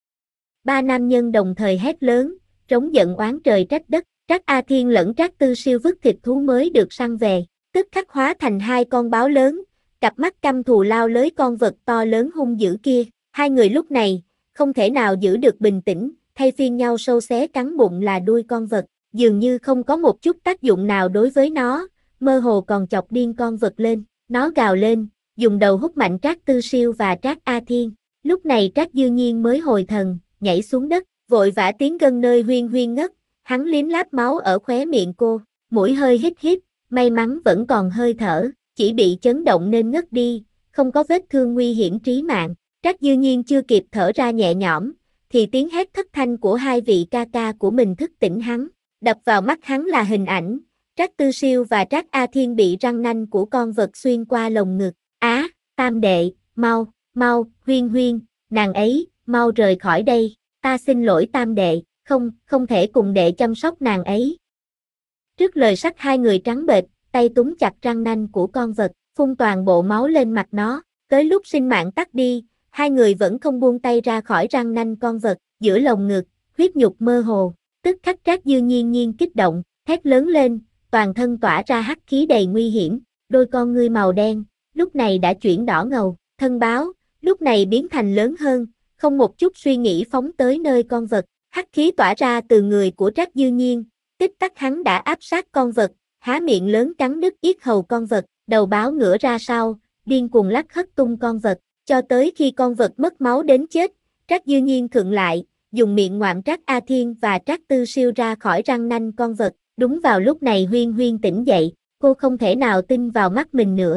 3 nam nhân đồng thời hét lớn, trống giận oán trời trách đất, Trác A Thiên lẫn Trác Tư Siêu vứt thịt thú mới được săn về, tức khắc hóa thành 2 con báo lớn, cặp mắt căm thù lao lới con vật to lớn hung dữ kia. Hai người lúc này, không thể nào giữ được bình tĩnh, thay phiên nhau sâu xé cắn bụng là đuôi con vật, dường như không có một chút tác dụng nào đối với nó, mơ hồ còn chọc điên con vật lên, nó gào lên, dùng đầu hút mạnh Trác Tư Siêu và Trác A Thiên. Lúc này Trác Dư Nhiên mới hồi thần, nhảy xuống đất, vội vã tiến gần nơi Huyên Huyên ngất, hắn liếm láp máu ở khóe miệng cô, mũi hơi hít hít, may mắn vẫn còn hơi thở, chỉ bị chấn động nên ngất đi, không có vết thương nguy hiểm trí mạng. Trác Dư Nhiên chưa kịp thở ra nhẹ nhõm, thì tiếng hét thất thanh của 2 vị ca ca của mình thức tỉnh hắn, đập vào mắt hắn là hình ảnh, Trác Tư Siêu và Trác A Thiên bị răng nanh của con vật xuyên qua lồng ngực. Tam đệ, mau, Huyên Huyên, nàng ấy, mau rời khỏi đây, ta xin lỗi tam đệ, không thể cùng đệ chăm sóc nàng ấy. Trước lời sắt 2 người trắng bệch, tay túm chặt răng nanh của con vật, phun toàn bộ máu lên mặt nó, tới lúc sinh mạng tắt đi, 2 người vẫn không buông tay ra khỏi răng nanh con vật, giữa lồng ngực, huyết nhục mơ hồ, tức khắc Trác Dư Nhiên kích động, thét lớn lên, toàn thân tỏa ra hắc khí đầy nguy hiểm, đôi con ngươi màu đen, lúc này đã chuyển đỏ ngầu, thân báo, lúc này biến thành lớn hơn, không một chút suy nghĩ phóng tới nơi con vật, hắc khí tỏa ra từ người của Trác Dư Nhiên, tích tắc hắn đã áp sát con vật, há miệng lớn cắn đứt yết hầu con vật, đầu báo ngửa ra sau, điên cuồng lắc hất tung con vật, cho tới khi con vật mất máu đến chết, Trác Dư Nhiên khựng lại, dùng miệng ngoạm Trác A Thiên và Trác Tư Siêu ra khỏi răng nanh con vật. Đúng vào lúc này Huyên Huyên tỉnh dậy, cô không thể nào tin vào mắt mình nữa,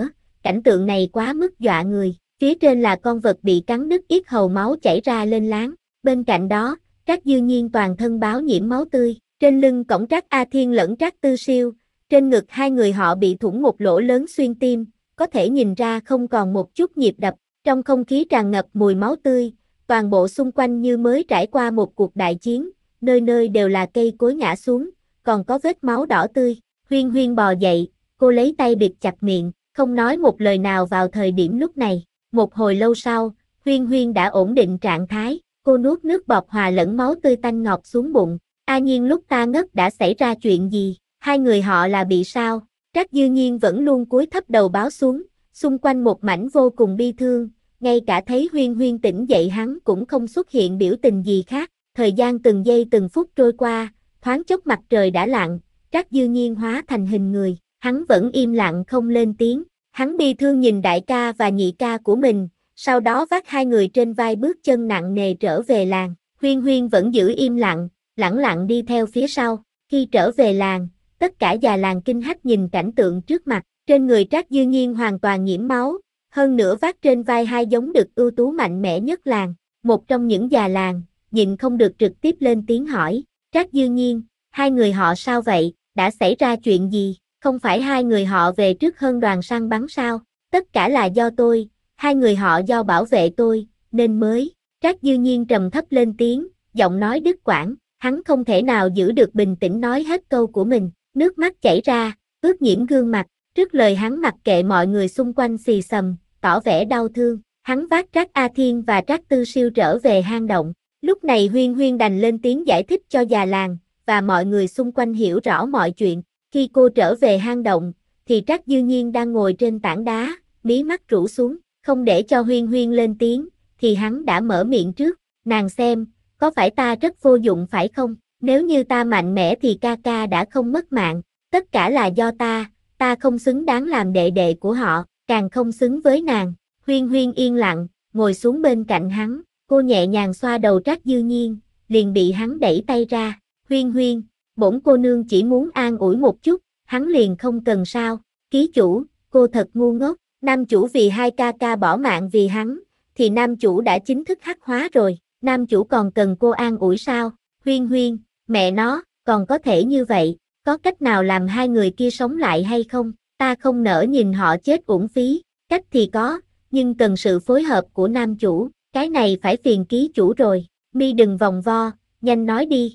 cảnh tượng này quá mức dọa người, phía trên là con vật bị cắn đứt yết hầu máu chảy ra lên láng, bên cạnh đó, Trác Dư Nhiên toàn thân báo nhiễm máu tươi, trên lưng cõng Trác A Thiên lẫn Trác Tư Siêu, trên ngực hai người họ bị thủng một lỗ lớn xuyên tim, có thể nhìn ra không còn một chút nhịp đập, trong không khí tràn ngập mùi máu tươi, toàn bộ xung quanh như mới trải qua một cuộc đại chiến, nơi nơi đều là cây cối ngã xuống, còn có vết máu đỏ tươi. Huyên Huyên bò dậy, cô lấy tay bịt chặt miệng, không nói một lời nào vào thời điểm lúc này. Một hồi lâu sau, Huyên Huyên đã ổn định trạng thái, cô nuốt nước bọt hòa lẫn máu tươi tanh ngọt xuống bụng. A Nhiên, lúc ta ngất đã xảy ra chuyện gì? Hai người họ là bị sao? Trác Dư Nhiên vẫn luôn cúi thấp đầu báo xuống, xung quanh một mảnh vô cùng bi thương, ngay cả thấy Huyên Huyên tỉnh dậy hắn cũng không xuất hiện biểu tình gì khác. Thời gian từng giây từng phút trôi qua, thoáng chốc mặt trời đã lặn, Trác Dư Nhiên hóa thành hình người, hắn vẫn im lặng không lên tiếng. Hắn bi thương nhìn đại ca và nhị ca của mình, sau đó vác hai người trên vai bước chân nặng nề trở về làng. Huyên Huyên vẫn giữ im lặng, lẳng lặng đi theo phía sau. Khi trở về làng, tất cả già làng kinh hách nhìn cảnh tượng trước mặt, trên người Trác Dư Nhiên hoàn toàn nhiễm máu, hơn nữa vác trên vai hai giống đực ưu tú mạnh mẽ nhất làng. Một trong những già làng, nhịn không được trực tiếp lên tiếng hỏi, Trác Dư Nhiên, hai người họ sao vậy, đã xảy ra chuyện gì? Không phải hai người họ về trước hơn đoàn săn bắn sao? Tất cả là do tôi, hai người họ do bảo vệ tôi, nên mới. Trác Dư Nhiên trầm thấp lên tiếng, giọng nói đứt quãng, hắn không thể nào giữ được bình tĩnh nói hết câu của mình, nước mắt chảy ra, ướt nhiễm gương mặt, trước lời hắn mặc kệ mọi người xung quanh xì xầm, tỏ vẻ đau thương, hắn vác Trác A Thiên và Trác Tư Siêu trở về hang động. Lúc này Huyên Huyên đành lên tiếng giải thích cho già làng, và mọi người xung quanh hiểu rõ mọi chuyện. Khi cô trở về hang động, thì Trác Dư Nhiên đang ngồi trên tảng đá, mí mắt rũ xuống, không để cho Huyên Huyên lên tiếng, thì hắn đã mở miệng trước, nàng xem, có phải ta rất vô dụng phải không? Nếu như ta mạnh mẽ thì ca ca đã không mất mạng, tất cả là do ta không xứng đáng làm đệ đệ của họ, càng không xứng với nàng. Huyên Huyên yên lặng, ngồi xuống bên cạnh hắn, cô nhẹ nhàng xoa đầu Trác Dư Nhiên, liền bị hắn đẩy tay ra. Huyên Huyên, bổn cô nương chỉ muốn an ủi một chút, hắn liền không cần sao. Ký chủ, cô thật ngu ngốc, nam chủ vì hai ca ca bỏ mạng vì hắn, thì nam chủ đã chính thức hắc hóa rồi, nam chủ còn cần cô an ủi sao? Huyên Huyên, mẹ nó, còn có thể như vậy, có cách nào làm hai người kia sống lại hay không? Ta không nỡ nhìn họ chết uổng phí, cách thì có, nhưng cần sự phối hợp của nam chủ, cái này phải phiền ký chủ rồi, mi đừng vòng vo, nhanh nói đi.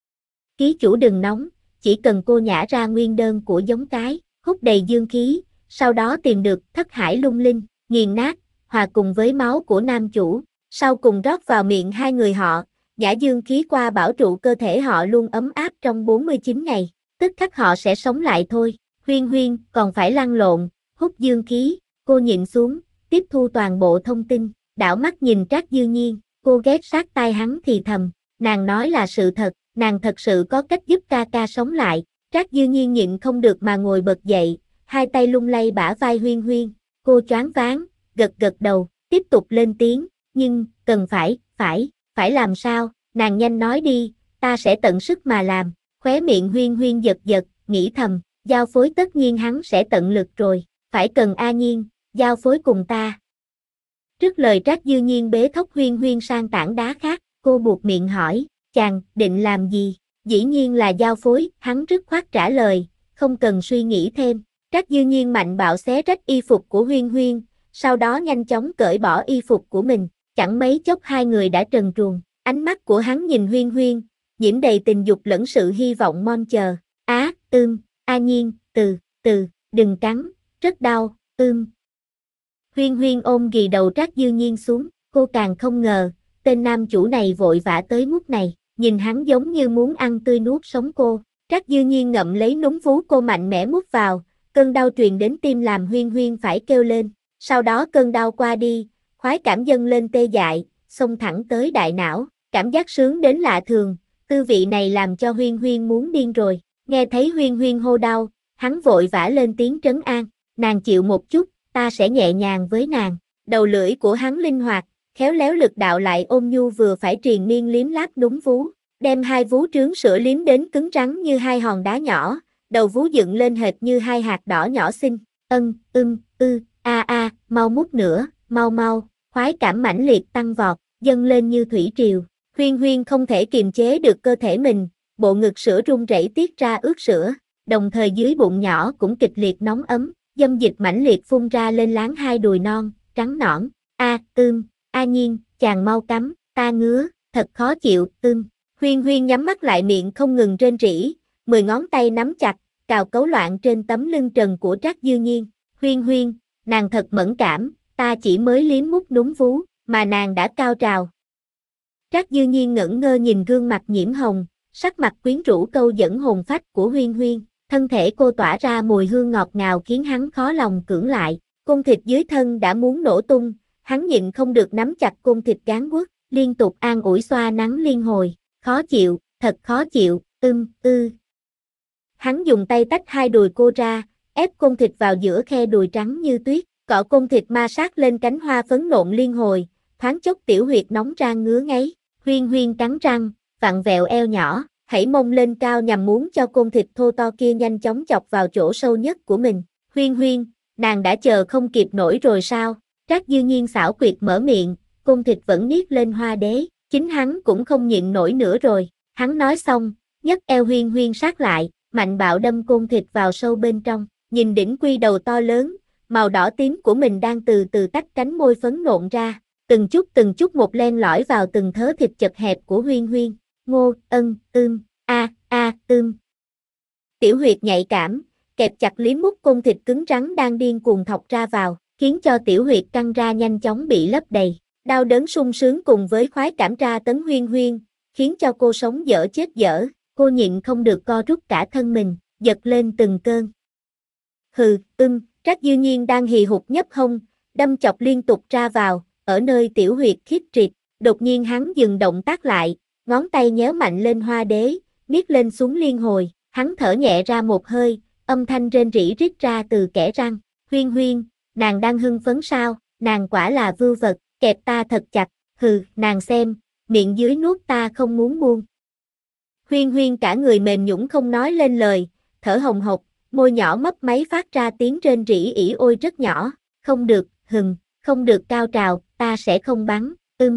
Ký chủ đừng nóng, chỉ cần cô nhả ra nguyên đơn của giống cái, hút đầy dương khí, sau đó tìm được thất hải lung linh, nghiền nát, hòa cùng với máu của nam chủ, sau cùng rót vào miệng hai người họ, nhả dương khí qua bảo trụ cơ thể họ luôn ấm áp trong 49 ngày, tức khắc họ sẽ sống lại thôi. Huyên Huyên còn phải lăn lộn, hút dương khí, cô nhịn xuống, tiếp thu toàn bộ thông tin, đảo mắt nhìn Trác Dư Nhiên, cô ghé sát tai hắn thì thầm, nàng nói là sự thật, nàng thật sự có cách giúp ca ca sống lại. Trác Dư Nhiên nhịn không được mà ngồi bật dậy, hai tay lung lay bả vai Huyên Huyên, cô choáng váng, gật gật đầu, tiếp tục lên tiếng, nhưng, cần phải làm sao, nàng nhanh nói đi, ta sẽ tận sức mà làm. Khóe miệng Huyên Huyên giật giật, nghĩ thầm, giao phối tất nhiên hắn sẽ tận lực rồi, phải cần A Nhiên, giao phối cùng ta. Trước lời Trác Dư Nhiên bế thốc Huyên Huyên sang tảng đá khác, cô buộc miệng hỏi, chàng định làm gì? Dĩ nhiên là giao phối, hắn dứt khoát trả lời, không cần suy nghĩ thêm. Trác Dư Nhiên mạnh bạo xé rách y phục của Huyên Huyên, sau đó nhanh chóng cởi bỏ y phục của mình, chẳng mấy chốc hai người đã trần truồng. Ánh mắt của hắn nhìn Huyên Huyên, nhiễm đầy tình dục lẫn sự hy vọng mong chờ. A Nhiên, đừng cắn, rất đau, Huyên Huyên ôm ghì đầu Trác Dư Nhiên xuống, cô càng không ngờ, tên nam chủ này vội vã tới mức này, nhìn hắn giống như muốn ăn tươi nuốt sống cô. Trác Dư Nhiên ngậm lấy núm vú cô mạnh mẽ mút vào, cơn đau truyền đến tim làm Huyên Huyên phải kêu lên, sau đó cơn đau qua đi, khoái cảm dâng lên tê dại, xông thẳng tới đại não, cảm giác sướng đến lạ thường, tư vị này làm cho Huyên Huyên muốn điên rồi. Nghe thấy Huyên Huyên hô đau, hắn vội vã lên tiếng trấn an, nàng chịu một chút, ta sẽ nhẹ nhàng với nàng. Đầu lưỡi của hắn linh hoạt, khéo léo lực đạo lại ôn nhu vừa phải triền miên liếm láp núm vú, đem hai vú trướng sữa liếm đến cứng rắn như hai hòn đá nhỏ, đầu vú dựng lên hệt như hai hạt đỏ nhỏ xinh. mau mút nữa, mau mau, khoái cảm mãnh liệt tăng vọt, dâng lên như thủy triều. Huyên Huyên không thể kiềm chế được cơ thể mình, bộ ngực sữa run rẩy tiết ra ướt sữa, đồng thời dưới bụng nhỏ cũng kịch liệt nóng ấm, dâm dịch mãnh liệt phun ra lên láng hai đùi non, trắng nõn. Nhiên, chàng mau cắm, ta ngứa, thật khó chịu, Huyên Huyên nhắm mắt lại miệng không ngừng rên rỉ, 10 ngón tay nắm chặt, cào cấu loạn trên tấm lưng trần của Trác Dư Nhiên. Huyên Huyên, nàng thật mẫn cảm, ta chỉ mới liếm mút núm vú, mà nàng đã cao trào. Trác Dư Nhiên ngẩn ngơ nhìn gương mặt nhiễm hồng, sắc mặt quyến rũ câu dẫn hồn phách của Huyên Huyên, thân thể cô tỏa ra mùi hương ngọt ngào khiến hắn khó lòng cưỡng lại, côn thịt dưới thân đã muốn nổ tung, hắn nhịn không được nắm chặt côn thịt gán guốc, liên tục an ủi xoa nắng liên hồi, khó chịu, thật khó chịu, Hắn dùng tay tách hai đùi cô ra, ép côn thịt vào giữa khe đùi trắng như tuyết, cọ côn thịt ma sát lên cánh hoa phấn nộn liên hồi, thoáng chốc tiểu huyệt nóng rang ngứa ngáy. Huyên Huyên cắn răng, vặn vẹo eo nhỏ, hãy mông lên cao nhằm muốn cho côn thịt thô to kia nhanh chóng chọc vào chỗ sâu nhất của mình. Huyên Huyên, nàng đã chờ không kịp nổi rồi sao? Trác Dư Nhiên xảo quyệt mở miệng, côn thịt vẫn niết lên hoa đế, chính hắn cũng không nhịn nổi nữa rồi. Hắn nói xong, nhấc eo Huyên Huyên sát lại, mạnh bạo đâm côn thịt vào sâu bên trong, nhìn đỉnh quy đầu to lớn, màu đỏ tím của mình đang từ từ tách cánh môi phấn nộn ra, từng chút một len lỏi vào từng thớ thịt chật hẹp của Huyên Huyên. Ngô, Tiểu huyệt nhạy cảm, kẹp chặt liếm mút côn thịt cứng rắn đang điên cuồng thọc ra vào, khiến cho tiểu huyệt căng ra nhanh chóng bị lấp đầy. Đau đớn sung sướng cùng với khoái cảm tra tấn Huyên Huyên, khiến cho cô sống dở chết dở, cô nhịn không được co rút cả thân mình, giật lên từng cơn. Trác Dư Nhiên đang hì hục nhấp hông, đâm chọc liên tục ra vào, ở nơi tiểu huyệt khít trịt, đột nhiên hắn dừng động tác lại, ngón tay nhéo mạnh lên hoa đế, miết lên xuống liên hồi, hắn thở nhẹ ra một hơi, âm thanh rên rỉ rít ra từ kẽ răng. Huyên Huyên, nàng đang hưng phấn sao, nàng quả là vưu vật, kẹp ta thật chặt, nàng xem, miệng dưới nuốt ta không muốn buông. Huyên Huyên cả người mềm nhũn không nói lên lời, thở hồng hộc, môi nhỏ mấp máy phát ra tiếng rên rỉ ỉ ôi rất nhỏ, không được, không được cao trào, ta sẽ không bắn,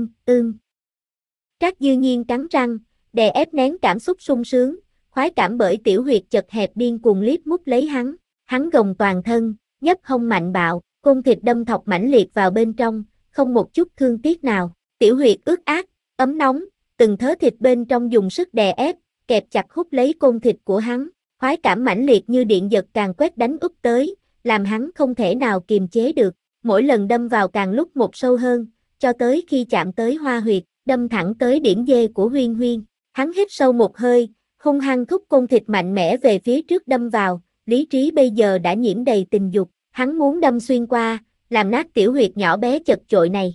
Trác Dư Nhiên cắn răng, đè ép nén cảm xúc sung sướng, khoái cảm bởi tiểu huyệt chật hẹp điên cuồng liếc mút lấy hắn gồng toàn thân, nhấp hông mạnh bạo, côn thịt đâm thọc mãnh liệt vào bên trong, không một chút thương tiếc nào, tiểu huyệt ướt át, ấm nóng, từng thớ thịt bên trong dùng sức đè ép, kẹp chặt hút lấy côn thịt của hắn, khoái cảm mãnh liệt như điện giật càng quét đánh úp tới, làm hắn không thể nào kiềm chế được, mỗi lần đâm vào càng lúc một sâu hơn, cho tới khi chạm tới hoa huyệt, đâm thẳng tới điểm D của Huyên Huyên. Hắn hít sâu một hơi, hung hăng thúc côn thịt mạnh mẽ về phía trước đâm vào, lý trí bây giờ đã nhiễm đầy tình dục, hắn muốn đâm xuyên qua, làm nát tiểu huyệt nhỏ bé chật chội này.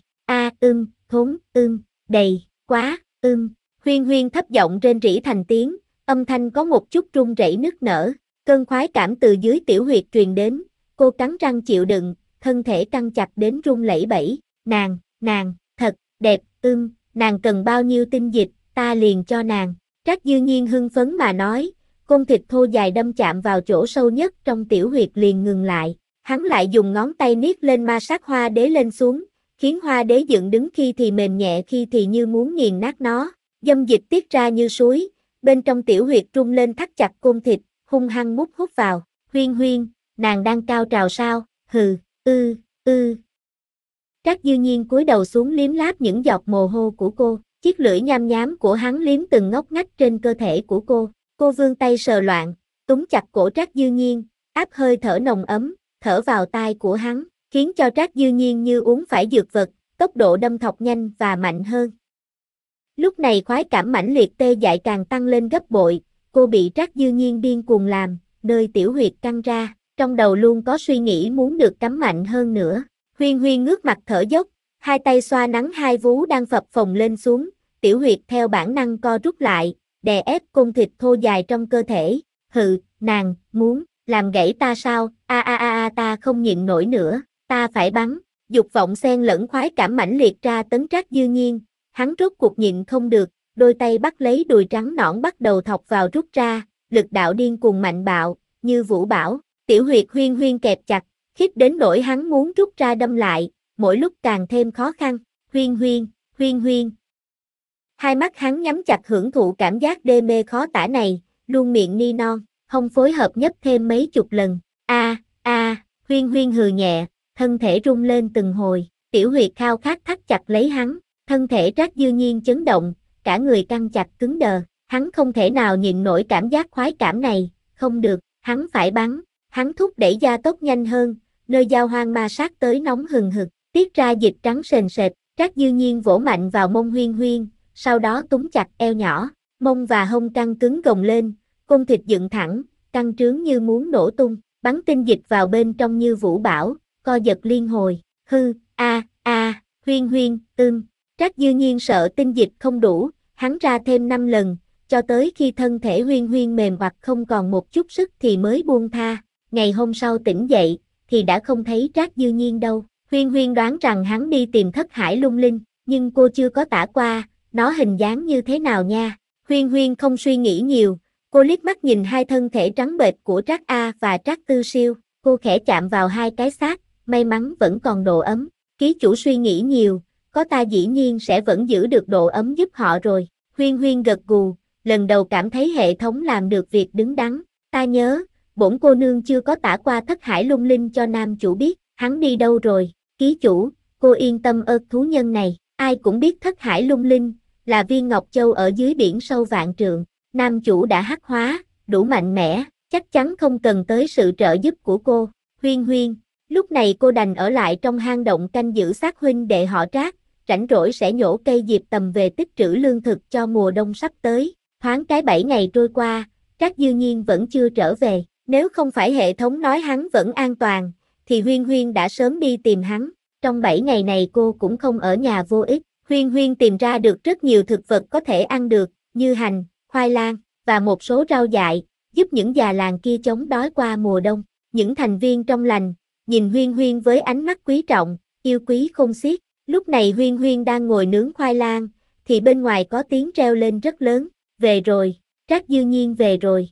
Đầy, quá, Huyên Huyên thấp giọng rên rỉ thành tiếng, âm thanh có một chút run rẩy nức nở, cơn khoái cảm từ dưới tiểu huyệt truyền đến, cô cắn răng chịu đựng, thân thể căng chặt đến run lẩy bẩy, nàng, thật, đẹp, nàng cần bao nhiêu tinh dịch, ta liền cho nàng. Trác Dư Nhiên hưng phấn mà nói, côn thịt thô dài đâm chạm vào chỗ sâu nhất trong tiểu huyệt liền ngừng lại, hắn lại dùng ngón tay niết lên ma sát hoa đế lên xuống, khiến hoa đế dựng đứng khi thì mềm nhẹ khi thì như muốn nghiền nát nó, dâm dịch tiết ra như suối, bên trong tiểu huyệt rung lên thắt chặt côn thịt, hung hăng mút hút vào. Huyên Huyên, nàng đang cao trào sao? Trác Dư Nhiên cúi đầu xuống liếm láp những giọt mồ hôi của cô, chiếc lưỡi nham nhám của hắn liếm từng ngóc ngách trên cơ thể của cô vươn tay sờ loạn, túm chặt cổ Trác Dư Nhiên, áp hơi thở nồng ấm, thở vào tai của hắn, khiến cho Trác Dư Nhiên như uống phải dược vật, tốc độ đâm thọc nhanh và mạnh hơn. Lúc này khoái cảm mãnh liệt tê dại càng tăng lên gấp bội, cô bị Trác Dư Nhiên điên cuồng làm, nơi tiểu huyệt căng ra, trong đầu luôn có suy nghĩ muốn được cắm mạnh hơn nữa. Huyên Huyên ngước mặt thở dốc, hai tay xoa nắng hai vú đang phập phồng lên xuống, tiểu huyệt theo bản năng co rút lại, đè ép côn thịt thô dài trong cơ thể. Nàng, muốn, làm gãy ta sao, ta không nhịn nổi nữa, ta phải bắn, dục vọng xen lẫn khoái cảm mãnh liệt ra tấn Trác Dư Nhiên, hắn rốt cuộc nhịn không được, đôi tay bắt lấy đùi trắng nõn bắt đầu thọc vào rút ra, lực đạo điên cuồng mạnh bạo, như vũ bão, tiểu huyệt Huyên Huyên kẹp chặt, khiếp đến nỗi hắn muốn rút ra đâm lại, mỗi lúc càng thêm khó khăn. Huyên huyên, huyên huyên. Hai mắt hắn nhắm chặt hưởng thụ cảm giác đê mê khó tả này, luôn miệng ni non, hông phối hợp nhấp thêm mấy chục lần. Huyên huyên hừ nhẹ, thân thể rung lên từng hồi, tiểu huyệt khao khát thắt chặt lấy hắn, thân thể Trác Dư Nhiên chấn động, cả người căng chặt cứng đờ, hắn không thể nào nhịn nổi cảm giác khoái cảm này, không được, hắn phải bắn, hắn thúc đẩy gia tốc nhanh hơn, nơi giao hoang ma sát tới nóng hừng hực, tiết ra dịch trắng sền sệt, Trác Dư Nhiên vỗ mạnh vào mông Huyên huyên, sau đó túm chặt eo nhỏ, mông và hông căng cứng gồng lên, côn thịt dựng thẳng, căng trướng như muốn nổ tung, bắn tinh dịch vào bên trong như vũ bão, co giật liên hồi, huyên huyên, Trác Dư Nhiên sợ tinh dịch không đủ, hắn ra thêm 5 lần, cho tới khi thân thể huyên huyên mềm hoặc không còn một chút sức thì mới buông tha, ngày hôm sau tỉnh dậy, thì đã không thấy Trác Dư Nhiên đâu, huyên huyên đoán rằng hắn đi tìm Thất Hải Lung Linh, nhưng cô chưa có tả qua, nó hình dáng như thế nào nha, huyên huyên không suy nghĩ nhiều, cô liếc mắt nhìn hai thân thể trắng bệch của Trác A và Trác Tư Siêu, cô khẽ chạm vào hai cái xác, may mắn vẫn còn độ ấm, ký chủ suy nghĩ nhiều, có ta dĩ nhiên sẽ vẫn giữ được độ ấm giúp họ rồi, huyên huyên gật gù, lần đầu cảm thấy hệ thống làm được việc đứng đắn, ta nhớ, bổn cô nương chưa có tả qua Thất Hải Lung Linh cho nam chủ biết, hắn đi đâu rồi, ký chủ, cô yên tâm thú nhân này, ai cũng biết Thất Hải Lung Linh, là viên ngọc châu ở dưới biển sâu vạn trượng, nam chủ đã hắc hóa, đủ mạnh mẽ, chắc chắn không cần tới sự trợ giúp của cô, huyên huyên, lúc này cô đành ở lại trong hang động canh giữ xác huynh đệ họ Trác, rảnh rỗi sẽ nhổ cây diệp tầm về tích trữ lương thực cho mùa đông sắp tới, thoáng cái 7 ngày trôi qua, Trác Dư Nhiên vẫn chưa trở về, nếu không phải hệ thống nói hắn vẫn an toàn, thì huyên huyên đã sớm đi tìm hắn, trong 7 ngày này cô cũng không ở nhà vô ích, huyên huyên tìm ra được rất nhiều thực vật có thể ăn được, như hành, khoai lang, và một số rau dại, giúp những già làng kia chống đói qua mùa đông, những thành viên trong lành, nhìn huyên huyên với ánh mắt quý trọng, yêu quý không xiết, lúc này huyên huyên đang ngồi nướng khoai lang, thì bên ngoài có tiếng reo lên rất lớn, về rồi, Trác Dư Nhiên về rồi.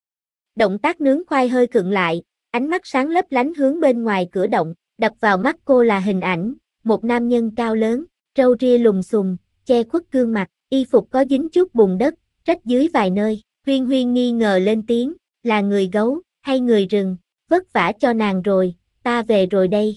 Động tác nướng khoai hơi khựng lại, ánh mắt sáng lấp lánh hướng bên ngoài cửa động, đập vào mắt cô là hình ảnh, một nam nhân cao lớn, râu ria lùm xùm, che khuất gương mặt, y phục có dính chút bùn đất, rách dưới vài nơi, huyên huyên nghi ngờ lên tiếng, là người gấu, hay người rừng, vất vả cho nàng rồi, ta về rồi đây.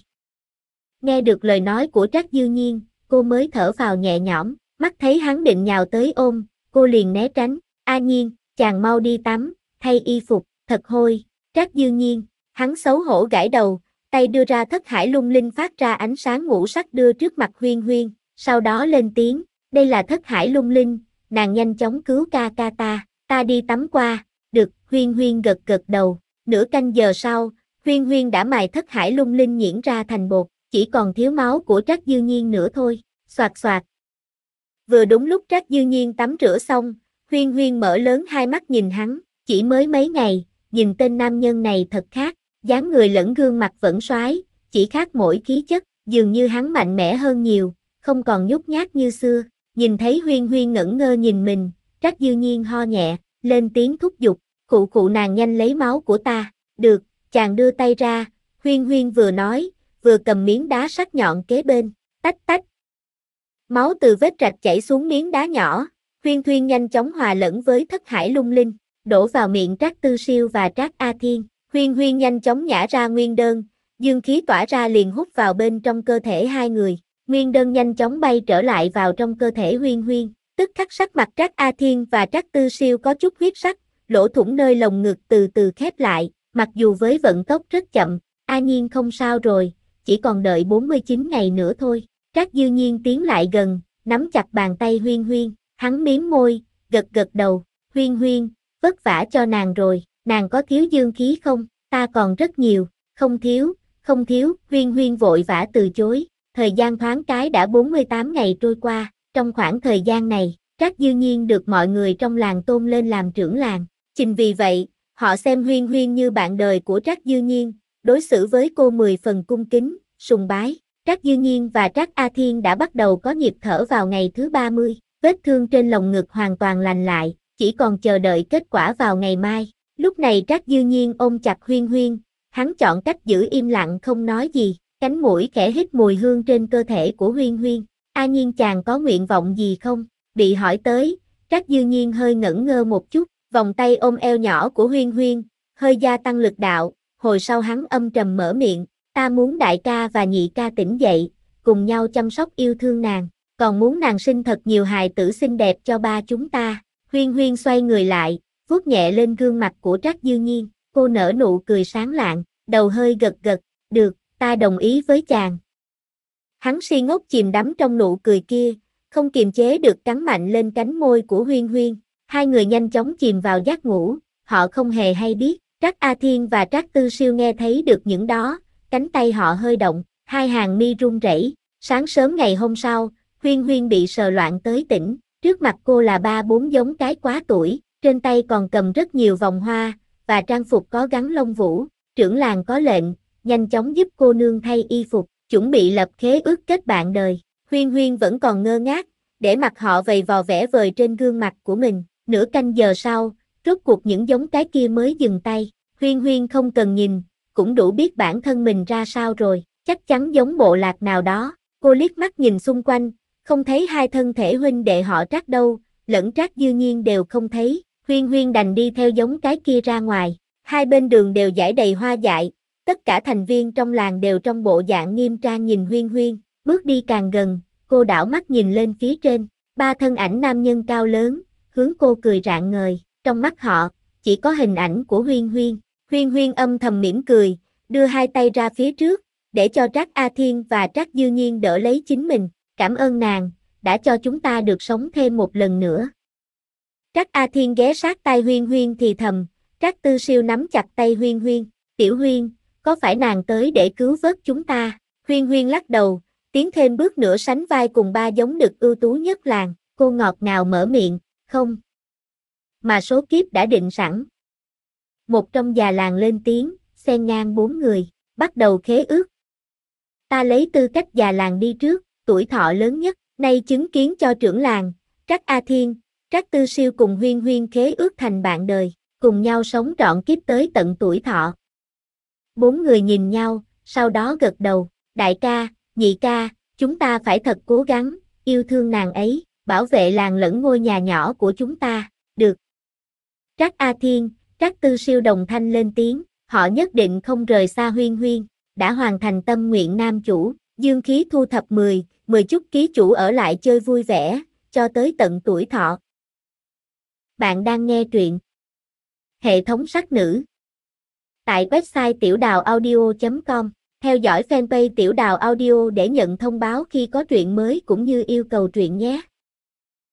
Nghe được lời nói của Trác Dư Nhiên, cô mới thở phào nhẹ nhõm, mắt thấy hắn định nhào tới ôm, cô liền né tránh, A Nhiên, chàng mau đi tắm, thay y phục, thật hôi, Trác Dư Nhiên, hắn xấu hổ gãi đầu, tay đưa ra Thất Hải Lung Linh phát ra ánh sáng ngũ sắc đưa trước mặt huyên huyên, sau đó lên tiếng, đây là Thất Hải Lung Linh, nàng nhanh chóng cứu ca ca ta đi tắm qua, được, huyên huyên gật gật đầu, nửa canh giờ sau, huyên huyên đã mài Thất Hải Lung Linh nhuyễn ra thành bột, chỉ còn thiếu máu của Trác Dư Nhiên nữa thôi, xoạt xoạt. Vừa đúng lúc Trác Dư Nhiên tắm rửa xong, huyên huyên mở lớn hai mắt nhìn hắn, chỉ mới mấy ngày, nhìn tên nam nhân này thật khác, dáng người lẫn gương mặt vẫn soái, chỉ khác mỗi khí chất, dường như hắn mạnh mẽ hơn nhiều, không còn nhút nhát như xưa, nhìn thấy huyên huyên ngẩn ngơ nhìn mình, Trác Dư Nhiên ho nhẹ, lên tiếng thúc giục, khụ nàng nhanh lấy máu của ta, được, chàng đưa tay ra, huyên huyên vừa nói, vừa cầm miếng đá sắc nhọn kế bên, tách tách. Máu từ vết rạch chảy xuống miếng đá nhỏ, huyên huyên nhanh chóng hòa lẫn với Thất Hải Lung Linh, đổ vào miệng Trác Tư Siêu và Trác A Thiên, huyên huyên nhanh chóng nhả ra nguyên đơn, dương khí tỏa ra liền hút vào bên trong cơ thể hai người, nguyên đơn nhanh chóng bay trở lại vào trong cơ thể huyên huyên, tức khắc sắc mặt Trác A Thiên và Trác Tư Siêu có chút huyết sắc, lỗ thủng nơi lồng ngực từ từ khép lại, mặc dù với vận tốc rất chậm, A Nhiên không sao rồi, chỉ còn đợi 49 ngày nữa thôi. Trác Dư Nhiên tiến lại gần, nắm chặt bàn tay huyên huyên, hắn mím môi, gật gật đầu, huyên huyên, vất vả cho nàng rồi, nàng có thiếu dương khí không, ta còn rất nhiều, không thiếu, huyên huyên vội vã từ chối, thời gian thoáng cái đã 48 ngày trôi qua, trong khoảng thời gian này, Trác Dư Nhiên được mọi người trong làng tôn lên làm trưởng làng, chính vì vậy, họ xem huyên huyên như bạn đời của Trác Dư Nhiên, đối xử với cô 10 phần cung kính, sùng bái. Trác Dư Nhiên và Trác A Thiên đã bắt đầu có nhịp thở vào ngày thứ 30, vết thương trên lồng ngực hoàn toàn lành lại, chỉ còn chờ đợi kết quả vào ngày mai. Lúc này Trác Dư Nhiên ôm chặt huyên huyên, Hắn chọn cách giữ im lặng không nói gì, cánh mũi khẽ hít mùi hương trên cơ thể của Huyên Huyên. A Nhiên chàng có nguyện vọng gì không? Bị hỏi tới, Trác Dư Nhiên hơi ngẩn ngơ một chút, vòng tay ôm eo nhỏ của Huyên Huyên, hơi gia tăng lực đạo, hồi sau hắn âm trầm mở miệng, ta muốn đại ca và nhị ca tỉnh dậy, cùng nhau chăm sóc yêu thương nàng, còn muốn nàng sinh thật nhiều hài tử xinh đẹp cho ba chúng ta. Huyên Huyên xoay người lại, vuốt nhẹ lên gương mặt của Trác Dư Nhiên, cô nở nụ cười sáng lạng, đầu hơi gật gật, được, ta đồng ý với chàng. Hắn si ngốc chìm đắm trong nụ cười kia, không kiềm chế được cắn mạnh lên cánh môi của Huyên Huyên. Hai người nhanh chóng chìm vào giấc ngủ, họ không hề hay biết. Trác A Thiên và Trác Tư Siêu nghe thấy được những đó, cánh tay họ hơi động, hai hàng mi run rẩy. Sáng sớm ngày hôm sau, Huyên Huyên bị sờ loạn tới tỉnh, trước mặt cô là ba bốn giống cái quá tuổi, trên tay còn cầm rất nhiều vòng hoa, và trang phục có gắn lông vũ. Trưởng làng có lệnh, nhanh chóng giúp cô nương thay y phục, chuẩn bị lập khế ước kết bạn đời. Huyên Huyên vẫn còn ngơ ngác, để mặc họ vầy vò vẽ vời trên gương mặt của mình. Nửa canh giờ sau, rốt cuộc những giống cái kia mới dừng tay. Huyên Huyên không cần nhìn, cũng đủ biết bản thân mình ra sao rồi, chắc chắn giống bộ lạc nào đó. Cô liếc mắt nhìn xung quanh, không thấy hai thân thể huynh đệ họ Trác đâu, lẫn Trác Dư Nhiên đều không thấy. Huyên Huyên đành đi theo giống cái kia ra ngoài. Hai bên đường đều dải đầy hoa dại, tất cả thành viên trong làng đều trong bộ dạng nghiêm trang nhìn Huyên Huyên. Bước đi càng gần, cô đảo mắt nhìn lên phía trên, ba thân ảnh nam nhân cao lớn, hướng cô cười rạng ngời, trong mắt họ, chỉ có hình ảnh của Huyên Huyên. Huyên Huyên âm thầm mỉm cười, đưa hai tay ra phía trước, để cho Trác A Thiên và Trác Dư Nhiên đỡ lấy chính mình. Cảm ơn nàng, đã cho chúng ta được sống thêm một lần nữa. Trác A Thiên ghé sát tai Huyên Huyên thì thầm, Trác Tư Siêu nắm chặt tay Huyên Huyên, tiểu Huyên, có phải nàng tới để cứu vớt chúng ta? Huyên Huyên lắc đầu, tiến thêm bước nữa sánh vai cùng ba giống đực ưu tú nhất làng, cô ngọt ngào mở miệng, không. Mà số kiếp đã định sẵn. Một trong già làng lên tiếng, xen ngang bốn người, bắt đầu khế ước. Ta lấy tư cách già làng đi trước, tuổi thọ lớn nhất, nay chứng kiến cho trưởng làng, Trác A Thiên, Trác Tư Siêu cùng Huyên Huyên khế ước thành bạn đời, cùng nhau sống trọn kiếp tới tận tuổi thọ. Bốn người nhìn nhau, sau đó gật đầu, đại ca, nhị ca, chúng ta phải thật cố gắng, yêu thương nàng ấy, bảo vệ làng lẫn ngôi nhà nhỏ của chúng ta, được. Trác A Thiên, Trác Tư Siêu đồng thanh lên tiếng, họ nhất định không rời xa Huyên Huyên, đã hoàn thành tâm nguyện nam chủ, dương khí thu thập 10 chút ký chủ ở lại chơi vui vẻ, cho tới tận tuổi thọ. Bạn đang nghe truyện Hệ thống sắc nữ tại website tiểu đào audio.com. Theo dõi fanpage Tiểu Đào Audio để nhận thông báo khi có truyện mới cũng như yêu cầu truyện nhé.